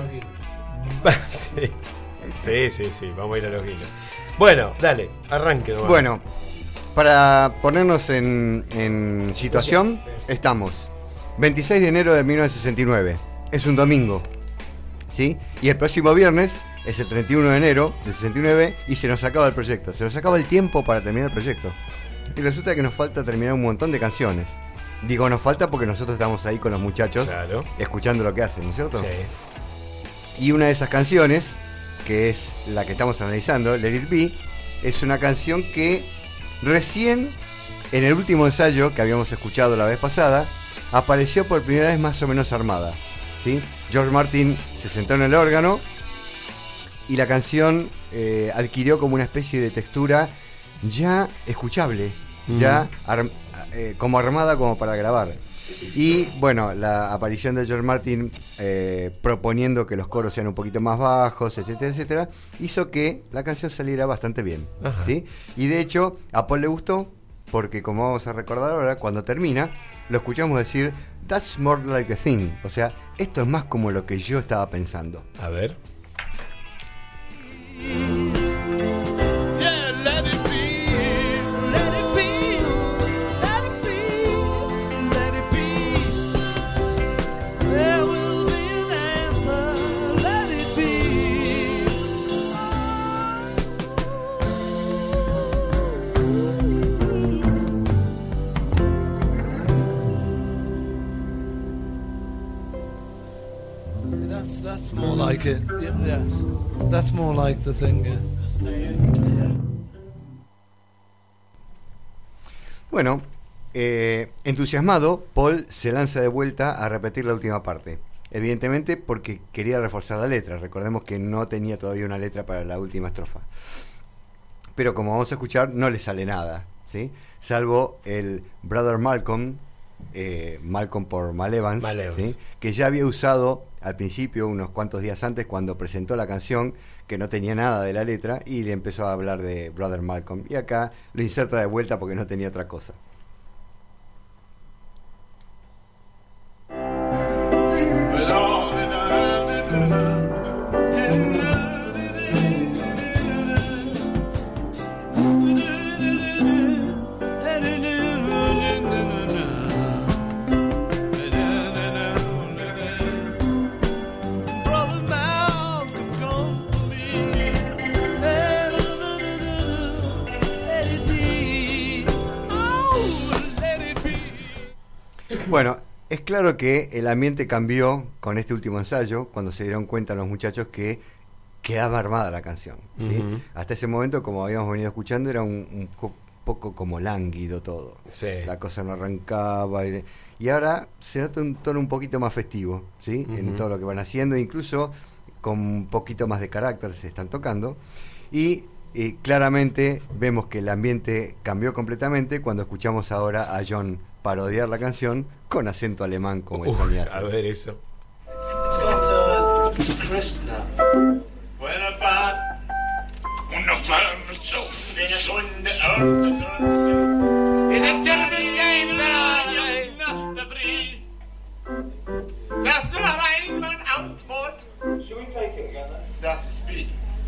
Sí, vamos a ir a los guinos. Bueno, dale, arranque. Nomás. Bueno, para ponernos en situación, estamos 26 de enero de 1969, es un domingo, ¿sí? Y el próximo viernes es el 31 de enero del 69 y se nos acaba el proyecto, se nos acaba el tiempo para terminar el proyecto. Y resulta que nos falta terminar un montón de canciones. Digo, nos falta porque nosotros estamos ahí con los muchachos, escuchando lo que hacen, ¿no es cierto? Sí. Y una de esas canciones, que es la que estamos analizando, Let It Be, es una canción que recién, en el último ensayo que habíamos escuchado la vez pasada, apareció por primera vez más o menos armada, ¿sí? George Martin se sentó en el órgano y la canción adquirió como una especie de textura ya escuchable, ya como armada como para grabar. Y bueno, la aparición de George Martin proponiendo que los coros sean un poquito más bajos, etcétera, etcétera, hizo que la canción saliera bastante bien, ¿sí? Y de hecho a Paul le gustó porque, como vamos a recordar ahora, cuando termina lo escuchamos decir "That's more like a thing", o sea, esto es más como lo que yo estaba pensando. A ver. That's more like it. Yes, that's more like the thing. Bueno, entusiasmado, Paul se lanza de vuelta a repetir la última parte. Evidentemente porque quería reforzar la letra. Recordemos que no tenía todavía una letra para la última estrofa. Pero como vamos a escuchar, no le sale nada, ¿sí? Salvo el Brother Malcolm, Malcolm por Mal Evans, ¿sí? Que ya había usado al principio, unos cuantos días antes, cuando presentó la canción, que no tenía nada de la letra, y le empezó a hablar de Brother Malcolm. Y acá lo inserta de vuelta porque no tenía otra cosa. Bueno, es claro que el ambiente cambió con este último ensayo, cuando se dieron cuenta los muchachos que quedaba armada la canción, ¿sí? Hasta ese momento, como habíamos venido escuchando, era un poco como lánguido todo. Sí. La cosa no arrancaba. Y ahora se nota un tono un poquito más festivo, ¿sí? En todo lo que van haciendo, incluso con un poquito más de carácter se están tocando. Y claramente vemos que el ambiente cambió completamente cuando escuchamos ahora a John parodiar la canción con acento alemán como el Sonny hace. A ver eso. crisp now. Is a terrible game that I must free. Das war einmal Antwort. Das ist Speed.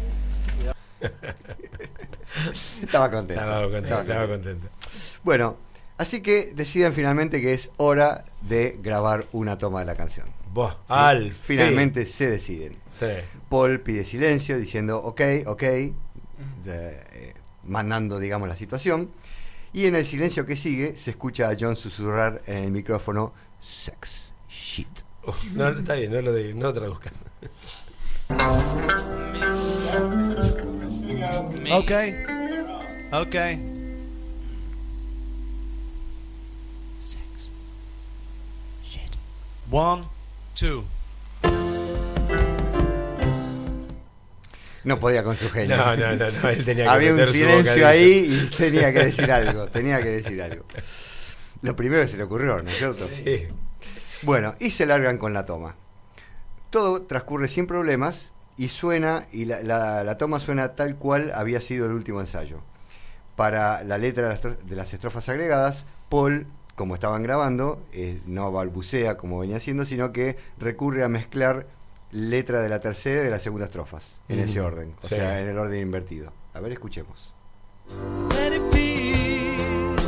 Estaba contento. Bueno, así que deciden finalmente que es hora de grabar una toma de la canción. Finalmente se deciden. Sí. Paul pide silencio diciendo ok, mandando, digamos, la situación. Y en el silencio que sigue se escucha a John susurrar en el micrófono sex shit. No, está bien, no lo traduzcas. Okay. 1, 2. No podía con su genio. No, él tenía que había un meter su silencio bocadillo. ahí y tenía que decir algo. Lo primero que se le ocurrió, ¿no es cierto? Sí. Bueno, y se largan con la toma. Todo transcurre sin problemas y suena, y la toma suena tal cual había sido el último ensayo. Para la letra de las estrofas agregadas, Paul, como estaban grabando, no balbucea como venía haciendo, sino que recurre a mezclar letra de la tercera y de la segunda estrofas, en ese orden, o sea, en el orden invertido. A ver, escuchemos. Let it be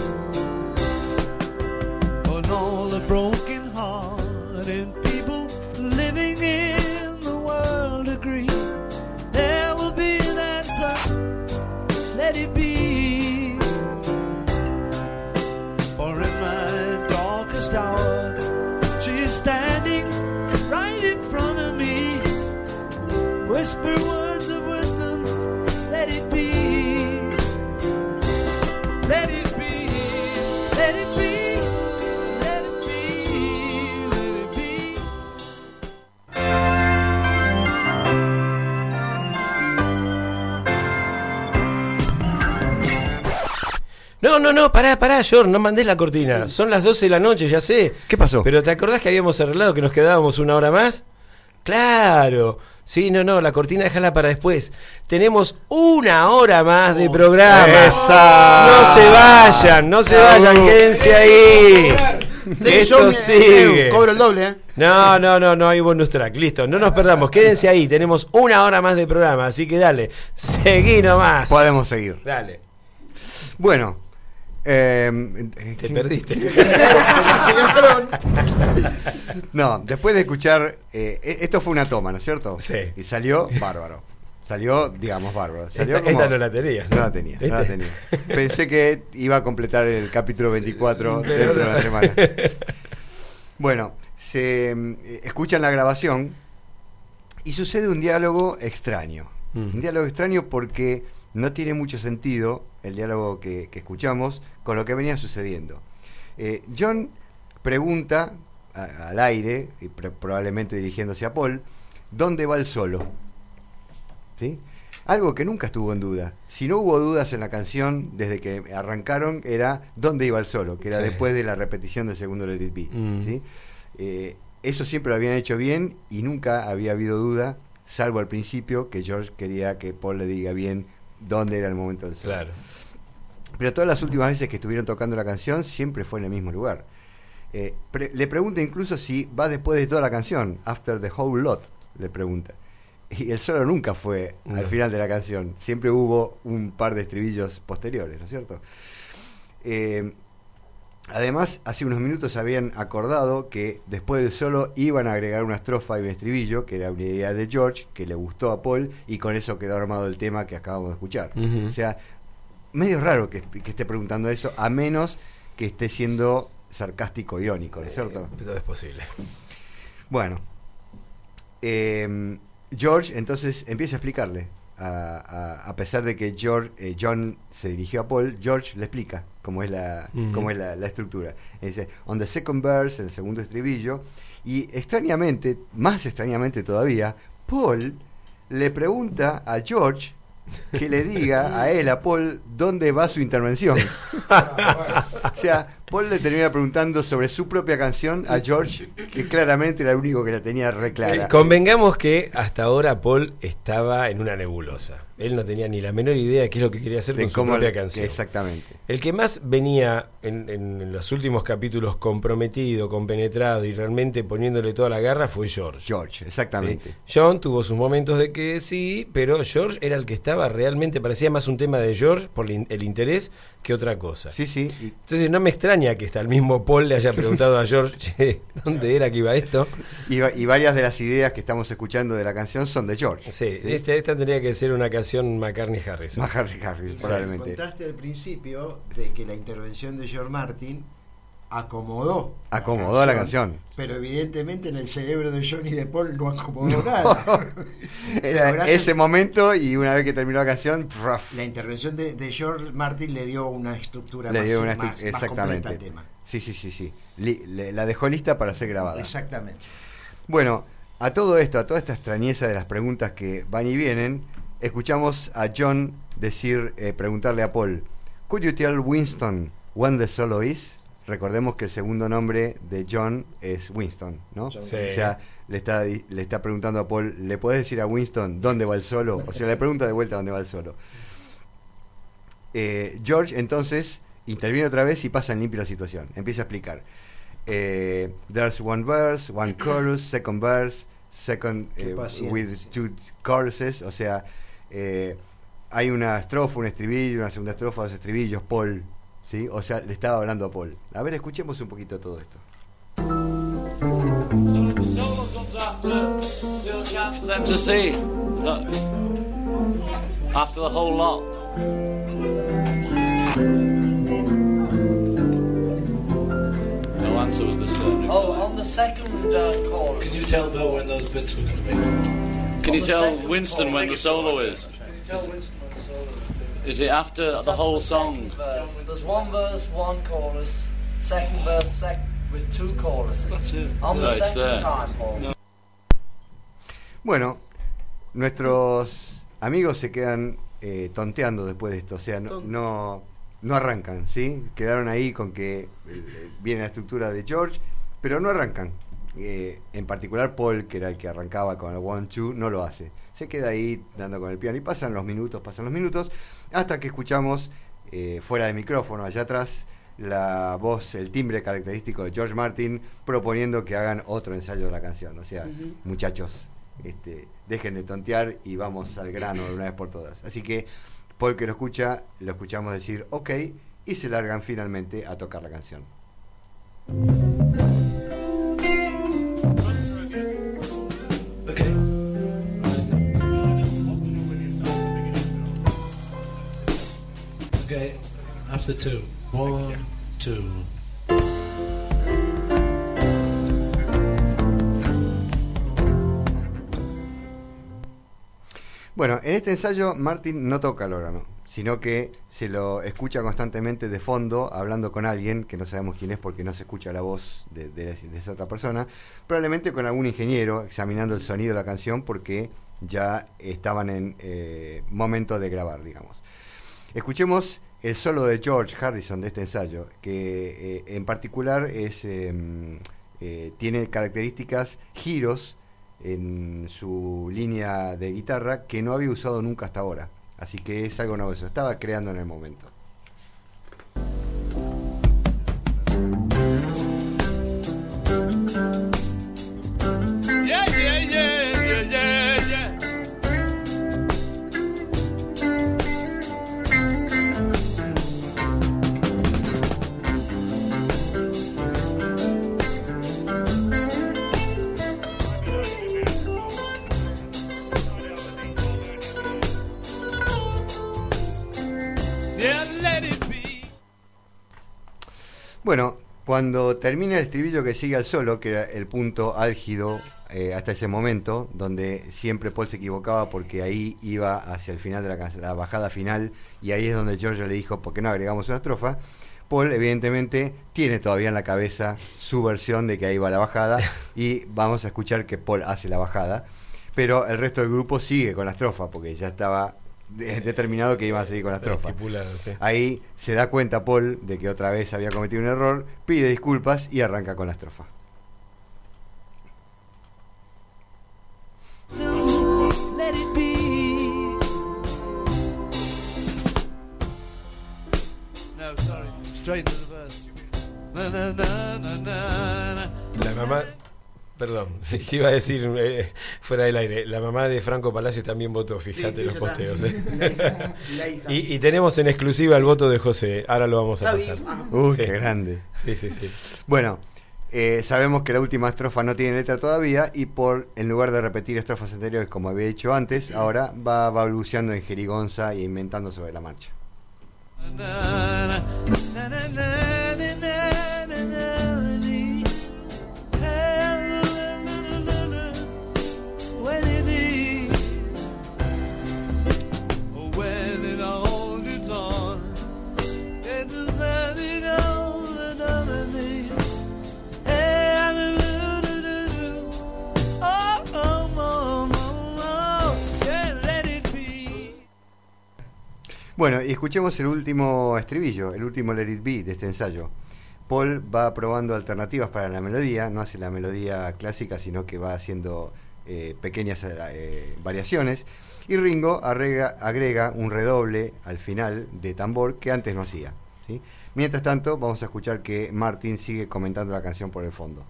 on all the broken hearted people living in the world agree there will be an answer. Let it be. For in my darkest hour she is standing right in front of me. Whisper words of wisdom. Let it be. Let it be. Let it be. Let it be. Let it be. No, pará, George, no mandés la cortina. Son las 12 de la noche, ya sé. ¿Qué pasó? Pero ¿te acordás que habíamos arreglado que nos quedábamos una hora más? Claro. Sí, no, la cortina déjala para después. Tenemos una hora más de programa. ¡Esa! No se vayan, quédense ahí. Sí, Esto sigue. Cobro el doble, No hay bonus track. Listo, no nos perdamos, quédense ahí. Tenemos una hora más de programa, así que dale, seguí nomás. Podemos seguir. Dale. Bueno, te perdiste. No, después de escuchar, esto fue una toma, ¿no es cierto? Sí. Y salió bárbaro. Salió, digamos, bárbaro. Salió Esta no la tenía. No la tenía. Pensé que iba a completar el capítulo 24 dentro de una semana. Bueno, se escuchan la grabación y sucede un diálogo extraño. Un diálogo extraño porque no tiene mucho sentido el diálogo que escuchamos con lo que venía sucediendo. John pregunta al aire, y probablemente dirigiéndose a Paul, ¿dónde va el solo? ¿Sí? Algo que nunca estuvo en duda. Si no hubo dudas en la canción desde que arrancaron, era dónde iba el solo, que era después de la repetición del segundo Let It Be. ¿Sí? Eso siempre lo habían hecho bien y nunca había habido duda, salvo al principio, que George quería que Paul le diga bien dónde era el momento del solo. Claro. Pero todas las últimas veces que estuvieron tocando la canción siempre fue en el mismo lugar. Le pregunta incluso si va después de toda la canción, after the whole lot, le pregunta. Y el solo nunca fue al final de la canción, siempre hubo un par de estribillos posteriores, ¿no es cierto? Además, hace unos minutos habían acordado que después del solo iban a agregar una estrofa y un estribillo, que era una idea de George, que le gustó a Paul, y con eso quedó armado el tema que acabamos de escuchar. O sea, medio raro que esté preguntando eso, a menos que esté siendo sarcástico, irónico, ¿no es cierto? Todo es posible. Bueno, George entonces empieza a explicarle, a pesar de que John se dirigió a Paul, George le explica cómo es la estructura. Dice, on the second verse, el segundo estribillo, y extrañamente, más extrañamente todavía, Paul le pregunta a George que le diga a él, a Paul, dónde va su intervención. O sea, Paul le termina preguntando sobre su propia canción a George, que claramente era el único que la tenía re clara. Convengamos que hasta ahora Paul estaba en una nebulosa. Él no tenía ni la menor idea de qué es lo que quería hacer con su propia canción. Exactamente. El que más venía en los últimos capítulos comprometido, compenetrado y realmente poniéndole toda la garra fue George. George, exactamente. ¿Sí? John tuvo sus momentos de que sí, pero George era el que estaba realmente, parecía más un tema de George por el interés que otra cosa. Sí, sí. Entonces no me extraña que hasta el mismo Paul le haya preguntado a George, che, ¿dónde era que iba esto? Y varias de las ideas que estamos escuchando de la canción son de George. Sí, ¿sí? Esta tendría que ser una canción McCartney-Harrison. McCartney-Harrison, probablemente. Contaste al principio de que la intervención de George Martin acomodó la canción. Pero evidentemente en el cerebro de John y de Paul no acomodó nada. Era ese momento, y una vez que terminó la canción, la intervención de George Martin le dio una estructura más completa al tema. Sí. La dejó lista para ser grabada. Exactamente. Bueno, a todo esto, a toda esta extrañeza de las preguntas que van y vienen, escuchamos a John preguntarle a Paul, ¿Could you tell Winston when the solo is? Recordemos que el segundo nombre de John es Winston, ¿no? Sí. O sea, le está preguntando a Paul, ¿le podés decir a Winston dónde va el solo? O sea, le pregunta de vuelta dónde va el solo. George entonces interviene otra vez y pasa en limpio la situación. Empieza a explicar. There's one verse, one chorus, second verse, with two choruses. O sea, hay una estrofa, un estribillo, una segunda estrofa, dos estribillos, Paul. ¿Sí? O sea, le estaba hablando a Paul. A ver, escuchemos un poquito todo esto. So the solo comes after, still chance for them to see. Is that after the whole lot? No answer was disturbing. Oh, on the second chorus. Can you tell Bill when those bits were going to be? Can you tell Winston when the solo is? Is it after the whole song? There's one verse, one chorus, second verse, with two choruses. That's it. On the second time, Paul. Bueno, nuestros amigos se quedan tonteando después de esto, o sea, no arrancan, ¿sí? Quedaron ahí con que viene la estructura de George, pero no arrancan. En particular Paul, que era el que arrancaba con el 1-2, no lo hace. Se queda ahí dando con el piano y pasan los minutos, hasta que escuchamos fuera de micrófono, allá atrás, la voz, el timbre característico de George Martin proponiendo que hagan otro ensayo de la canción. O sea, muchachos, dejen de tontear y vamos al grano de una vez por todas. Así que Paul, que lo escuchamos decir ok, y se largan finalmente a tocar la canción. Okay, after two. 1, 2. Bueno, en este ensayo Martin no toca el órgano, sino que se lo escucha constantemente de fondo hablando con alguien que no sabemos quién es porque no se escucha la voz de esa otra persona, probablemente con algún ingeniero examinando el sonido de la canción porque ya estaban en momento de grabar, digamos. Escuchemos el solo de George Harrison de este ensayo, que en particular tiene características, giros en su línea de guitarra que no había usado nunca hasta ahora. Así que es algo novedoso, estaba creando en el momento. Bueno, cuando termina el estribillo que sigue al solo, que era el punto álgido hasta ese momento, donde siempre Paul se equivocaba porque ahí iba hacia el final de la bajada final, y ahí es donde George le dijo, ¿por qué no agregamos una estrofa? Paul evidentemente tiene todavía en la cabeza su versión de que ahí va la bajada, y vamos a escuchar que Paul hace la bajada, pero el resto del grupo sigue con la estrofa, porque ya estaba determinado que iba a seguir con la estrofa. Sí. Ahí se da cuenta Paul de que otra vez había cometido un error, pide disculpas y arranca con la estrofa. Let it be. No, sorry. Straight to the verse. Na, na, na, na, na, na. La mamá, perdón, te iba a decir fuera del aire, la mamá de Franco Palacios también votó, fíjate los posteos. La hija. Y tenemos en exclusiva el voto de José, ahora lo vamos a pasar. Uy, qué grande. Sí. Bueno, sabemos que la última estrofa no tiene letra todavía y Paul, en lugar de repetir estrofas anteriores como había dicho antes, ahora va balbuceando en jerigonza e inventando sobre la marcha. Bueno, y escuchemos el último estribillo, el último Let It Be de este ensayo. Paul va probando alternativas para la melodía, no hace la melodía clásica, sino que va haciendo pequeñas variaciones. Y Ringo agrega un redoble al final de tambor que antes no hacía, ¿sí? Mientras tanto, vamos a escuchar que Martin sigue comentando la canción por el fondo.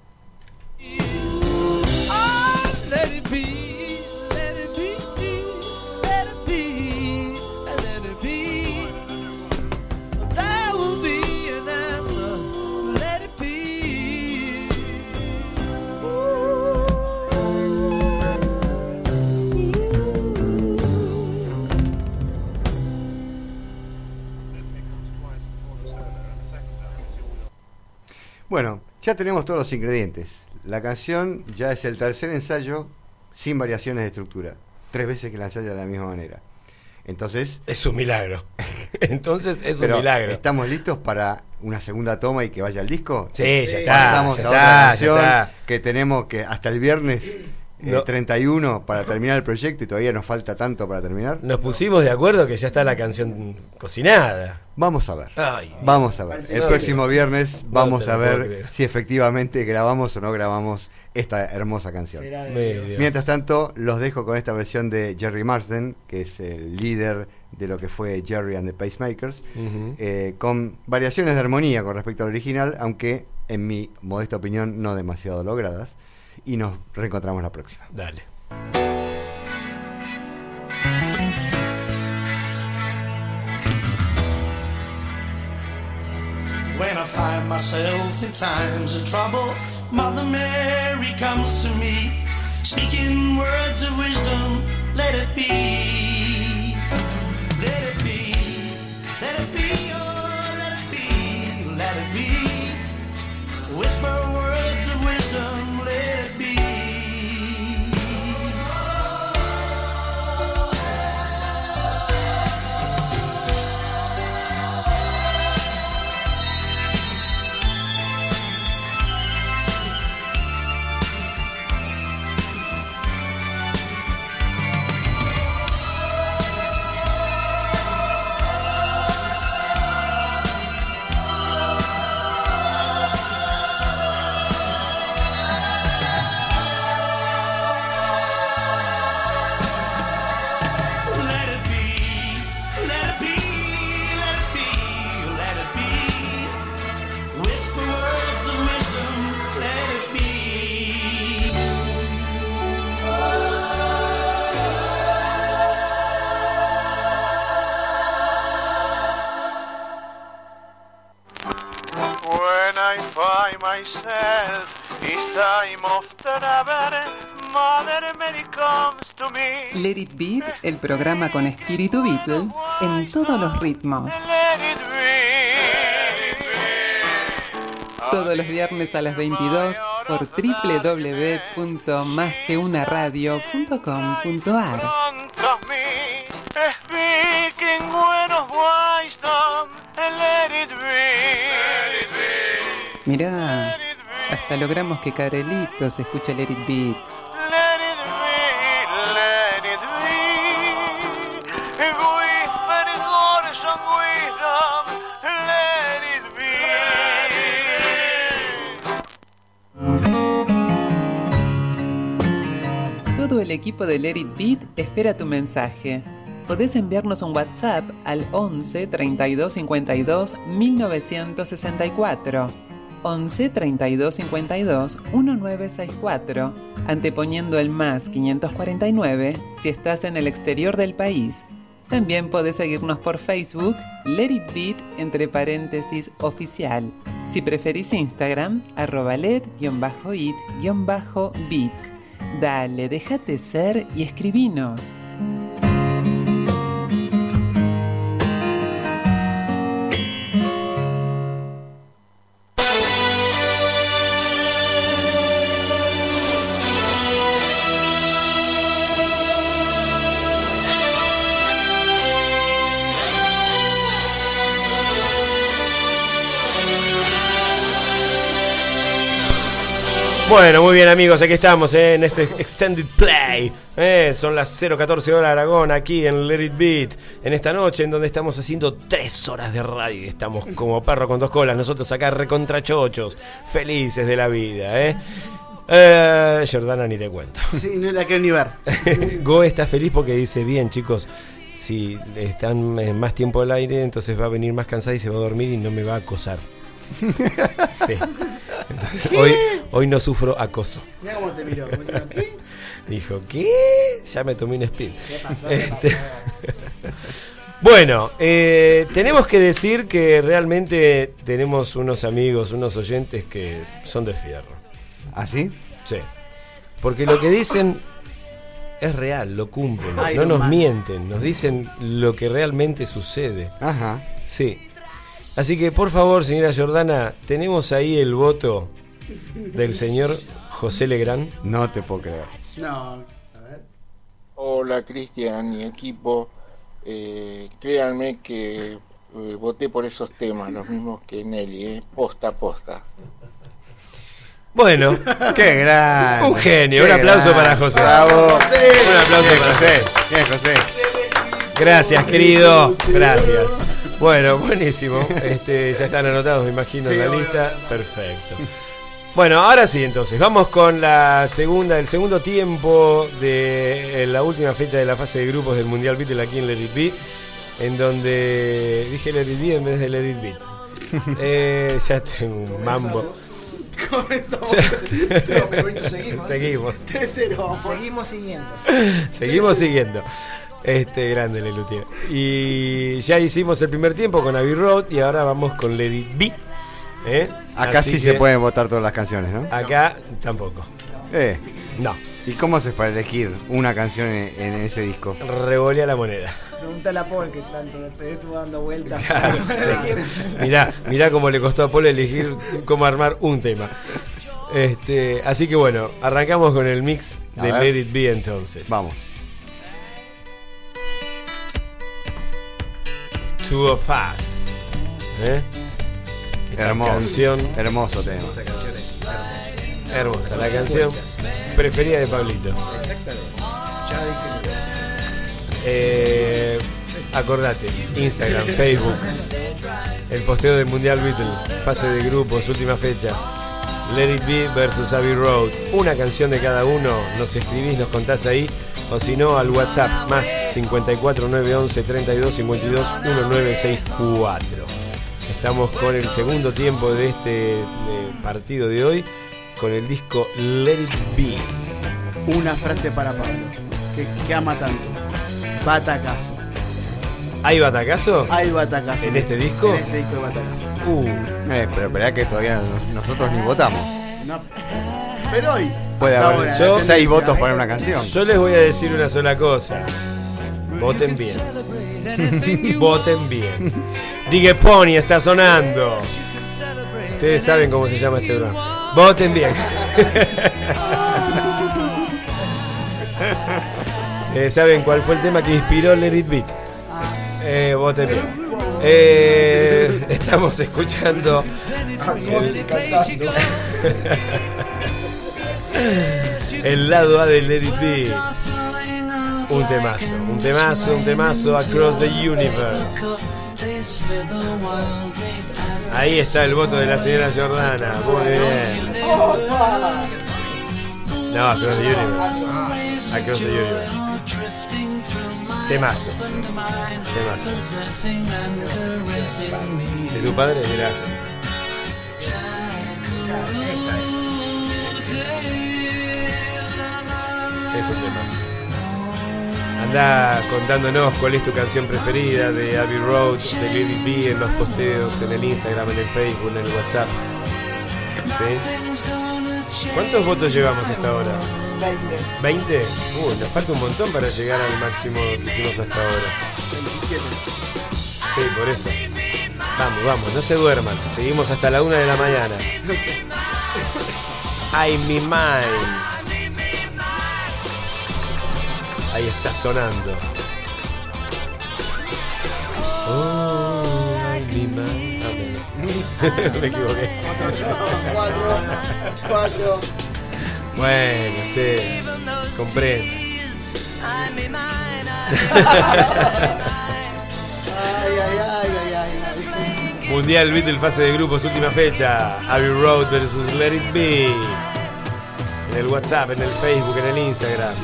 Let it be. Bueno, ya tenemos todos los ingredientes. La canción ya es el tercer ensayo sin variaciones de estructura. 3 veces que la ensaya de la misma manera. Entonces... es un milagro. Entonces es pero un milagro. ¿estamos listos para una segunda toma y que vaya al disco? Sí, ya está. Pasamos ya a otra está, canción ya está. que tenemos que hasta el viernes 31 para terminar el proyecto y todavía nos falta tanto para terminar. Nos pusimos de acuerdo que ya está la canción cocinada. Vamos a ver. Ay, vamos a ver. El próximo viernes vamos a ver creer. si efectivamente grabamos o no grabamos esta hermosa canción. Mientras tanto, los dejo con esta versión de Jerry Marsden, que es el líder de lo que fue Jerry and the Pacemakers, con variaciones de armonía con respecto al original, aunque en mi modesta opinión no demasiado logradas. Y nos reencontramos la próxima. Dale. When I find myself in times of trouble, Mother Mary comes to me, speaking words of wisdom. Let it be, let it be, let it be, oh, let it be, let it be. Whisper words of wisdom, let it be. Myself, it's time of travel, Mother Mary comes to me. Let It Beat, el programa con espíritu Beatle en todos los ritmos. Todos los viernes a las 22 por www.masqueunaradio.com.ar. Speaking word of wisdom, let it be. Mirá, hasta logramos que Carelito se escuche Let It Beat. Let it be, let it be. el equipo de Let It Beat espera tu mensaje. Podés enviarnos un WhatsApp al 11 32 52 1964. 11 32 52 1964, anteponiendo el más 549 si estás en el exterior del país. También podés seguirnos por Facebook, Let It Beat, entre paréntesis, oficial. Si preferís Instagram, @let_it_beat. Dale, déjate ser y escribinos. Bueno, muy bien amigos, aquí estamos en este Extended Play. Son las 0:14 horas Aragón, aquí en Let It Beat. En esta noche en donde estamos haciendo 3 horas de radio y estamos como perro con 2 colas. Nosotros acá recontrachochos, felices de la vida, Jordana ni te cuento. Sí, no la quiero ni ver. Go está feliz porque dice, bien chicos, si están más tiempo al aire, entonces va a venir más cansada y se va a dormir y no me va a acosar. Sí. Entonces, hoy no sufro acoso. Mira cómo te miró. ¿Qué? Dijo, ¿qué? Ya me tomé un speed. ¿Qué pasó? Bueno, tenemos que decir que realmente tenemos unos amigos, unos oyentes que son de fierro. ¿Ah, sí? Sí. Porque lo que dicen es real, lo cumplen. Ay, no nos man. mienten, nos dicen lo que realmente sucede. Ajá. Sí. Así que por favor, señora Jordana, tenemos ahí el voto del señor José Legrand. No te puedo creer. No, a ver. Hola Cristian y equipo, créanme que voté por esos temas, los mismos que Nelly, posta a posta. Bueno, qué gran. Un genio, un aplauso para José. Bravo. Un aplauso para José. Bien, José. Gracias, querido. Gracias. Bueno, buenísimo. Ya están anotados, me imagino, en la lista. Perfecto. Bueno, ahora sí, entonces, vamos con el segundo tiempo de la última fecha de la fase de grupos del Mundial Beatle aquí en Let It Be, en donde dije Let It Be en vez de Let It Beat. Ya tengo un mambo. Seguimos. 3-0. Seguimos siguiendo. Seguimos siguiendo. Grande Lelutier. Y ya hicimos el primer tiempo con Abbey Road y ahora vamos con Let It Be. Acá Así sí se pueden votar todas las canciones, ¿no? Acá tampoco. No. ¿Y cómo se para elegir una canción en ese disco? Revolea la moneda. Pregúntale a Paul que tanto después estuvo dando vueltas. Claro. Mirá cómo le costó a Paul elegir cómo armar un tema. Así que bueno, arrancamos con el mix de Let It Be entonces. Vamos. Two of Us. Esta canción. Hermoso tema. Esta canción es hermosa. La canción preferida de Pablito. Acordate, Instagram, Facebook, el posteo del Mundial Beatle, fase de grupos, última fecha. Let It Be versus Abbey Road. Una canción de cada uno. Nos escribís, nos contás ahí. O si no, al WhatsApp más 54 911 32 52 1964. Estamos con el segundo tiempo de este partido de hoy, con el disco Let It Be. Una frase para Pablo, que ama tanto. Batacazo. ¿Hay batacazo? Hay batacazo. ¿En este disco? En este disco de batacazo. Pero esperá que todavía nosotros ni votamos. No. Pero hoy puede haber 6 votos para una canción. Yo les voy a decir una sola cosa. Voten bien. Voten bien. Digue Pony está sonando. Ustedes saben cómo se llama este programa. Voten bien. Ustedes saben cuál fue el tema que inspiró Let It Beat. Voten bien. Estamos escuchando el lado A de Let It Be. Un temazo, Across the Universe. Ahí está el voto de la señora Jordana. Muy bien. No, Across the Universe. Across the Universe. Temazo. Temazo. ¿De tu padre? Mirá. Es un temazo. Andá contándonos cuál es tu canción preferida de Abbey Road, de Let It Be, en los posteos, en el Instagram, en el Facebook, en el WhatsApp. ¿Sí? ¿Cuántos votos llevamos hasta ahora? 20. ¿20? Nos falta un montón para llegar al máximo que hicimos hasta ahora. 27. Sí, por eso. Vamos, no se duerman. Seguimos hasta la 1 de la mañana. Ay, mi mind. Ahí está sonando. Oh, ay, mi mind. Okay. Me equivoqué. 4. Bueno, che, comprendo. Mundial Beatles fase de grupos, última fecha. Abbey Road versus Let It Be. En el WhatsApp, en el Facebook, en el Instagram.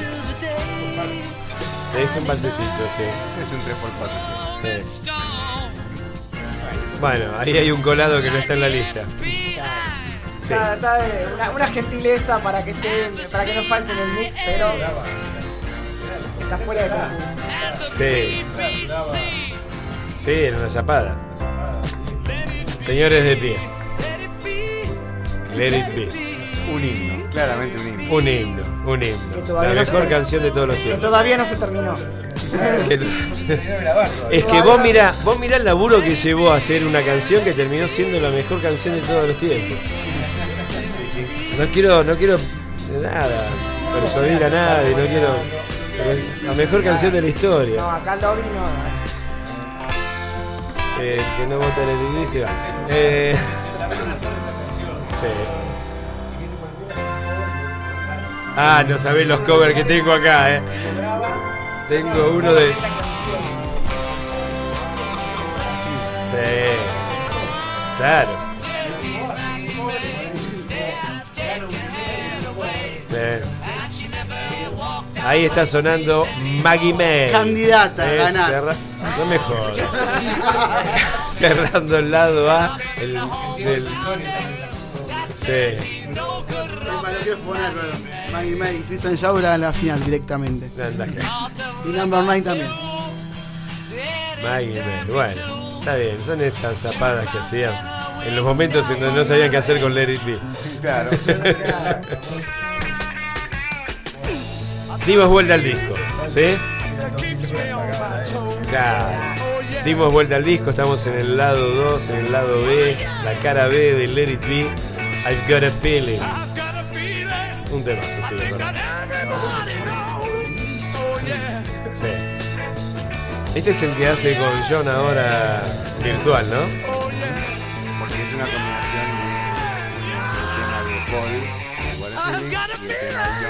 Es un balsecito, sí. Es un 3x4. Sí. Bueno, ahí hay un colado que no está en la lista. Sí. Una gentileza para que no falte en el mix, pero está fuera de concurso. Sí. Sí, en una zapada. Señores de pie. Let It Be. Un himno, claramente un himno. Un himno. La mejor canción de todos los tiempos. Que todavía no se terminó. Es que vos mirá el laburo que llevó a hacer una canción que terminó siendo la mejor canción de todos los tiempos. No quiero nada persuadir a nadie, no quiero. La mejor canción de la historia. No, acá Lobby no. Que no vota en el inicio. Sí. Ah, no sabés los covers que tengo acá, Tengo uno de. Sí. Claro. Sí. Ahí está sonando Maggie May. Candidata a ganar. No me jodas. Cerrando el lado A. Sí. Maggie May y Chris Anjaura en la final directamente. Y Number 9 también. Maggie May, bueno, está bien, son esas zapadas que hacían en los momentos en donde no sabían qué hacer con Let It Be. Claro. Dimos vuelta al disco, ¿sí? Claro. Dimos vuelta al disco, estamos en el lado 2, en el lado B, la cara B de Let It Be. I've got a feeling. Un temazo, sí, de verdad. Sí. Este es el que hace con John ahora virtual, ¿no? Porque es una combinación del tema de Paul, igual a Philly, y el tema de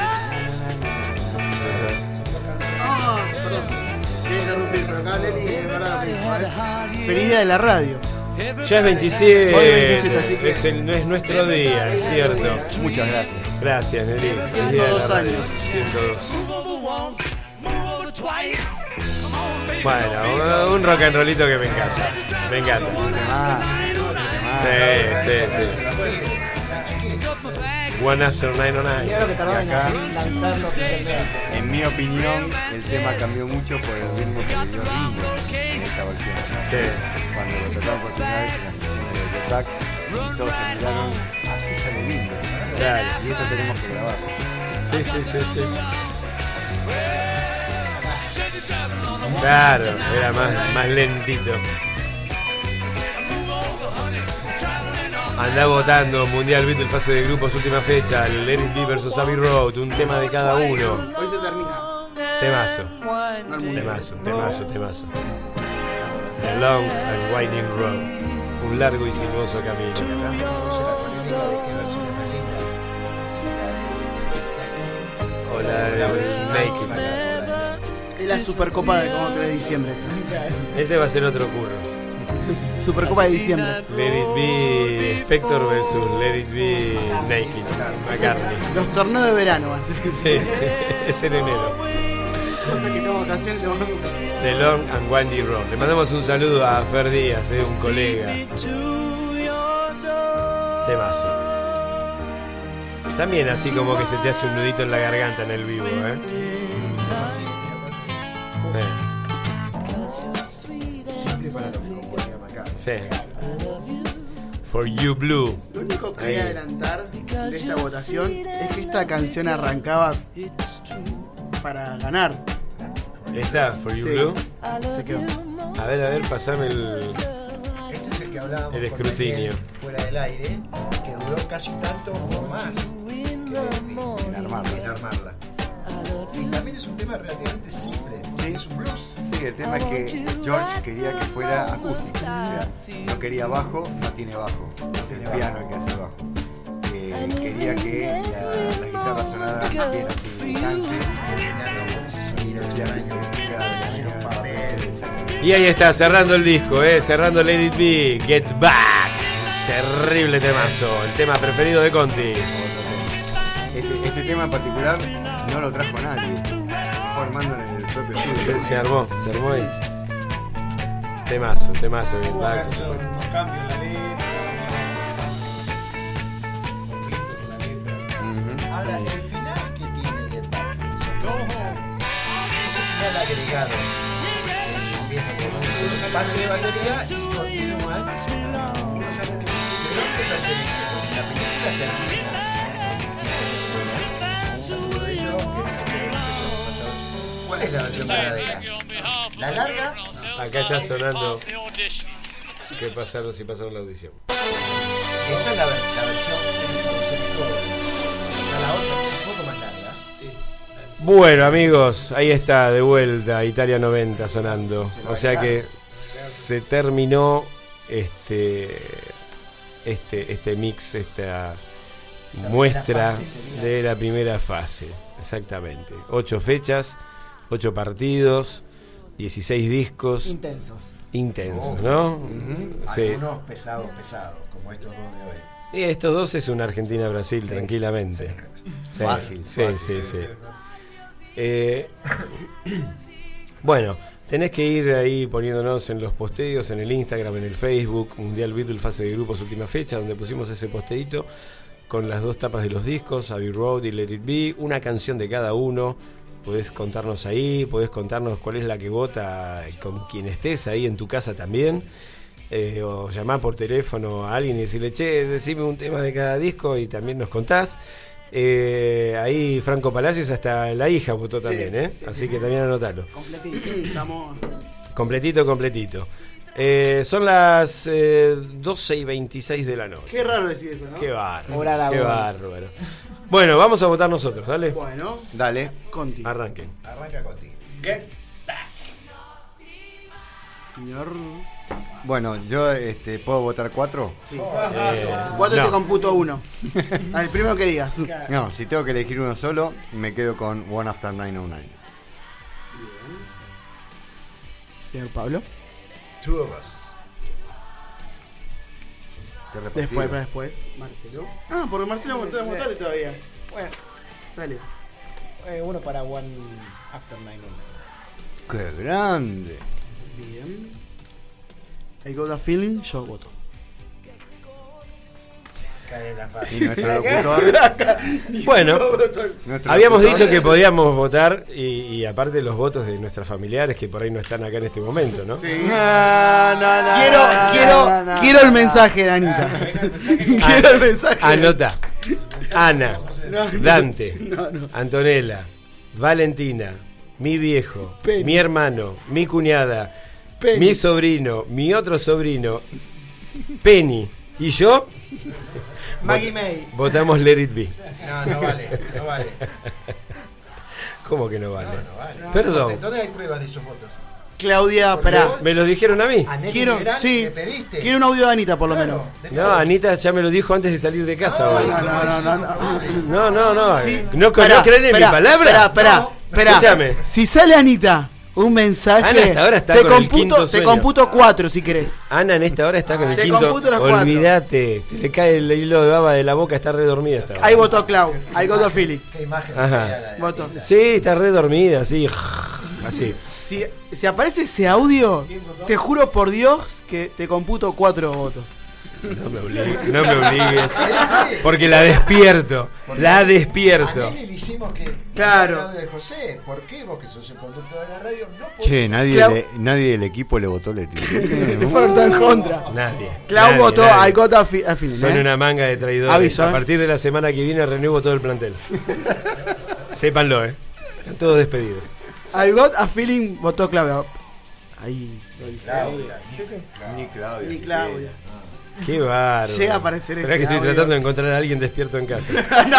John. Feliz día de la radio. Ya es 27. Hoy 27, así que es nuestro día, es cierto. Muchas gracias. Gracias, Nelly. 102 años. 102. Bueno, un rock and rollito que me encanta. Me encanta. Sí. One After 909. En mi opinión, el tema cambió mucho por el ritmo que le dio Ringo en esta versión. Sí. Cuando lo tocaron por primera vez en las sesiones de Attack, y todos se miraron, así sale lindo. Claro. Y esto tenemos que grabarlo. Sí. Claro, era más lentito. Andá votando Mundial Beatles fase de grupos, última fecha. Let It Be versus Abbey Road, un tema de cada uno. Hoy se termina. Temazo. The Long and Winding Road. Un largo y sinuoso camino. Hola, Make It. Es la Supercopa de como 3 de diciembre. Ese va a ser otro curro. Supercopa de diciembre. Let It Be Spector versus Let It Be Naked McCartney. Los torneos de verano va a ser. Sí, es en enero. Cosa que tengo vacaciones, The Long and Windy Road. Le mandamos un saludo a Fer Díaz, un colega. Temazo. También así como que se te hace un nudito en la garganta en el vivo, Simple para lo que componía acá. Sí. For You Blue. Lo único que quería adelantar de esta votación es que esta canción arrancaba para ganar. ¿Está? For You Sí. Blue. Se quedó. A ver, pasame el Este es el que hablábamos el con escrutinio. Miguel fuera del aire, que duró casi tanto o más en armarla. Y también es un tema relativamente simple, porque es un blues. Sí, el tema es que George quería que fuera acústico, o sea, no quería bajo, no tiene bajo, es el piano el que hace bajo. Quería que la guitarra sonara bien así, distante, y el piano que un papel. Y ahí está, cerrando el disco, cerrando Let It Be, Get Back. Terrible temazo, el tema preferido de Conti. Este tema en particular no lo trajo nadie, se fue armando en el propio estudio. Se armó ahí. Temazo, Get Back. Unos cambios en la letra. Ahora, el final que tiene Get Back, ese final agregado, viene con un pase de batería y continúa. Uno sabe que ¿de dónde pertenece? Porque la película termina. Un saludo de ellos, ¿cuál es la versión verdadera? ¿La larga? Acá está sonando. ¿Qué pasaron si pasaron la audición? Esa es la versión concepto. La otra es un poco más larga. Sí. Bueno, amigos, ahí está de vuelta Italia 90 sonando. O sea que se terminó este mix, esta muestra de la primera fase. Exactamente. 8 fechas, 8 partidos, 16 discos. Intensos, ¿no? Sí. Algunos pesados, como estos dos de hoy. Y estos dos es una Argentina-Brasil, tranquilamente. Sí. Fácil. Sí. Bueno, tenés que ir ahí poniéndonos en los posteos, en el Instagram, en el Facebook, Mundial Beatles fase de grupos última fecha, donde pusimos ese posteito con las 2 tapas de los discos, Abbey Road y Let It Be, una canción de cada uno. Podés contarnos ahí, podés contarnos cuál es la que vota con quien estés ahí en tu casa también. O llamar por teléfono a alguien y decirle, che, decime un tema de cada disco y también nos contás. Ahí Franco Palacios hasta la hija votó también, así que también anotalo. Completito. Son las 12:26 de la noche. Qué raro decir eso, ¿no? Qué bárbaro. Bueno, vamos a votar nosotros, dale. Bueno, dale. Conti. Arranquen. Arranca Conti. Get back. Señor. Bueno, yo ¿puedo votar 4? Sí. 4 te computo 1. El primero que digas. No, si tengo que elegir uno solo, me quedo con One After 909. Bien. Señor Pablo. Two of Us. Después, Marcelo. Ah, porque Marcelo votaste todavía. Bueno, dale. Uno para One After 909. ¡Qué grande! Bien. I Got a Feeling, yo voto. Y nuestro locutor. Bueno, habíamos dicho que podíamos votar y aparte los votos de nuestros familiares que por ahí no están acá en este momento, ¿no? Sí. Quiero el mensaje de Anita. Quiero el mensaje. Anota. Ana, Dante, Antonella, Valentina, mi viejo, mi hermano, mi cuñada, mi sobrino, mi otro sobrino, Penny y yo. Maggie May. Votamos Let It Be. No vale. ¿Cómo que no vale? No vale. Perdón. ¿Dónde hay pruebas de esos votos? Claudia, espera. ¿Me lo dijeron a mí? Quiero un audio de Anita por lo menos. No, Anita ya me lo dijo antes de salir de casa hoy. No. Sí. ¿No creen en mi palabra? Espera. Escúchame. Si sale Anita Un mensaje. Ana hasta ahora está te con el computo, quinto te sueño. computo 4 si querés. Ana en esta hora está con el Te quinto. computo los 4. Olvídate, se le cae el hilo de baba de la boca, está re dormida esta hora. Ahí votó Clau, ahí votó Philly. Qué imagen. Ajá. Votó. Sí, está re dormida, así. Así. Si aparece ese audio, te juro por Dios que te computo 4 votos. No me obligues. Porque la despierto. La despierto. A Nelly le hicimos que. Claro. De José, ¿por qué vos que sos el conductor de la radio no podés? Che, nadie del equipo le votó Le fueron en contra. Nadie. Clau votó a Icota a Philly. Son una manga de traidores. Aviso, A partir de la semana que viene renuevo todo el plantel. Sépanlo, Están todos despedidos. I got a feeling votó Claudia. Ahí. Claudia. Ni Claudia. Qué bárbaro. Llega a aparecer Esperá ese que estoy audio. tratando de encontrar a alguien despierto en casa.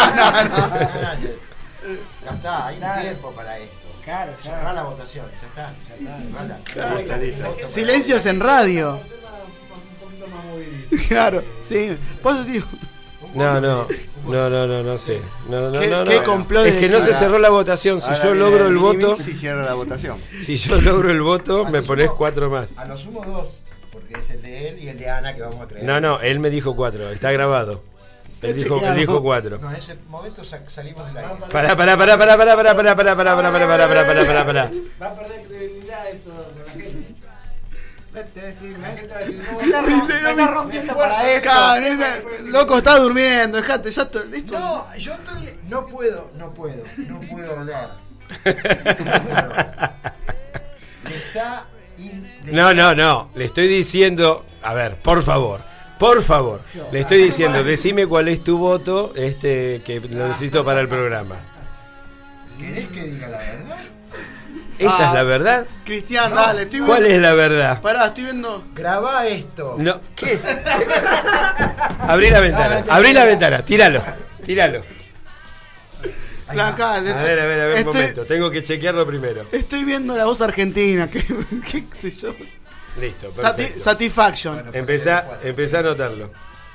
Ya está, hay un tiempo para esto. Claro, cerrá la votación, ya está. Claro. Silencios en radio. Claro, sí. Positivo. No sé. ¿Qué complot es que no se cerró la votación. Si yo logro el voto. Si cierra la votación. Si yo logro el voto, me ponés 4 más. A lo sumo 2, porque es el de él y el de Ana que vamos a creer. No, él me dijo 4, está grabado. Él dijo 4. No, en ese momento salimos del aire. Pará. Va a perder credibilidad esto con la gente. Te voy a decir, la gente va a decir, me está rompiendo para esto. Loco, está durmiendo, dejate, ya esto. No, yo estoy. No puedo hablar. No, le estoy diciendo, a ver, por favor, le estoy diciendo, decime cuál es tu voto, que lo necesito para el programa. ¿Querés que diga la verdad? ¿Esa es la verdad? Cristian, dale, estoy viendo. ¿Cuál es la verdad? Pará, estoy viendo. Grabá esto. No, ¿qué es? Abrí la ventana, tíralo. Acá, A ver, un momento, tengo que chequearlo primero. Estoy viendo la voz argentina, qué sé yo. Listo, perfecto. Satisfaction. Bueno, empezá a anotarlo.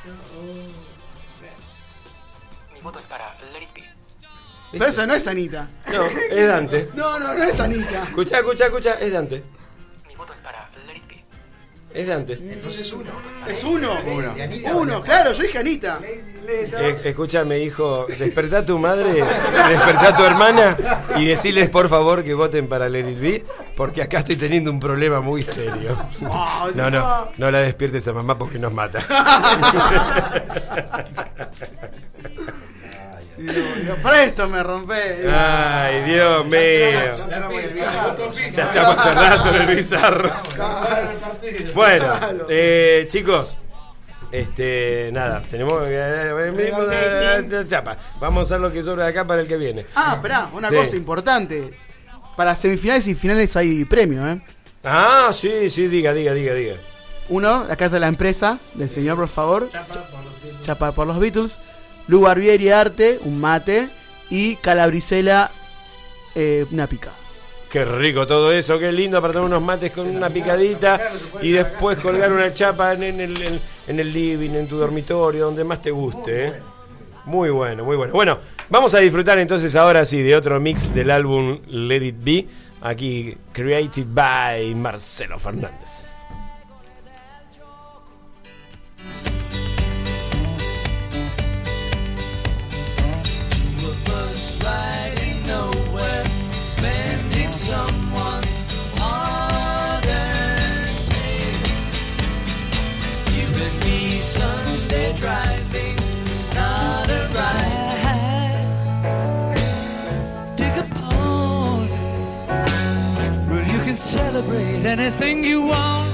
Mi voto es para Let It Be. Pero esa no es Anita. No, es Dante. No es Anita. Escuchá, es Dante. Mi voto es para Let It Be. Es Dante. Entonces uno. Es uno, claro, yo dije Anita. Escúchame, hijo, despertá a tu madre, despertá a tu hermana y deciles por favor que voten para Let It Be, porque acá estoy teniendo un problema muy serio. No la despiertes a mamá porque nos mata. Para esto me rompé. Ay, Dios mío. Ya estamos hace rato en el bizarro. Bueno, chicos, nada, tenemos chapa. Vamos a hacer lo que sobra de acá para el que viene. Esperá, una cosa importante. Para semifinales y finales hay premio, Sí, diga. Uno, la casa de la empresa del señor, por favor. Chapa por los Beatles. Lu Barbieri Arte, un mate. Y Calabrisela, una pica. Qué rico todo eso, qué lindo para tomar unos mates con una picadita y después colgar una chapa en el living, en tu dormitorio, donde más te guste. Muy bueno. Bueno, vamos a disfrutar entonces ahora sí de otro mix del álbum Let It Be, aquí created by Marcelo Fernández. Spending someone's hard-earned day. You and me Sunday driving, not a ride. Take a pony. Well, you can celebrate anything you want.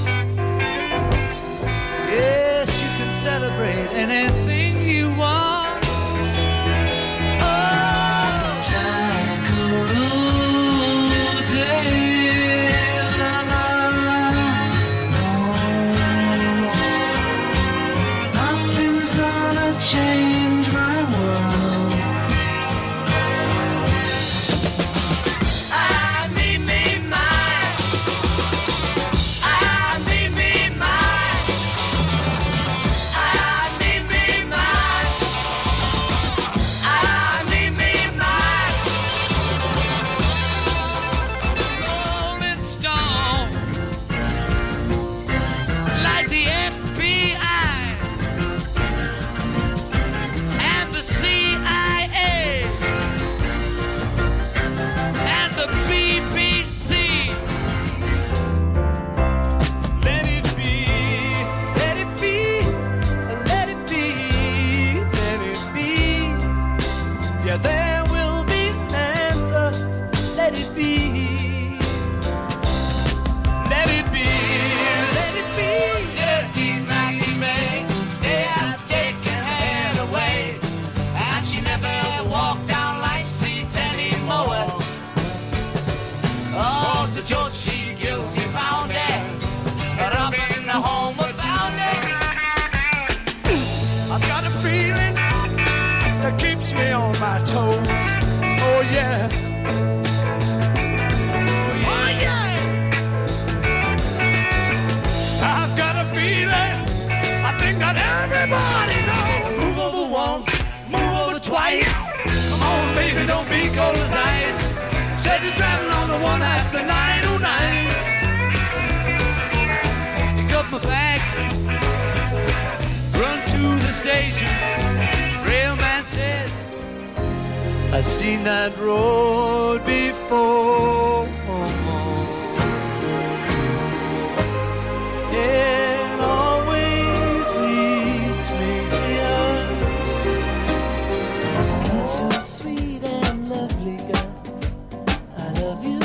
Yes, you can celebrate anything you want. Change my world. I need me mine. I Yeah, there will be an answer. Let it be. Let it be. Let it be. Dirty Maggie May. They have taken her away, and she never walked down Light Street anymore. Oh, the George, she guilty found it, but up in the home of Boundary. I've got a feeling that keeps me on my toes. Oh yeah. Oh yeah. I've got a feeling, I think that everybody knows. Move over once, move over twice. Come on, baby, don't be cold as ice. Said you're driving on the one after 909. Pick up my bags, run to the station. Railman said, I've seen that road before. It always leads me here. 'Cause you're sweet and lovely, girl. I love you.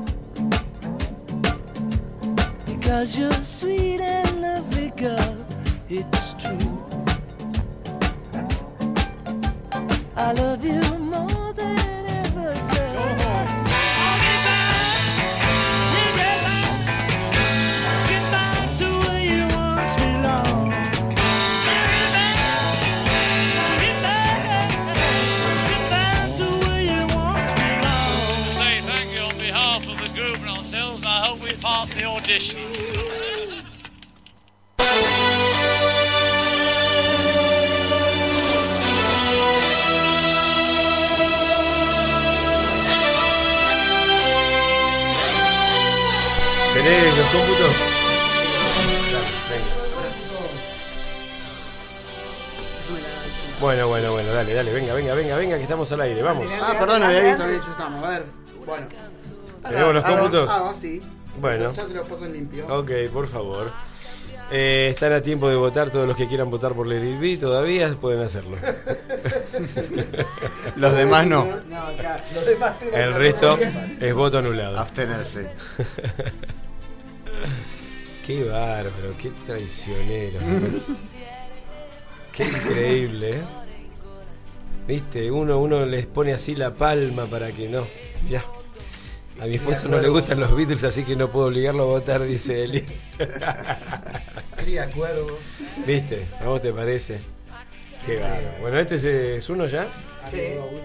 Because you're sweet and lovely, girl. It's true. I love you more than ever, girl. Get back to where you once belonged. Get back to where you once belonged. Say thank you on behalf of the group and ourselves, and I hope we pass the audition. ¿Tenés los cómputos? Bueno, dale, venga, que estamos al aire, vamos. Perdón, había visto, ya estamos, a ver. Bueno. ¿Tenemos los cómputos? Sí. Bueno. Ya se los paso en limpio. Ok, por favor. Están a tiempo de votar todos los que quieran votar por Let It Be, todavía pueden hacerlo. Los demás no. El resto es voto anulado. Abstenerse. Qué bárbaro, qué traicionero. Qué increíble, ¿eh? Viste, uno les pone así la palma para que no. Mirá. A mi esposo no le gustan los Beatles, así que no puedo obligarlo a votar, dice Eli. Cría cuervos. ¿Viste? ¿A vos te parece? Qué bárbaro. Bueno, ¿este es uno ya? Sí.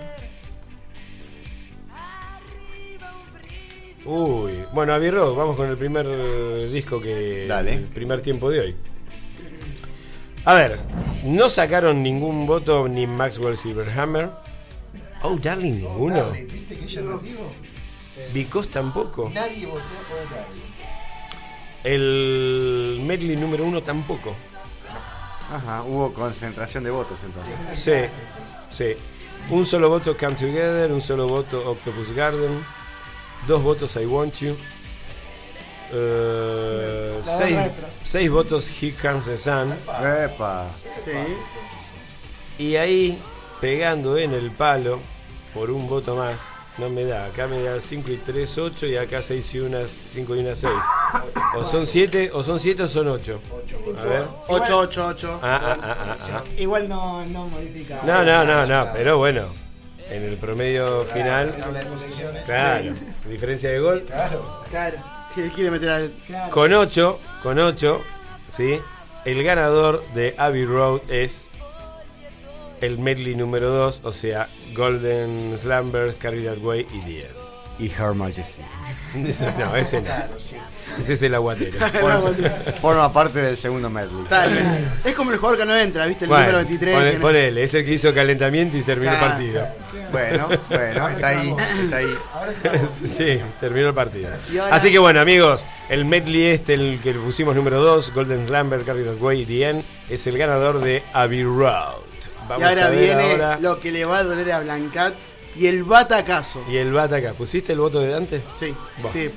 Uy, bueno, Abbey Road, vamos con el primer disco que... Dale. El primer tiempo de hoy. A ver, no sacaron ningún voto ni Maxwell Silverhammer. Oh, Darling, ninguno. ¿Viste que ella no dijo? Because tampoco. Nadie votó por Darling. El medley número 1 tampoco. Ajá, hubo concentración de votos entonces. Sí. Un solo voto Come Together, un solo voto Octopus Garden, 2 votos I Want You, 6 votos Here Comes the Sun. Epa. Sí. Y ahí, pegando en el palo, por un voto más, no me da. Acá me da 5 y 3, 8, y acá 6 y 1, 5 y 1, 6. O son 7 o son 8. A ver. 8. Igual no modifica. No, pero bueno. En el promedio final. Claro. Diferencia de gol. Claro. ¿Quién quiere meter al.? Claro. Con 8, ¿sí? El ganador de Abbey Road es el medley número 2, o sea, Golden Slumbers, Carry That Way y The End. Y Her Majesty. No, ese no. Ese es el aguatero. Forma parte del segundo medley. Es como el jugador que no entra, ¿viste? El número 23. Ponele, es el que hizo calentamiento y terminó el partido. Bueno, está ahí. Sí, terminó el partido. Así que bueno, amigos, el medley el que pusimos número 2, Golden Slumber, Carry That Way y The End, es el ganador de Abbey Road. Vamos y ahora a ver viene lo que le va a doler a Blancat y el batacazo. ¿Pusiste el voto de Dante? Sí. Bueno, sí.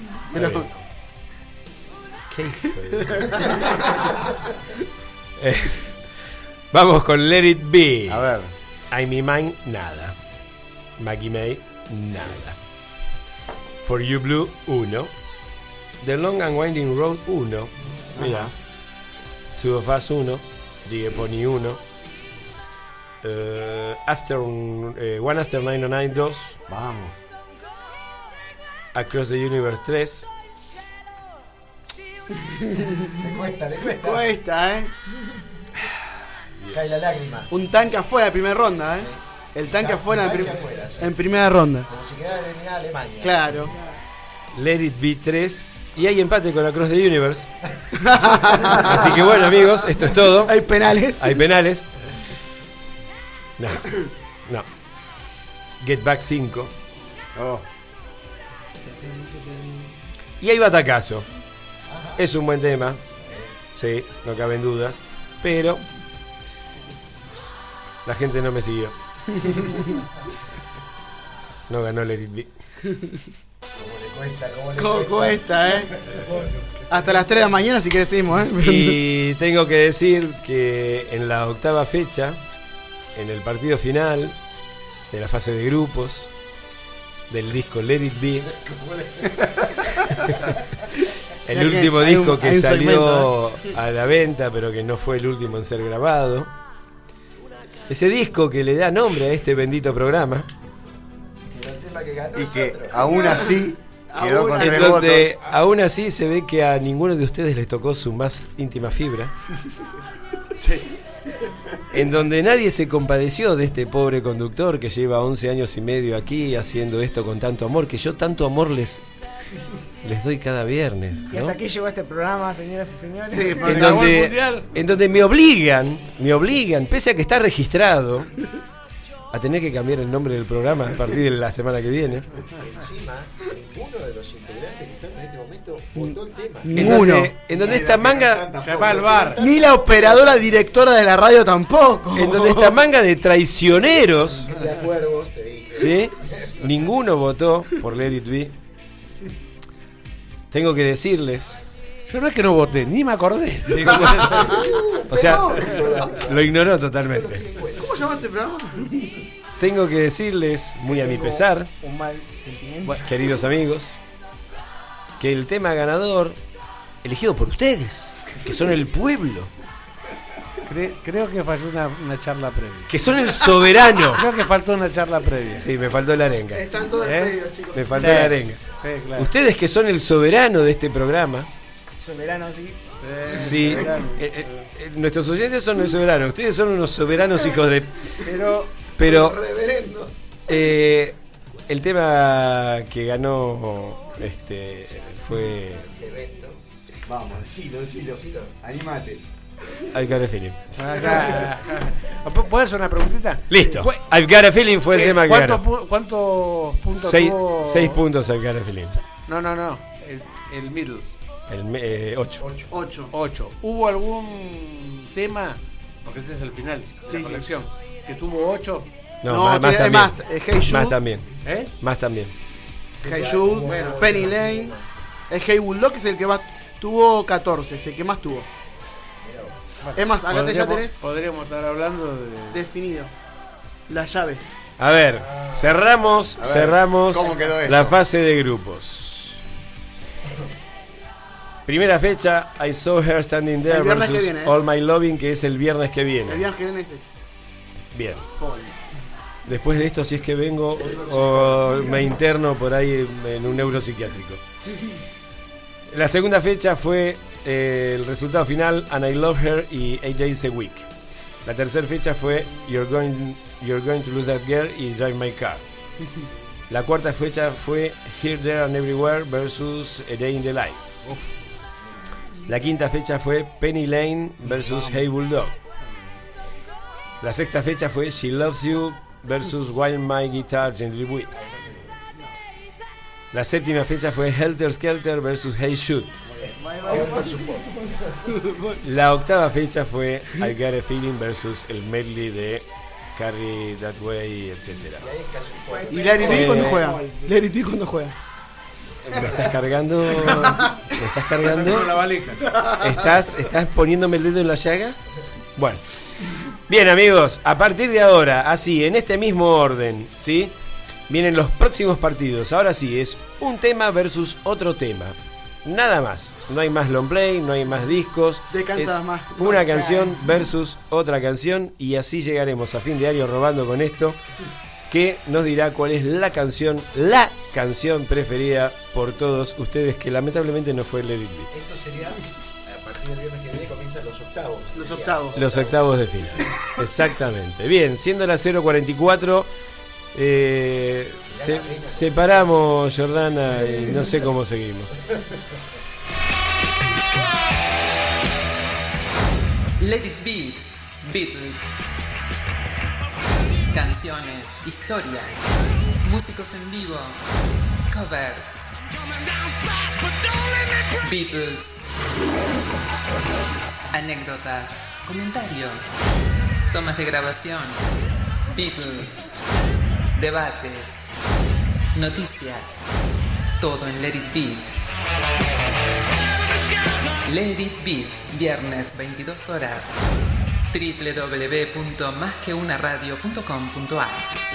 ¿Qué hijo de... Vamos con Let It Be. A ver. I'm in Mind, nada. Maggie May, nada. For You Blue, 1. The Long and Winding Road, 1. Mira. Two of Us, 1. Dig Pony, 1. One After 909, 2. Vamos. Across the Universe, 3. Le cuesta, Cae la lágrima. Un tanque afuera de primera ronda, El tanque afuera en primera ronda. Como si quedara eliminada Alemania. Claro. Let It Be, 3. Y hay empate con Across the Universe. Así que bueno, amigos, esto es todo. Hay penales. Hay penales. No. Get Back, 5. Y hay batacazo. Es un buen tema. Sí, no caben dudas. Pero la gente no me siguió. No ganó Let It Be. ¿Cómo cuesta, Hasta las 3 de la mañana si querés seguimos, Y tengo que decir que en la octava fecha, en el partido final de la fase de grupos del disco Let It Be, el último disco que salió a la venta, pero que no fue el último en ser grabado, ese disco que le da nombre a este bendito programa, y que aún así quedó con en donde aún así se ve que a ninguno de ustedes les tocó su más íntima fibra. En donde nadie se compadeció de este pobre conductor que lleva 11 años y medio aquí haciendo esto con tanto amor, que yo tanto amor les doy cada viernes, ¿no? Y hasta aquí llegó este programa, señoras y señores. Sí, en donde me obligan, pese a que está registrado, a tener que cambiar el nombre del programa a partir de la semana que viene. Encima, ninguno de los integrantes que están en este momento votó el tema. Ninguno. En donde esta manga se va al bar. Ni la operadora directora de la radio tampoco. En donde esta manga de traicioneros, De Cuervos, te dije. ¿sí? Ninguno votó por Let It Be. Tengo que decirles. Yo no es que no voté, ni me acordé. O sea, lo ignoró totalmente. ¿Cómo llamaste el programa? Tengo que decirles, muy a mi pesar, Un mal sentimiento. queridos amigos, que el tema ganador, elegido por ustedes, que son el pueblo, Creo que faltó una charla previa. que son el soberano. Creo que faltó una charla previa. Sí, me faltó la arenga. Están todos despedidos, chicos. Me faltó la arenga. Sí, claro. Ustedes que son el soberano de este programa. Soberano, sí. Sí, nuestros oyentes son el soberano. Ustedes son unos soberanos hijos de. Pero reverendos. El tema que ganó fue. Vamos, decilo. Animate. I've Got a Feeling. ¿Puedo hacer una preguntita? Listo. I've Got a Feeling fue el tema que ganó. ¿Cuántos puntos 6 puntos I've Got a Feeling. No. El Middles. 8. ¿Hubo algún tema? Porque este es el final de la colección. ¿Que tuvo 8? No, más también. Hey Jude. Más también. Más también. Hey Jude, Bueno. Penny Lane. El Hey Bulldog es el que más tuvo 14, es el que más tuvo. Es más, acá ya tenés Podríamos estar hablando de... definido las llaves. A ver, cerramos ¿cómo quedó esto? la fase de grupos. Primera fecha, I Saw Her Standing There El viernes versus que viene, All My Loving, que es el viernes que viene. El viernes que viene ese. Bien. Después de esto, si es que vengo o me interno por ahí en un neuropsiquiátrico. La segunda fecha fue el resultado final, And I Love Her y 8 Days a Week. La tercera fecha fue You're Going to Lose That Girl y Drive My Car. La cuarta fecha fue Here, There and Everywhere versus A Day in the Life. La quinta fecha fue Penny Lane versus Hey Bulldog. La sexta fecha fue She Loves You versus While My Guitar Gently Weeps. La séptima fecha fue Helter Skelter versus Hey Shoot. La octava fecha fue I Got a Feeling versus el medley de Carry That Way, etc. ¿Y Larry B cuando juega? Larry B cuando juega. ¿Me estás cargando? ¿Me estás cargando? La valija. ¿Estás poniéndome el dedo en la llaga? Bueno. Bien, amigos, a partir de ahora, así, en este mismo orden, ¿sí? Vienen los próximos partidos. Ahora sí, es un tema versus otro tema. Nada más. No hay más long play, no hay más discos. Es una canción versus otra canción. Y así llegaremos a fin de año robando con esto, que nos dirá cuál es la canción preferida por todos ustedes, que lamentablemente no fue Let It Be. Esto sería, a partir del viernes que viene comienzan los octavos. Los octavos de final. Exactamente. Bien, siendo las 0:44, separamos, Jordana, y no sé cómo seguimos. Let It Be, Beatles. Canciones, historia, músicos en vivo, covers, Beatles, anécdotas, comentarios, tomas de grabación, Beatles, debates, noticias, todo en Let It Beat. Let It Beat, viernes 22 horas. www.masqueunaradio.com.ar.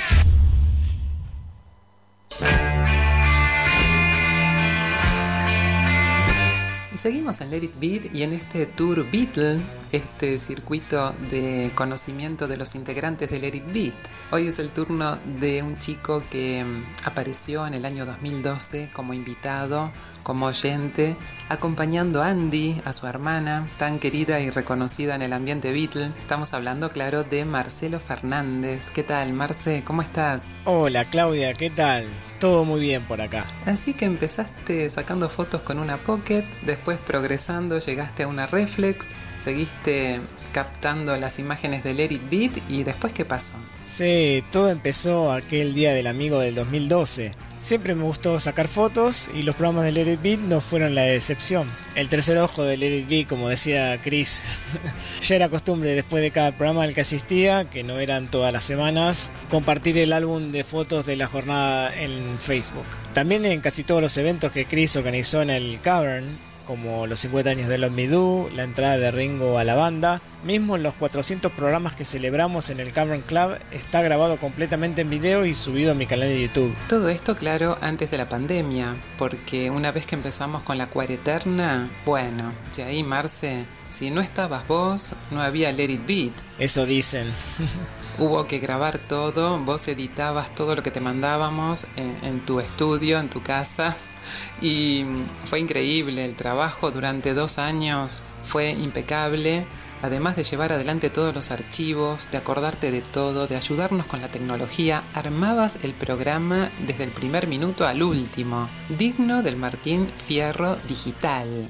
Seguimos en Let It Beat y en este Tour Beatle, este circuito de conocimiento de los integrantes de Let It Beat. Hoy es el turno de un chico que apareció en el año 2012 como invitado, como oyente, acompañando a Andy, a su hermana, tan querida y reconocida en el ambiente Beatle. Estamos hablando, claro, de Marcelo Fernández. ¿Qué tal, Marce? ¿Cómo estás? Hola, Claudia, ¿qué tal? Todo muy bien por acá. Así que empezaste sacando fotos con una Pocket, después progresando llegaste a una Reflex, seguiste captando las imágenes de Let It Beat y después ¿qué pasó? Sí, todo empezó aquel día del amigo del 2012. Siempre me gustó sacar fotos y los programas de Let It Beat no fueron la excepción. El tercer ojo de Let It Beat, como decía Chris, ya era costumbre después de cada programa al que asistía, que no eran todas las semanas, compartir el álbum de fotos de la jornada en Facebook. También en casi todos los eventos que Chris organizó en el Cavern, como los 50 años de Love Me Do, la entrada de Ringo a la banda, mismo en los 400 programas que celebramos en el Cavern Club, está grabado completamente en video y subido a mi canal de YouTube. Todo esto, claro, antes de la pandemia, porque una vez que empezamos con la cuareterna, bueno, de ahí, Marce, si no estabas vos, no había Let It Beat. Eso dicen. Hubo que grabar todo, vos editabas todo lo que te mandábamos en tu estudio, en tu casa. Y fue increíble el trabajo durante 2 años, fue impecable, además de llevar adelante todos los archivos, de acordarte de todo, de ayudarnos con la tecnología, armabas el programa desde el primer minuto al último, digno del Martín Fierro digital.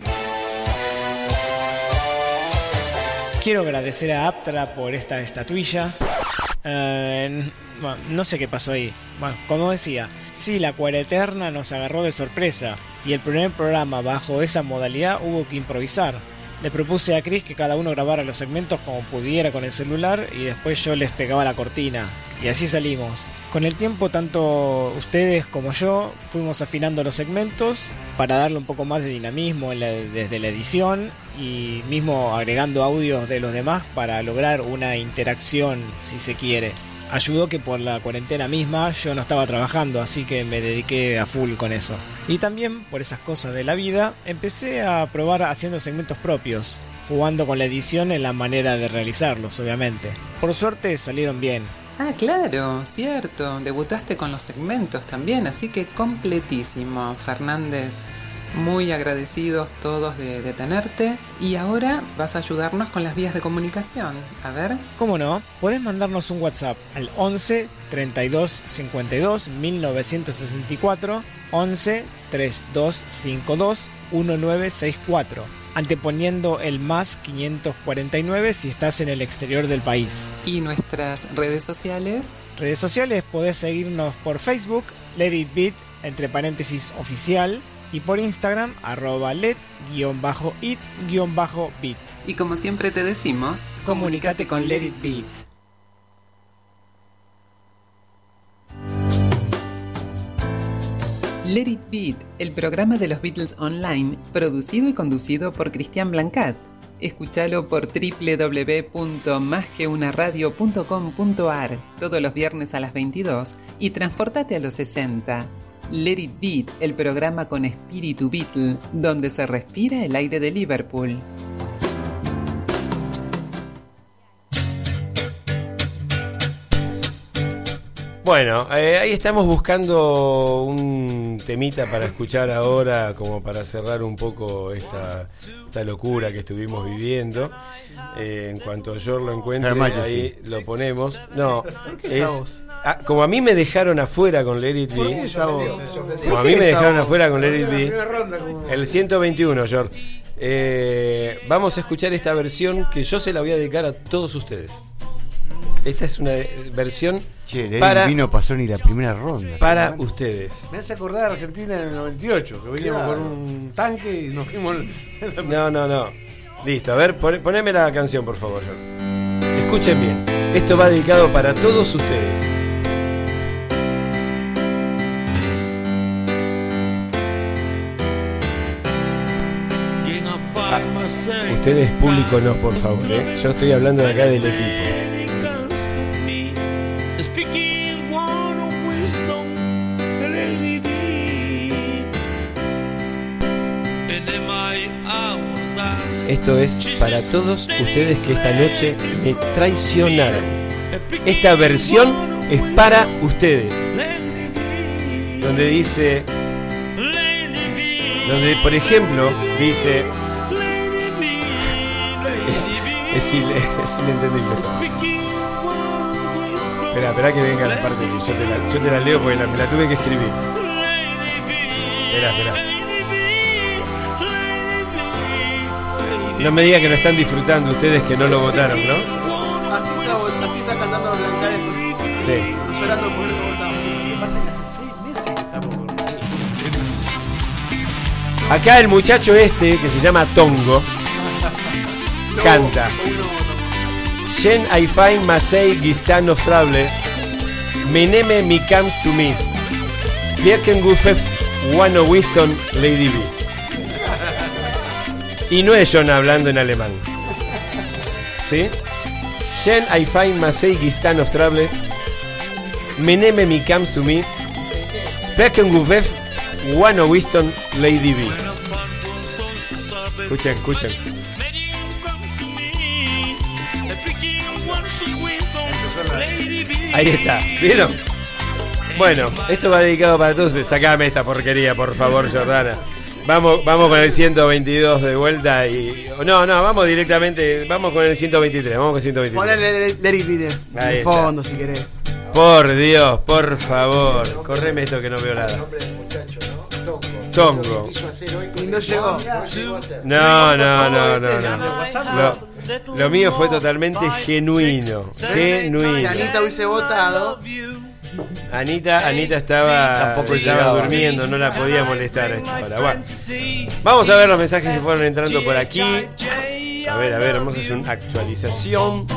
Quiero agradecer a Aptra por esta estatuilla. Bueno, no sé qué pasó ahí. Bueno, como decía, sí, la cuareterna nos agarró de sorpresa y el primer programa bajo esa modalidad hubo que improvisar. Le propuse a Chris que cada uno grabara los segmentos como pudiera con el celular y después yo les pegaba la cortina. Y así salimos. Con el tiempo, tanto ustedes como yo fuimos afinando los segmentos para darle un poco más de dinamismo desde la edición y mismo agregando audios de los demás para lograr una interacción, si se quiere. Ayudó que por la cuarentena misma yo no estaba trabajando, así que me dediqué a full con eso. Y también, por esas cosas de la vida, empecé a probar haciendo segmentos propios, jugando con la edición en la manera de realizarlos, obviamente. Por suerte salieron bien. Ah, claro, cierto. Debutaste con los segmentos también, así que completísimo, Fernández. Muy agradecidos todos de tenerte. Y ahora vas a ayudarnos con las vías de comunicación. A ver. ¿Cómo no? Podés mandarnos un WhatsApp al 11 32 52 1964 11 32 52 1964, anteponiendo el más 549 si estás en el exterior del país. ¿Y nuestras redes sociales? Redes sociales podés seguirnos por Facebook, Let It Beat, entre paréntesis oficial, y por Instagram, @let_it_beat. Y como siempre te decimos, comunícate con Let It Beat. Let It Beat, el programa de los Beatles online, producido y conducido por Cristian Blancat. Escúchalo por www.masqueunaradio.com.ar todos los viernes a las 22 y transportate a los 60. Let It Beat, el programa con espíritu Beatle, donde se respira el aire de Liverpool. Bueno, ahí estamos buscando un temita para escuchar ahora, como para cerrar un poco esta locura que estuvimos viviendo. En cuanto yo lo encuentre, ahí lo ponemos. No, es como a mí me dejaron afuera con Let It Be. Como a mí me dejaron afuera con Let It Be. El 121, George. Vamos a escuchar esta versión que yo se la voy a dedicar a todos ustedes. Esta es una versión para no pasó ni la primera ronda. Para ustedes. Me hace acordar a Argentina en el 98, que veníamos con un tanque y nos fuimos. No. Listo, a ver, poneme la canción, por favor. Escuchen bien. Esto va dedicado para todos ustedes. Ustedes público no, por favor. Yo estoy hablando de acá del equipo. Esto es para todos ustedes que esta noche me traicionaron. Esta versión es para ustedes. Donde dice, por ejemplo dice, es inentendible. Espera que venga la parte que yo te la leo porque me la tuve que escribir. Espera. No me digan que lo están disfrutando ustedes que no lo votaron, ¿no? Así está cantando Blanca después. Sí. Llorando por eso votamos. Lo que pasa es que hace 6 meses que estamos con... Acá el muchacho que se llama Tongo canta Jen I find Masei Gistan of Trouble Meneme mi comes to me Spierken Gufef Wano Winston Lady B. Y no es John hablando en alemán. ¿Sí? Jen I find Masei Gistan of Trouble Meneme mi comes to me Spierken Gufef Wano Winston Lady B. Escuchen. Ahí está, ¿vieron? Bueno, esto va dedicado para todos. Sacame esta porquería, por favor, Jordana. Vamos con el 122 de vuelta y... No, vamos directamente. Vamos con el 123. Vamos con el 123. Ponle Let It Be de fondo si querés. Por Dios, por favor. Correme esto que no veo nada. Tongo. Y no llegó. No. Lo mío fue totalmente genuino. Si Anita hubiese votado. Anita estaba durmiendo, no la podía molestar a esta hora. Bueno, vamos a ver los mensajes que fueron entrando por aquí. A ver, vamos a hacer una actualización.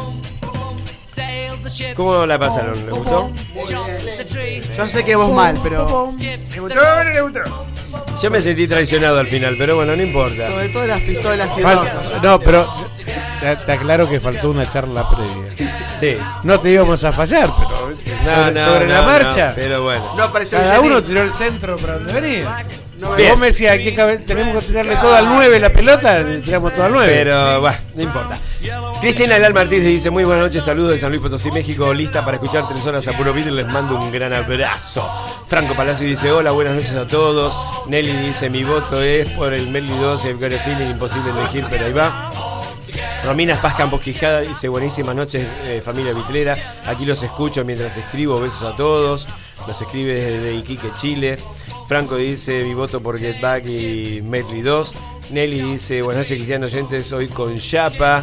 ¿Cómo la pasaron? ¿Les gustó? Yo sé que vos mal, pero... ¿Le gustó? Yo me sentí traicionado al final, pero bueno, no importa. Sobre todo las pistolas y rosas. No, pero te aclaro que faltó una charla previa. Sí. No te íbamos a fallar, pero sobre la marcha. Pero bueno. Cada uno tiró el centro para donde venía. Vos me decías que tenemos que tirarle todo al 9 la pelota, le tiramos todo al 9. Pero bueno, no importa. Cristina Leal Martínez dice: muy buenas noches, saludos de San Luis Potosí, México, lista para escuchar 3 horas a puro Beatle, les mando un gran abrazo. Franco Palacio dice: hola, buenas noches a todos. Nelly dice: mi voto es por el Medley 2, el Got a Feeling, imposible elegir, pero ahí va. Romina Paz Campos Quijada dice: buenísimas noches, familia Bitlera, aquí los escucho mientras escribo, besos a todos. Nos escribe desde Iquique, Chile. Franco dice: mi voto por Get Back y Medley 2. Nelly dice: buenas noches, cristianos oyentes, hoy con Chapa.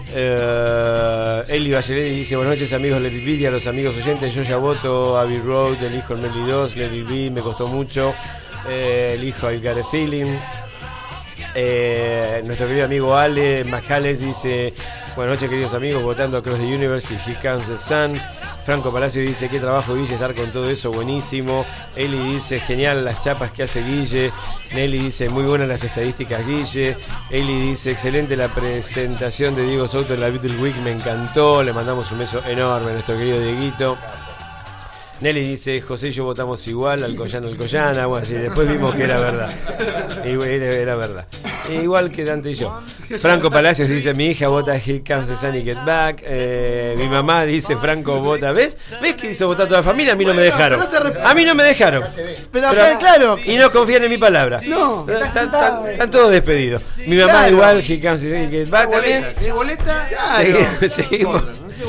Eli Bachelet dice: buenas noches, amigos de Let It Be y a los amigos oyentes. Yo ya voto Abbey Road, elijo el Medley 2, Let It Be, me costó mucho. Elijo I Got a Feeling. Nuestro querido amigo Ale Majales dice: buenas noches, queridos amigos, votando Across the Universe y Here Comes the Sun. Franco Palacio dice, qué trabajo Guille, estar con todo eso, buenísimo. Eli dice, genial las chapas que hace Guille. Nelly dice, muy buenas las estadísticas Guille. Eli dice, excelente la presentación de Diego Souto en la Beatles Week, me encantó. Le mandamos un beso enorme a nuestro querido Dieguito. Nelly dice, José y yo votamos igual, Alcoyana, bueno, sí, después vimos que era verdad. Era verdad. Igual que Dante y yo. Franco Palacios dice, mi hija vota Here Comes the Sun y Get Back. Mi mamá dice, Franco vota. ¿Ves que hizo votar toda la familia? A mí no me dejaron. A mí no me dejaron. Pero claro. Y no confían en mi palabra. No. Están todos despedidos. Mi mamá igual, Here Comes the Sun y Get Back también. ¿Qué boleta? Seguimos.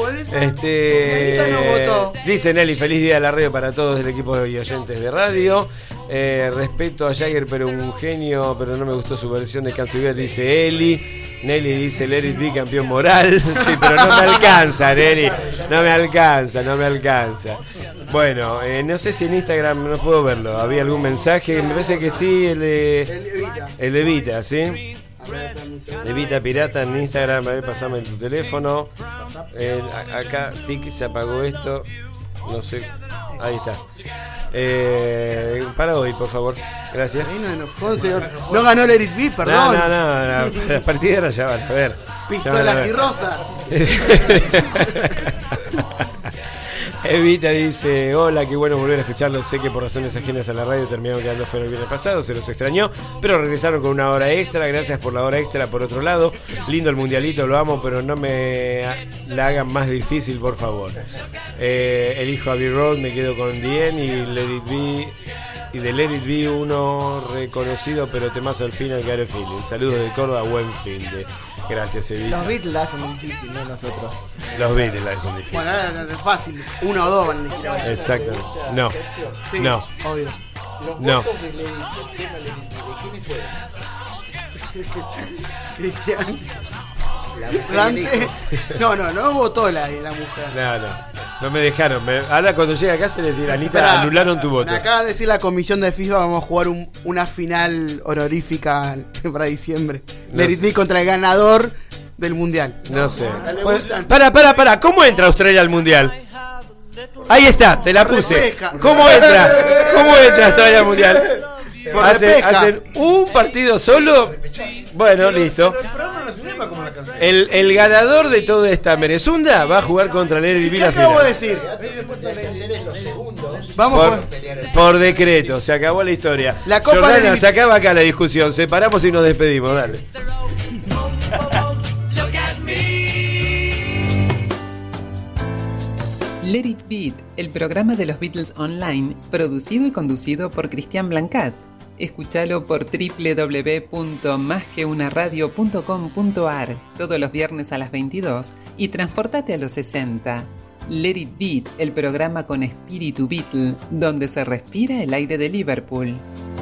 Dice Nelly, feliz día de la radio para todos del equipo y oyentes de radio. Respeto a Jagger, pero un genio, pero no me gustó su versión de Can't Together, dice Eli. Nelly dice, Let It Be, campeón moral. Sí, pero no me alcanza, Nelly. No me alcanza. Bueno, no sé si en Instagram no puedo verlo. ¿Había algún mensaje? Me parece que sí, el de Vita, ¿sí? Levita Pirata en Instagram, a ver, pasame tu teléfono. Acá, tic, se apagó esto. No sé, ahí está. Para hoy, por favor. Gracias. No ganó Let It Be, perdón. No, las partidas ya van a ver. Pistolas y rosas. Evita dice, hola, qué bueno volver a escucharlo. Sé que por razones ajenas a la radio terminaron quedando fuera el viernes pasado, se los extrañó, pero regresaron con una hora extra. Gracias por la hora extra. Por otro lado, lindo el mundialito, lo amo, pero no me la hagan más difícil, por favor. Elijo Abbey Road, me quedo con Dien y Let It Be. Y de Let It Be uno reconocido, pero temazo al final, Gary Feeling. Saludos de Córdoba, buen fin de. Gracias, Evita. Los Beatles la hacen difícil, no nosotros. Los Beatles la hacen difícil. Bueno, es fácil. Uno o dos van a elegir. Exacto. No. Sí, no. Obvio. No. ¿De quiénes fueron? Cristian. No votó la mujer. No me dejaron. Ahora cuando llegue a casa le decir, Anita, anularon tu voto. Me acaba de decir la comisión de FIFA, vamos a jugar una final honorífica para diciembre. Let It Be contra el ganador del mundial. No sé. Pues, para. ¿Cómo entra Australia al mundial? Ahí está, te la puse. ¿Cómo entra Australia al mundial? Hacen un partido solo. Bueno, listo. El ganador de toda esta merezunda va a jugar contra el Eric Vila. ¿Qué acabo de decir? Vamos por decreto, se acabó la historia. La Copa Jordana, se acaba acá la discusión. Separamos y nos despedimos, dale. Let It Beat, el programa de los Beatles online, producido y conducido por Cristian Blancat. Escúchalo por www.masqueunaradio.com.ar todos los viernes a las 22 y transportate a los 60. Let It Beat, el programa con espíritu Beatle, donde se respira el aire de Liverpool.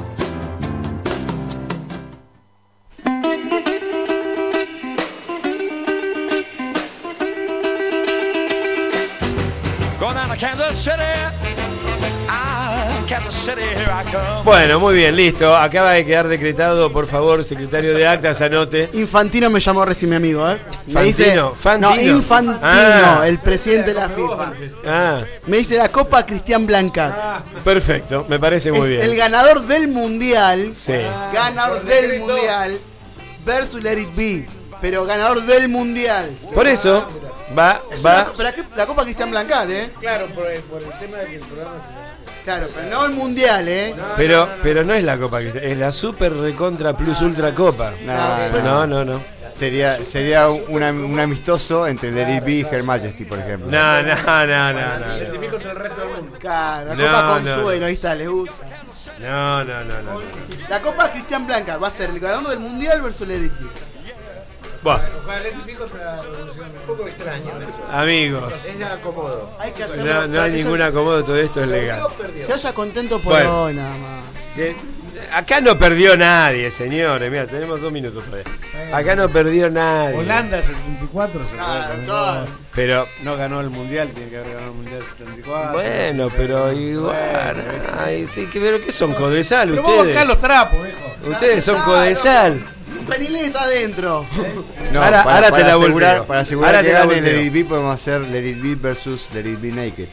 Bueno, muy bien, listo. Acaba de quedar decretado, por favor, secretario de actas, anote. Infantino me llamó recién mi amigo, Me dice, Fantino. No, Infantino, el presidente de la FIFA. Me dice la Copa Cristian Blanca. Perfecto, me parece muy bien. El ganador del mundial. Sí. Ganador del mundial versus Let It Be. Pero ganador del mundial. Por eso va. La Copa Cristian Blanca, Claro, por el tema de que el programa se. Claro, pero no el mundial, Pero no es la Copa Cristian, es la Super Recontra Plus Ultra Copa. No. Sería un amistoso entre Let It Be y Her Majesty, por ejemplo. No. Let It Be contra el resto del mundo. Claro, la Copa Consuelo, ahí está, les gusta. No. La Copa Cristian Blanca va a ser el ganador del mundial versus Let It Be. Bueno. Un poco extraño eso. Amigos, Es acomodo. Hay que hacerlo. no hay ningún acomodo, todo esto es legal. Se haya contento por hoy, nada más. Acá no perdió nadie, señores. Mira, tenemos 2 minutos todavía. Acá no perdió nadie. Holanda 74 se pero no ganó el mundial, tiene que haber ganado el mundial 74. Bueno, pero igual. Ay, sí, pero ¿qué son? Codesal, pero ustedes. vamos a buscar los trapos, viejo. Ustedes son Codesal. Penilé está adentro. No, ahora te la asegurar, para asegurar ahora que te la gane volteo. Let It Be podemos hacer Let It Be versus Let It Be Naked.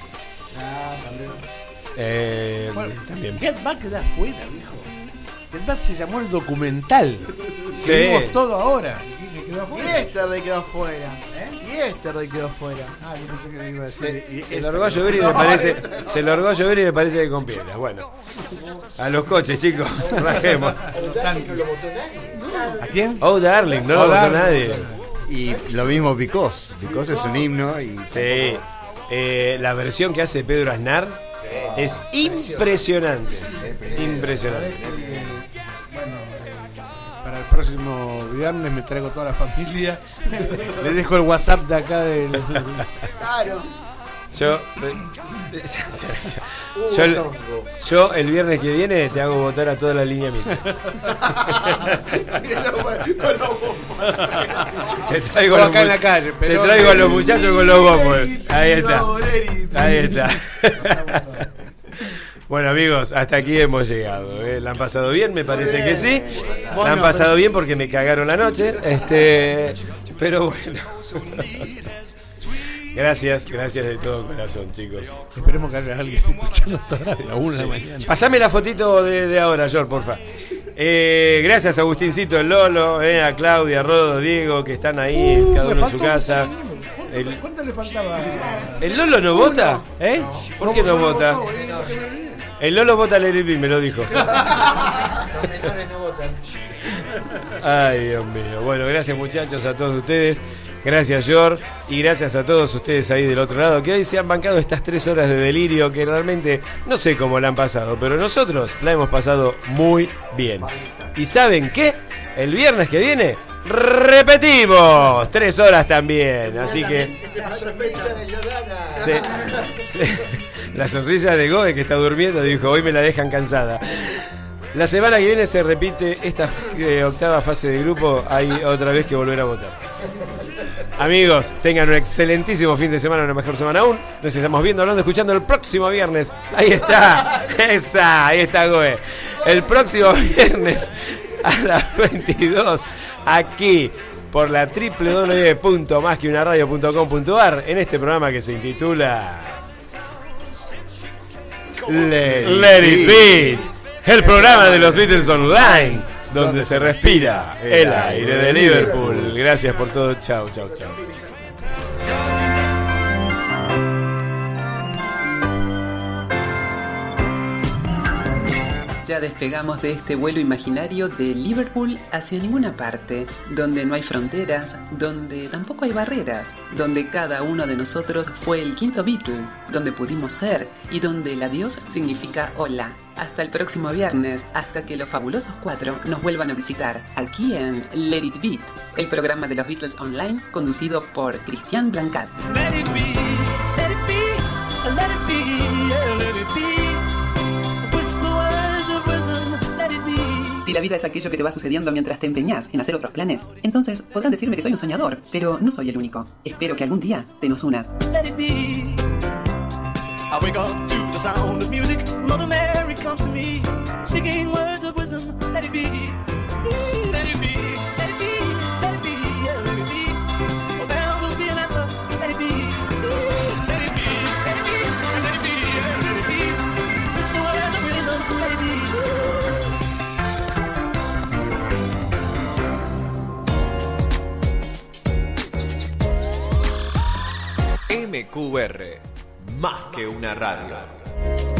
También. Get Back queda fuera, viejo. Get Back se llamó el documental. Sí. Vimos todo ahora. Yesterday quedó afuera. Yesterday quedó afuera. Ah, yo pensé que iba a decir. Se largó a llover y me parece. Se largó a llover y me parece que con piedras. Bueno. A los coches, chicos. Rajemos. ¿A quién? Oh, Darling, no lo votó nadie. Y lo mismo Because. Because es un himno. Y Sí. La versión que hace Pedro Aznar es impresionante. Impresionante. Para el próximo viernes me traigo toda la familia. Le dejo el WhatsApp de acá del. Claro. Yo el viernes que viene te hago votar a toda la línea mía. Te traigo Todo acá en la calle, te pero traigo a los muchachos con los bombos. Ahí está. Ahí está. Bueno, amigos, hasta aquí hemos llegado. ¿La han pasado bien? Me parece que sí. La han pasado bien porque me cagaron la noche. Pero bueno. Gracias de todo corazón, chicos. Esperemos que haya alguien escuchando hasta la 1 de la mañana. Pasame la fotito de ahora, George, porfa. Gracias a Agustincito, el Lolo, a Claudia, Rodo, Diego, que están ahí, cada uno en su casa. ¿Cuánto le faltaba? ¿El Lolo no vota? ¿Por qué no vota? El Lolo vota Let It Be, me lo dijo. Ay, Dios mío. Bueno, gracias muchachos a todos ustedes. Gracias, George. Y gracias a todos ustedes ahí del otro lado que hoy se han bancado estas 3 horas de delirio que realmente no sé cómo la han pasado, pero nosotros la hemos pasado muy bien. ¿Y saben qué? El viernes que viene repetimos 3 horas también. Así que la sonrisa de Goe, que está durmiendo, dijo: hoy me la dejan cansada. La semana que viene se repite esta octava fase de grupo. Hay otra vez que volver a votar. Amigos, tengan un excelentísimo fin de semana, una mejor semana aún. Nos estamos viendo, hablando, escuchando el próximo viernes. Ahí está, ahí está Goe. El próximo viernes a las 22, aquí por la www.masqueunaradio.com.ar, en este programa que se intitula Let It Beat, el programa de los Beatles Online, donde se respira el aire de Liverpool. Gracias por todo. Chao. Ya despegamos de este vuelo imaginario de Liverpool hacia ninguna parte, donde no hay fronteras, donde tampoco hay barreras, donde cada uno de nosotros fue el quinto Beatle, donde pudimos ser y donde el adiós significa hola. Hasta el próximo viernes, hasta que los fabulosos 4 nos vuelvan a visitar, aquí en Let It Beat, el programa de los Beatles Online, conducido por Cristian Blancat. Let it be, let it be, let it be, yeah, let it be. Whisper words of wisdom, let it be. Si la vida es aquello que te va sucediendo mientras te empeñas en hacer otros planes, entonces podrán decirme que soy un soñador, pero no soy el único. Espero que algún día te nos unas. Let it be. I wake up to the sound of music. Mother Mary comes to me, speaking words of wisdom. Let it be. Let it be. Let it be. Let it be. Yeah, let it be. Oh, there will be an answer. Let it be. Let it be. Let it be. Let it be. Yeah, let it be. Whisper words of wisdom. Let it be. MQR, más que una radio.